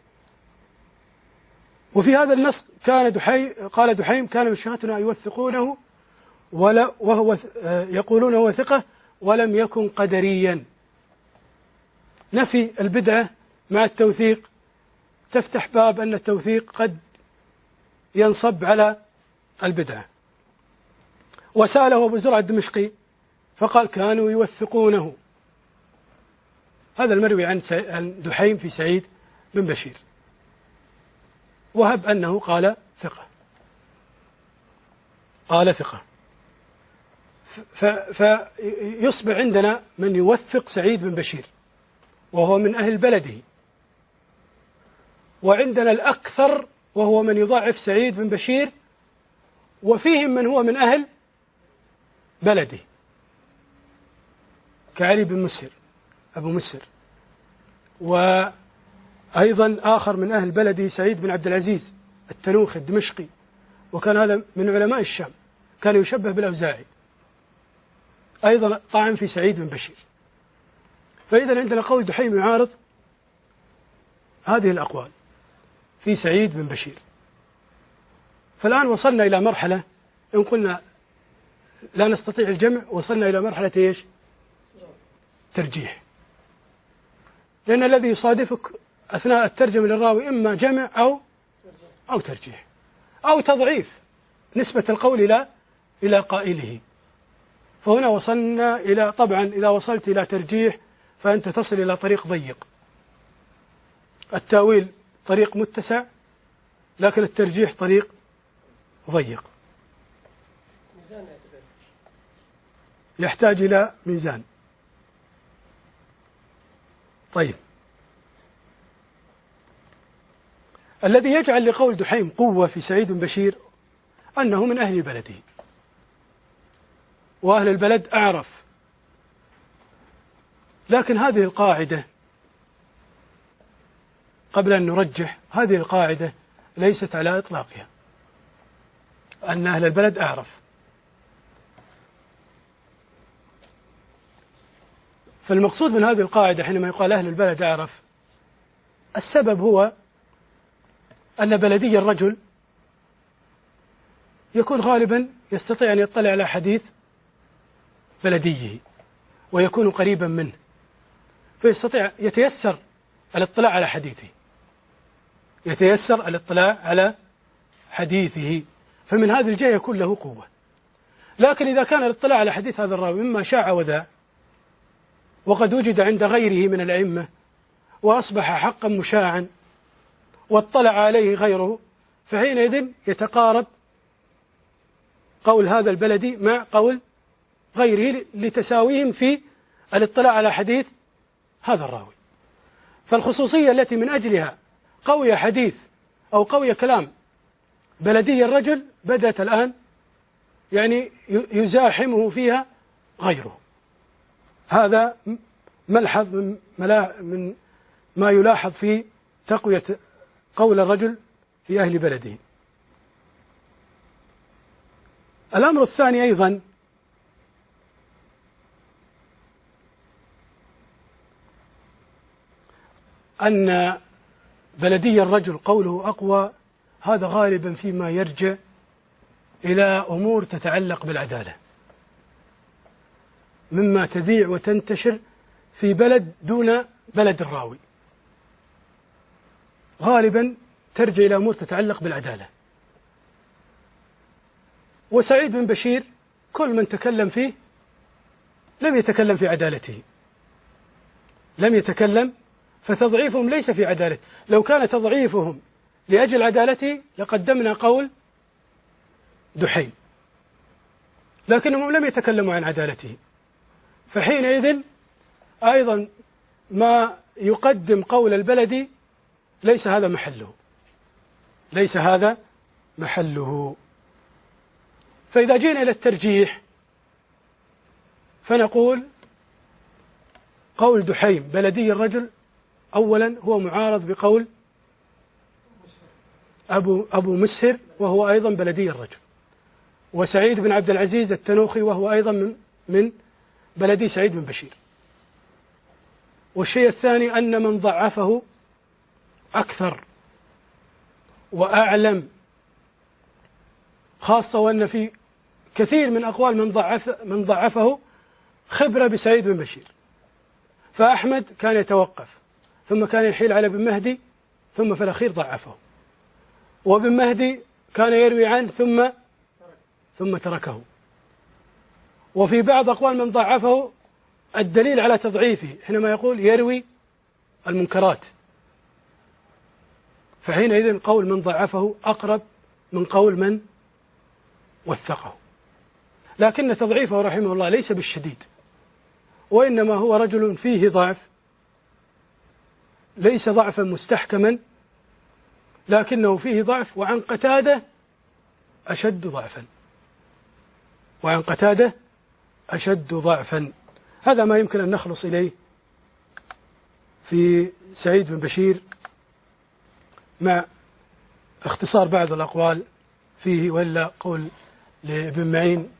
وفي هذا النص قال دحيم: كان مشيختنا يوثقونه وهو يقولون هو ثقة ولم يكن قدريا. نفي البدعة مع التوثيق تفتح باب أن التوثيق قد ينصب على البدعة. وسأله أبو زرع الدمشقي فقال: كانوا يوثقونه. هذا المروي عن دحيم في سعيد بن بشير. وهب أنه قال ثقة، فيصبح عندنا من يوثق سعيد بن بشير وهو من أهل بلده، وعندنا الأكثر وهو من يضاعف سعيد بن بشير، وفيهم من هو من أهل بلده كعلي بن مسهر أبو مسهر، وأيضا آخر من أهل بلده سعيد بن عبد العزيز التنوخي الدمشقي، وكان هذا من علماء الشام، كان يشبه بالأوزاعي، أيضا طعن في سعيد بن بشير. فإذا عندنا قول دحيم يعارض هذه الأقوال في سعيد بن بشير. فالآن وصلنا إلى مرحلة، إن قلنا لا نستطيع الجمع، وصلنا إلى مرحلة إيش؟ ترجيح. لأن الذي يصادفك أثناء الترجمة للراوي إما جمع أو ترجيح أو تضعيف نسبة القول إلى قائله. فهنا وصلنا إلى، طبعا إذا وصلت إلى ترجيح فأنت تصل إلى طريق ضيق. التأويل طريق متسع، لكن الترجيح طريق ضيق، يحتاج إلى ميزان. طيب، الذي يجعل لقول دحيم قوة في سعيد بن بشير أنه من أهل بلده، وأهل البلد أعرف. لكن هذه القاعدة قبل أن نرجح، هذه القاعدة ليست على إطلاقها أن أهل البلد أعرف. فالمقصود من هذه القاعدة حينما يقال أهل البلد أعرف، السبب هو أن بلدي الرجل يكون غالبا يستطيع أن يطلع على حديث بلديه ويكون قريبا منه، يتيسر الاطلاع على حديثه، فمن هذه الجهة يكون له قوة. لكن إذا كان الاطلاع على حديث هذا الراوي مما شاع وذاع، وقد وجد عند غيره من الأئمة وأصبح حقا مشاعا واطلع عليه غيره، فحينئذ يتقارب قول هذا البلدي مع قول غيره لتساويهم في الاطلاع على حديث هذا الراوي. فالخصوصية التي من أجلها قوي حديث أو قوي كلام بلدي الرجل بدأت الآن يعني يزاحمه فيها غيره. هذا ملحظ من ما يلاحظ في تقوية قول الرجل في أهل بلده. الأمر الثاني أيضا أن بلدي الرجل قوله أقوى، هذا غالبا فيما يرجع إلى أمور تتعلق بالعدالة، مما تذيع وتنتشر في بلد دون بلد الراوي، غالبا ترجع إلى أمور تتعلق بالعدالة. وسعيد بن بشير كل من تكلم فيه لم يتكلم في عدالته، لم يتكلم، فتضعيفهم ليس في عدالته. لو كان تضعيفهم لأجل عدالته لقدمنا قول دحيم، لكنهم لم يتكلموا عن عدالته، فحينئذ أيضا ما يقدم قول البلدي ليس هذا محله، ليس هذا محله. فإذا جينا إلى الترجيح فنقول قول دحيم بلدي الرجل أولا هو معارض بقول أبو مسهر وهو أيضا بلدي الرجل، وسعيد بن عبد العزيز التنوخي وهو أيضا من بلدي سعيد بن بشير. والشيء الثاني أن من ضعفه أكثر وأعلم، خاصة وأن في كثير من أقوال من ضعفه خبرة بسعيد بن بشير. فأحمد كان يتوقف، ثم كان يحيل على بن مهدي، ثم في الأخير ضعفه، وابن مهدي كان يروي عنه ثم تركه. وفي بعض أقوال من ضعفه الدليل على تضعيفه حينما يقول يروي المنكرات، فحينئذ قول من ضعفه أقرب من قول من وثقه. لكن تضعيفه رحمه الله ليس بالشديد، وإنما هو رجل فيه ضعف، ليس ضعفا مستحكما، لكنه فيه ضعف. وعن قتادة أشد ضعفا، وعن قتادة أشد ضعفا. هذا ما يمكن أن نخلص إليه في سعيد بن بشير، مع اختصار بعض الأقوال فيه. وإلا قول لابن معين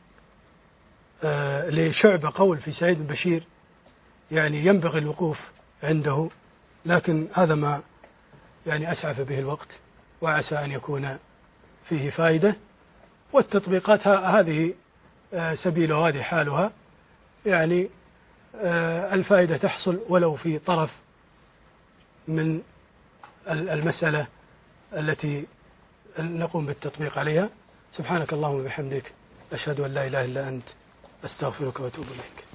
لشعبة قول في سعيد بن بشير يعني ينبغي الوقوف عنده، لكن هذا ما يعني أسعف به الوقت، وعسى أن يكون فيه فائدة. والتطبيقات هذه سبيلها، هذه حالها، يعني الفائدة تحصل ولو في طرف من المسألة التي نقوم بالتطبيق عليها. سبحانك اللهم وبحمدك، أشهد أن لا إله إلا أنت، أستغفرك وأتوب إليك.